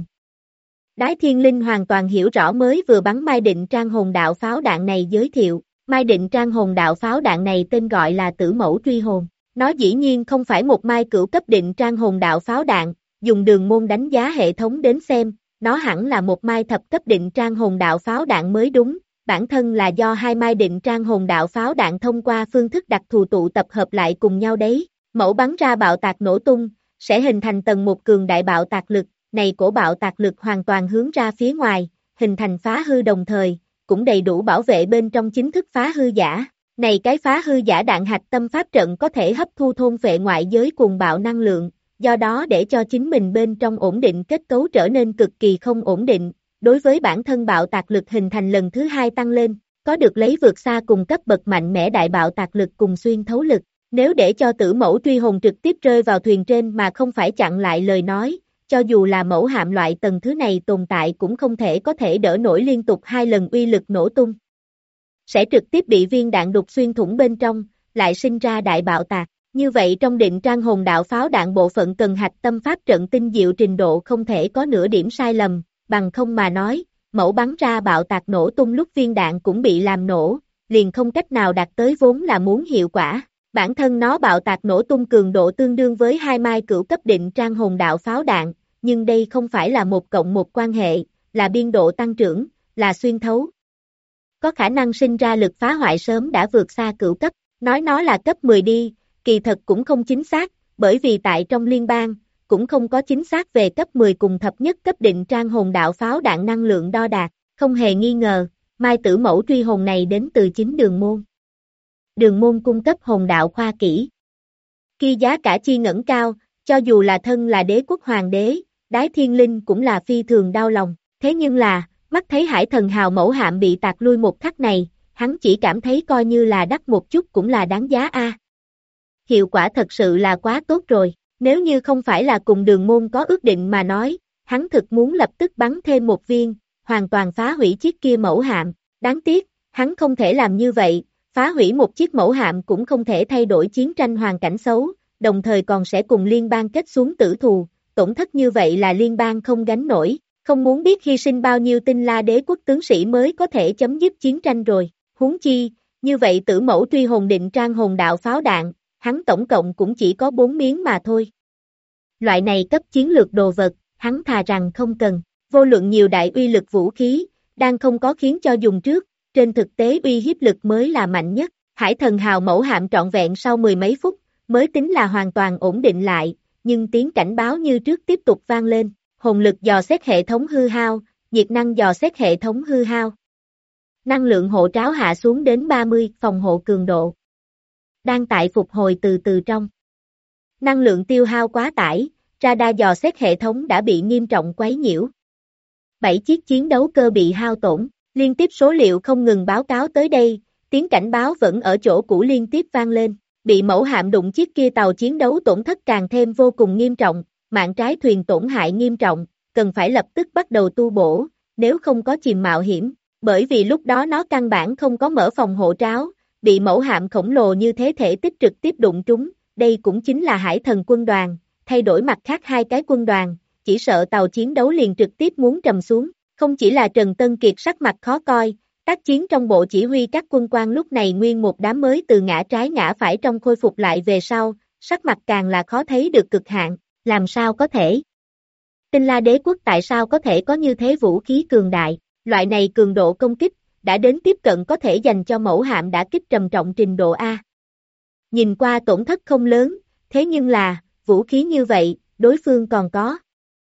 Đái Thiên Linh hoàn toàn hiểu rõ mới vừa bắn Mai Định Trang hồn đạo pháo đạn này giới thiệu, Mai Định Trang hồn đạo pháo đạn này tên gọi là tử mẫu truy hồn, nó dĩ nhiên không phải một mai cửu cấp định trang hồn đạo pháo đạn, dùng đường môn đánh giá hệ thống đến xem, nó hẳn là một mai thập cấp định trang hồn đạo pháo đạn mới đúng, bản thân là do 2 mai định trang hồn đạo pháo đạn thông qua phương thức đặc thù tụ tập hợp lại cùng nhau đấy, Mẫu bắn ra bạo tạc nổ tung, sẽ hình thành tầng một cường đại bạo tạc lực, này cổ bạo tạc lực hoàn toàn hướng ra phía ngoài, hình thành phá hư đồng thời, cũng đầy đủ bảo vệ bên trong chính thức phá hư giả. Này cái phá hư giả đạn hạch tâm pháp trận có thể hấp thu thôn phệ ngoại giới cuồng bạo năng lượng, do đó để cho chính mình bên trong ổn định kết cấu trở nên cực kỳ không ổn định, đối với bản thân bạo tạc lực hình thành lần thứ hai tăng lên, có được lấy vượt xa cùng cấp bậc mạnh mẽ đại bạo tạc lực cùng xuyên thấu lực. Nếu để cho tử mẫu truy hồn trực tiếp rơi vào thuyền trên mà không phải chặn lại lời nói, cho dù là mẫu hạm loại tầng thứ này tồn tại cũng không thể có thể đỡ nổi liên tục 2 lần uy lực nổ tung. Sẽ trực tiếp bị viên đạn đục xuyên thủng bên trong, lại sinh ra đại bạo tạc. Như vậy trong định trang hồn đạo pháo đạn bộ phận cần hạch tâm pháp trận tinh diệu trình độ không thể có nửa điểm sai lầm, bằng không mà nói, mẫu bắn ra bạo tạc nổ tung lúc viên đạn cũng bị làm nổ, liền không cách nào đạt tới vốn là muốn hiệu quả. Bản thân nó bạo tạc nổ tung cường độ tương đương với 2 mai cửu cấp định trang hồn đạo pháo đạn, nhưng đây không phải là 1+1 quan hệ, là biên độ tăng trưởng, là xuyên thấu. Có khả năng sinh ra lực phá hoại sớm đã vượt xa cửu cấp, nói nó là cấp 10 đi, kỳ thật cũng không chính xác, bởi vì tại trong liên bang, cũng không có chính xác về cấp 10 cùng thập nhất cấp định trang hồn đạo pháo đạn năng lượng đo đạc, không hề nghi ngờ, mai tử mẫu truy hồn này đến từ chính đường môn. Đường môn cung cấp hồn đạo khoa kỹ. Khi giá cả chi ngẩng cao, cho dù là thân là đế quốc hoàng đế, Đái Thiên Linh cũng là phi thường đau lòng, thế nhưng là, mắt thấy hải thần hào mẫu hạm bị tạc lui một khắc này, hắn chỉ cảm thấy coi như là đắt một chút cũng là đáng giá a. Hiệu quả thật sự là quá tốt rồi, nếu như không phải là cùng đường môn có ước định mà nói, hắn thực muốn lập tức bắn thêm một viên, hoàn toàn phá hủy chiếc kia mẫu hạm, đáng tiếc, hắn không thể làm như vậy, phá hủy một chiếc mẫu hạm cũng không thể thay đổi chiến tranh hoàn cảnh xấu, đồng thời còn sẽ cùng liên bang kết xuống tử thù, tổn thất như vậy là liên bang không gánh nổi, không muốn biết hy sinh bao nhiêu tinh la đế quốc tướng sĩ mới có thể chấm dứt chiến tranh rồi, huống chi, như vậy tử mẫu truy hồn định trang hồn đạo pháo đạn, hắn tổng cộng cũng chỉ có 4 miếng mà thôi. Loại này cấp chiến lược đồ vật, hắn thà rằng không cần, vô luận nhiều đại uy lực vũ khí, đang không có khiến cho dùng trước, trên thực tế uy hiếp lực mới là mạnh nhất, hải thần hào mẫu hạm trọn vẹn sau 10 mấy phút, mới tính là hoàn toàn ổn định lại, nhưng tiếng cảnh báo như trước tiếp tục vang lên, hồn lực dò xét hệ thống hư hao, nhiệt năng dò xét hệ thống hư hao. Năng lượng hộ tráo hạ xuống đến 30, phòng hộ cường độ. Đang tại phục hồi từ từ trong. Năng lượng tiêu hao quá tải, radar dò xét hệ thống đã bị nghiêm trọng quấy nhiễu. 7 chiếc chiến đấu cơ bị hao tổn, liên tiếp số liệu không ngừng báo cáo tới đây, tiếng cảnh báo vẫn ở chỗ cũ liên tiếp vang lên, bị mẫu hạm đụng chiếc kia tàu chiến đấu tổn thất càng thêm vô cùng nghiêm trọng, mạn trái thuyền tổn hại nghiêm trọng, cần phải lập tức bắt đầu tu bổ, nếu không có chìm mạo hiểm, bởi vì lúc đó nó căn bản không có mở phòng hộ tráo, bị mẫu hạm khổng lồ như thế thể tích trực tiếp đụng trúng, đây cũng chính là hải thần quân đoàn, thay đổi mặt khác 2 cái quân đoàn, chỉ sợ tàu chiến đấu liền trực tiếp muốn trầm xuống, không chỉ là Trần Tân Kiệt sắc mặt khó coi, tác chiến trong bộ chỉ huy các quân quan lúc này nguyên một đám mới từ ngã trái ngã phải trong khôi phục lại về sau, sắc mặt càng là khó thấy được cực hạn, làm sao có thể? Tinh La Đế quốc tại sao có thể có như thế vũ khí cường đại, loại này cường độ công kích, đã đến tiếp cận có thể dành cho mẫu hạm đã kích trầm trọng trình độ A. Nhìn qua tổn thất không lớn, thế nhưng là, vũ khí như vậy, đối phương còn có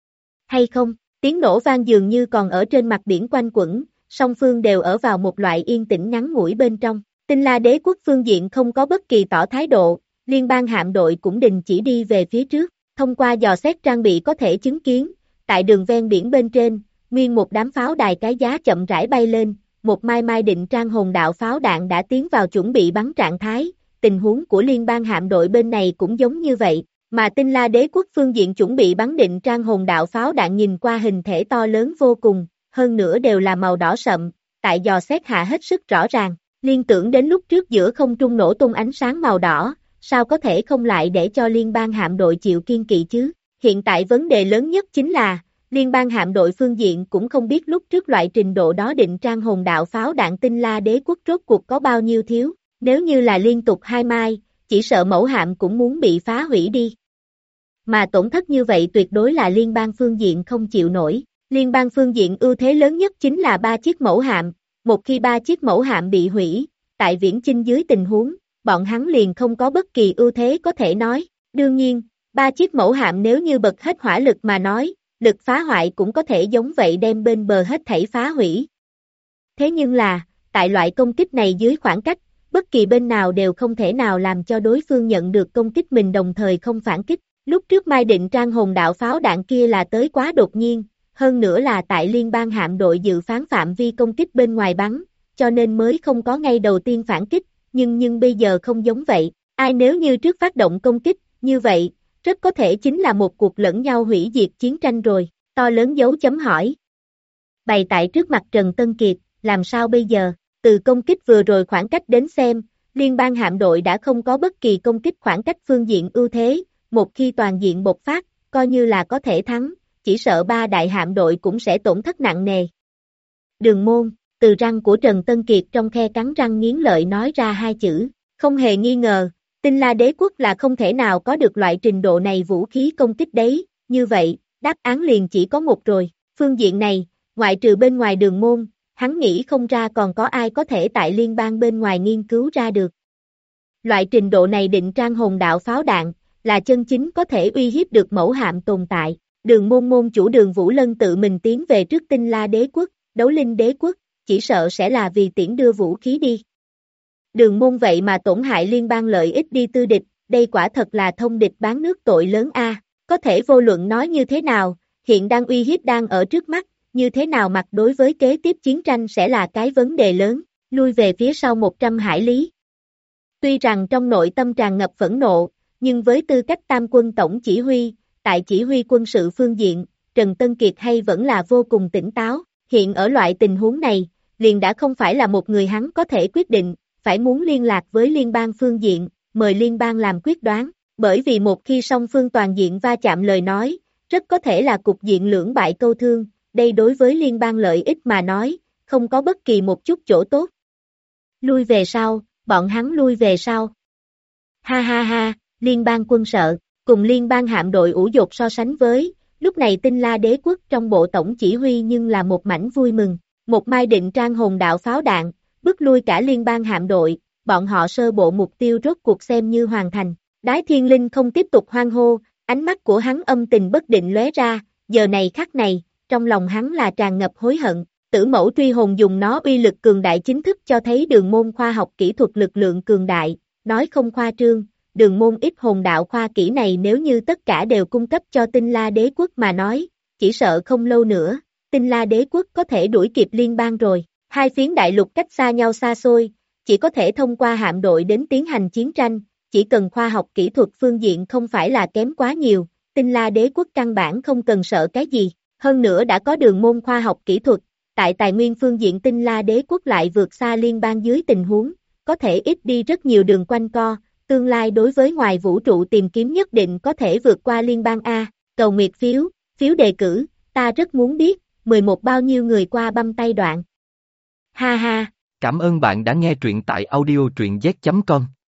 hay không? Tiếng nổ vang dường như còn ở trên mặt biển quanh quẩn, song phương đều ở vào một loại yên tĩnh ngắn ngủi bên trong. Tinh La Đế quốc phương diện không có bất kỳ tỏ thái độ, liên bang hạm đội cũng đình chỉ đi về phía trước, thông qua dò xét trang bị có thể chứng kiến, tại đường ven biển bên trên, nguyên một đám pháo đài cái giá chậm rãi bay lên, một mai mai định trang hồn đạo pháo đạn đã tiến vào chuẩn bị bắn trạng thái, tình huống của liên bang hạm đội bên này cũng giống như vậy, mà Tinh La Đế quốc phương diện chuẩn bị bắn định trang hồn đạo pháo đạn nhìn qua hình thể to lớn vô cùng, hơn nữa đều là màu đỏ sậm, tại dò xét hạ hết sức rõ ràng, liên tưởng đến lúc trước giữa không trung nổ tung ánh sáng màu đỏ, sao có thể không lại để cho liên bang hạm đội chịu kiên kỵ chứ, hiện tại vấn đề lớn nhất chính là, liên bang hạm đội phương diện cũng không biết lúc trước loại trình độ đó định trang hồn đạo pháo đạn Tinh La Đế quốc rốt cuộc có bao nhiêu thiếu, nếu như là liên tục 2 mai, chỉ sợ mẫu hạm cũng muốn bị phá hủy đi. Mà tổn thất như vậy tuyệt đối là liên bang phương diện không chịu nổi, liên bang phương diện ưu thế lớn nhất chính là 3 chiếc mẫu hạm, một khi 3 chiếc mẫu hạm bị hủy, tại viễn chinh dưới tình huống, bọn hắn liền không có bất kỳ ưu thế có thể nói, Đương nhiên, 3 chiếc mẫu hạm nếu như bật hết hỏa lực mà nói, lực phá hoại cũng có thể giống vậy đem bên bờ hết thảy phá hủy. Thế nhưng là, tại loại công kích này dưới khoảng cách, bất kỳ bên nào đều không thể nào làm cho đối phương nhận được công kích mình đồng thời không phản kích. Lúc trước Mai Định Trang hồn đạo pháo đạn kia là tới quá đột nhiên, hơn nữa là tại liên bang hạm đội dự phán phạm vi công kích bên ngoài bắn, cho nên mới không có ngay đầu tiên phản kích, nhưng bây giờ không giống vậy, ai nếu như trước phát động công kích, như vậy, rất có thể chính là một cuộc lẫn nhau hủy diệt chiến tranh rồi, to lớn dấu chấm hỏi. Bày tại trước mặt Trần Tân Kiệt, làm sao bây giờ, từ công kích vừa rồi khoảng cách đến xem, liên bang hạm đội đã không có bất kỳ công kích khoảng cách phương diện ưu thế, một khi toàn diện bộc phát, coi như là có thể thắng, chỉ sợ 3 đại hạm đội cũng sẽ tổn thất nặng nề. Đường môn, từ răng của Trần Tân Kiệt trong khe cắn răng nghiến lợi nói ra 2 chữ, không hề nghi ngờ, Tinh La Đế Quốc là không thể nào có được loại trình độ này vũ khí công kích đấy, như vậy, đáp án liền chỉ có một rồi, phương diện này, ngoại trừ bên ngoài Đường môn, hắn nghĩ không ra còn có ai có thể tại liên bang bên ngoài nghiên cứu ra được. Loại trình độ này Định Trang hồn đạo pháo đạn, là chân chính có thể uy hiếp được mẫu hạm tồn tại. Đường môn môn chủ Đường Vũ Lân tự mình tiến về trước Tinh La Đế Quốc, Đấu Linh Đế Quốc, chỉ sợ sẽ là vì tiễn đưa vũ khí đi. Đường môn vậy mà tổn hại liên bang lợi ích đi tư địch, đây quả thật là thông địch bán nước tội lớn a. Có thể vô luận nói như thế nào, hiện đang uy hiếp đang ở trước mắt, như thế nào mặt đối với kế tiếp chiến tranh sẽ là cái vấn đề lớn, lui về phía sau 100 hải lý. Tuy rằng trong nội tâm tràn ngập phẫn nộ, nhưng với tư cách tam quân tổng chỉ huy, tại chỉ huy quân sự phương diện, Trần Tân Kiệt hay vẫn là vô cùng tỉnh táo, hiện ở loại tình huống này, liền đã không phải là một người hắn có thể quyết định, phải muốn liên lạc với liên bang phương diện, mời liên bang làm quyết đoán, bởi vì một khi song phương toàn diện va chạm lời nói, rất có thể là cục diện lưỡng bại câu thương, đây đối với liên bang lợi ích mà nói, không có bất kỳ một chút chỗ tốt. Lui về sau, bọn hắn lui về sau. Ha ha ha, liên bang quân sợ, cùng liên bang hạm đội ủ dột so sánh với, lúc này Tinh La Đế Quốc trong bộ tổng chỉ huy nhưng là một mảnh vui mừng, một Mai Định Trang hồn đạo pháo đạn, bức lui cả liên bang hạm đội, bọn họ sơ bộ mục tiêu rốt cuộc xem như hoàn thành. Đái Thiên Linh không tiếp tục hoan hô, ánh mắt của hắn âm tình bất định lóe ra, giờ này khắc này, trong lòng hắn là tràn ngập hối hận. Tử Mẫu Truy Hồn dùng nó uy lực cường đại chính thức cho thấy đường môn khoa học kỹ thuật lực lượng cường đại, nói không khoa trương, đường môn ít hồn đạo khoa kỹ này nếu như tất cả đều cung cấp cho Tinh La Đế Quốc mà nói, chỉ sợ không lâu nữa, Tinh La Đế Quốc có thể đuổi kịp liên bang rồi. Hai phiến đại lục cách xa nhau xa xôi, chỉ có thể thông qua hạm đội đến tiến hành chiến tranh, chỉ cần khoa học kỹ thuật phương diện không phải là kém quá nhiều, Tinh La Đế Quốc căn bản không cần sợ cái gì, hơn nữa đã có đường môn khoa học kỹ thuật, tại tài nguyên phương diện Tinh La Đế Quốc lại vượt xa liên bang dưới tình huống, có thể ít đi rất nhiều đường quanh co, tương lai đối với ngoài vũ trụ tìm kiếm nhất định có thể vượt qua liên bang A, cầu nguyệt phiếu, phiếu đề cử, ta rất muốn biết, 11 bao nhiêu người qua băm tay đoạn. Ha ha. Cảm ơn bạn đã nghe truyện tại audio truyện z.com.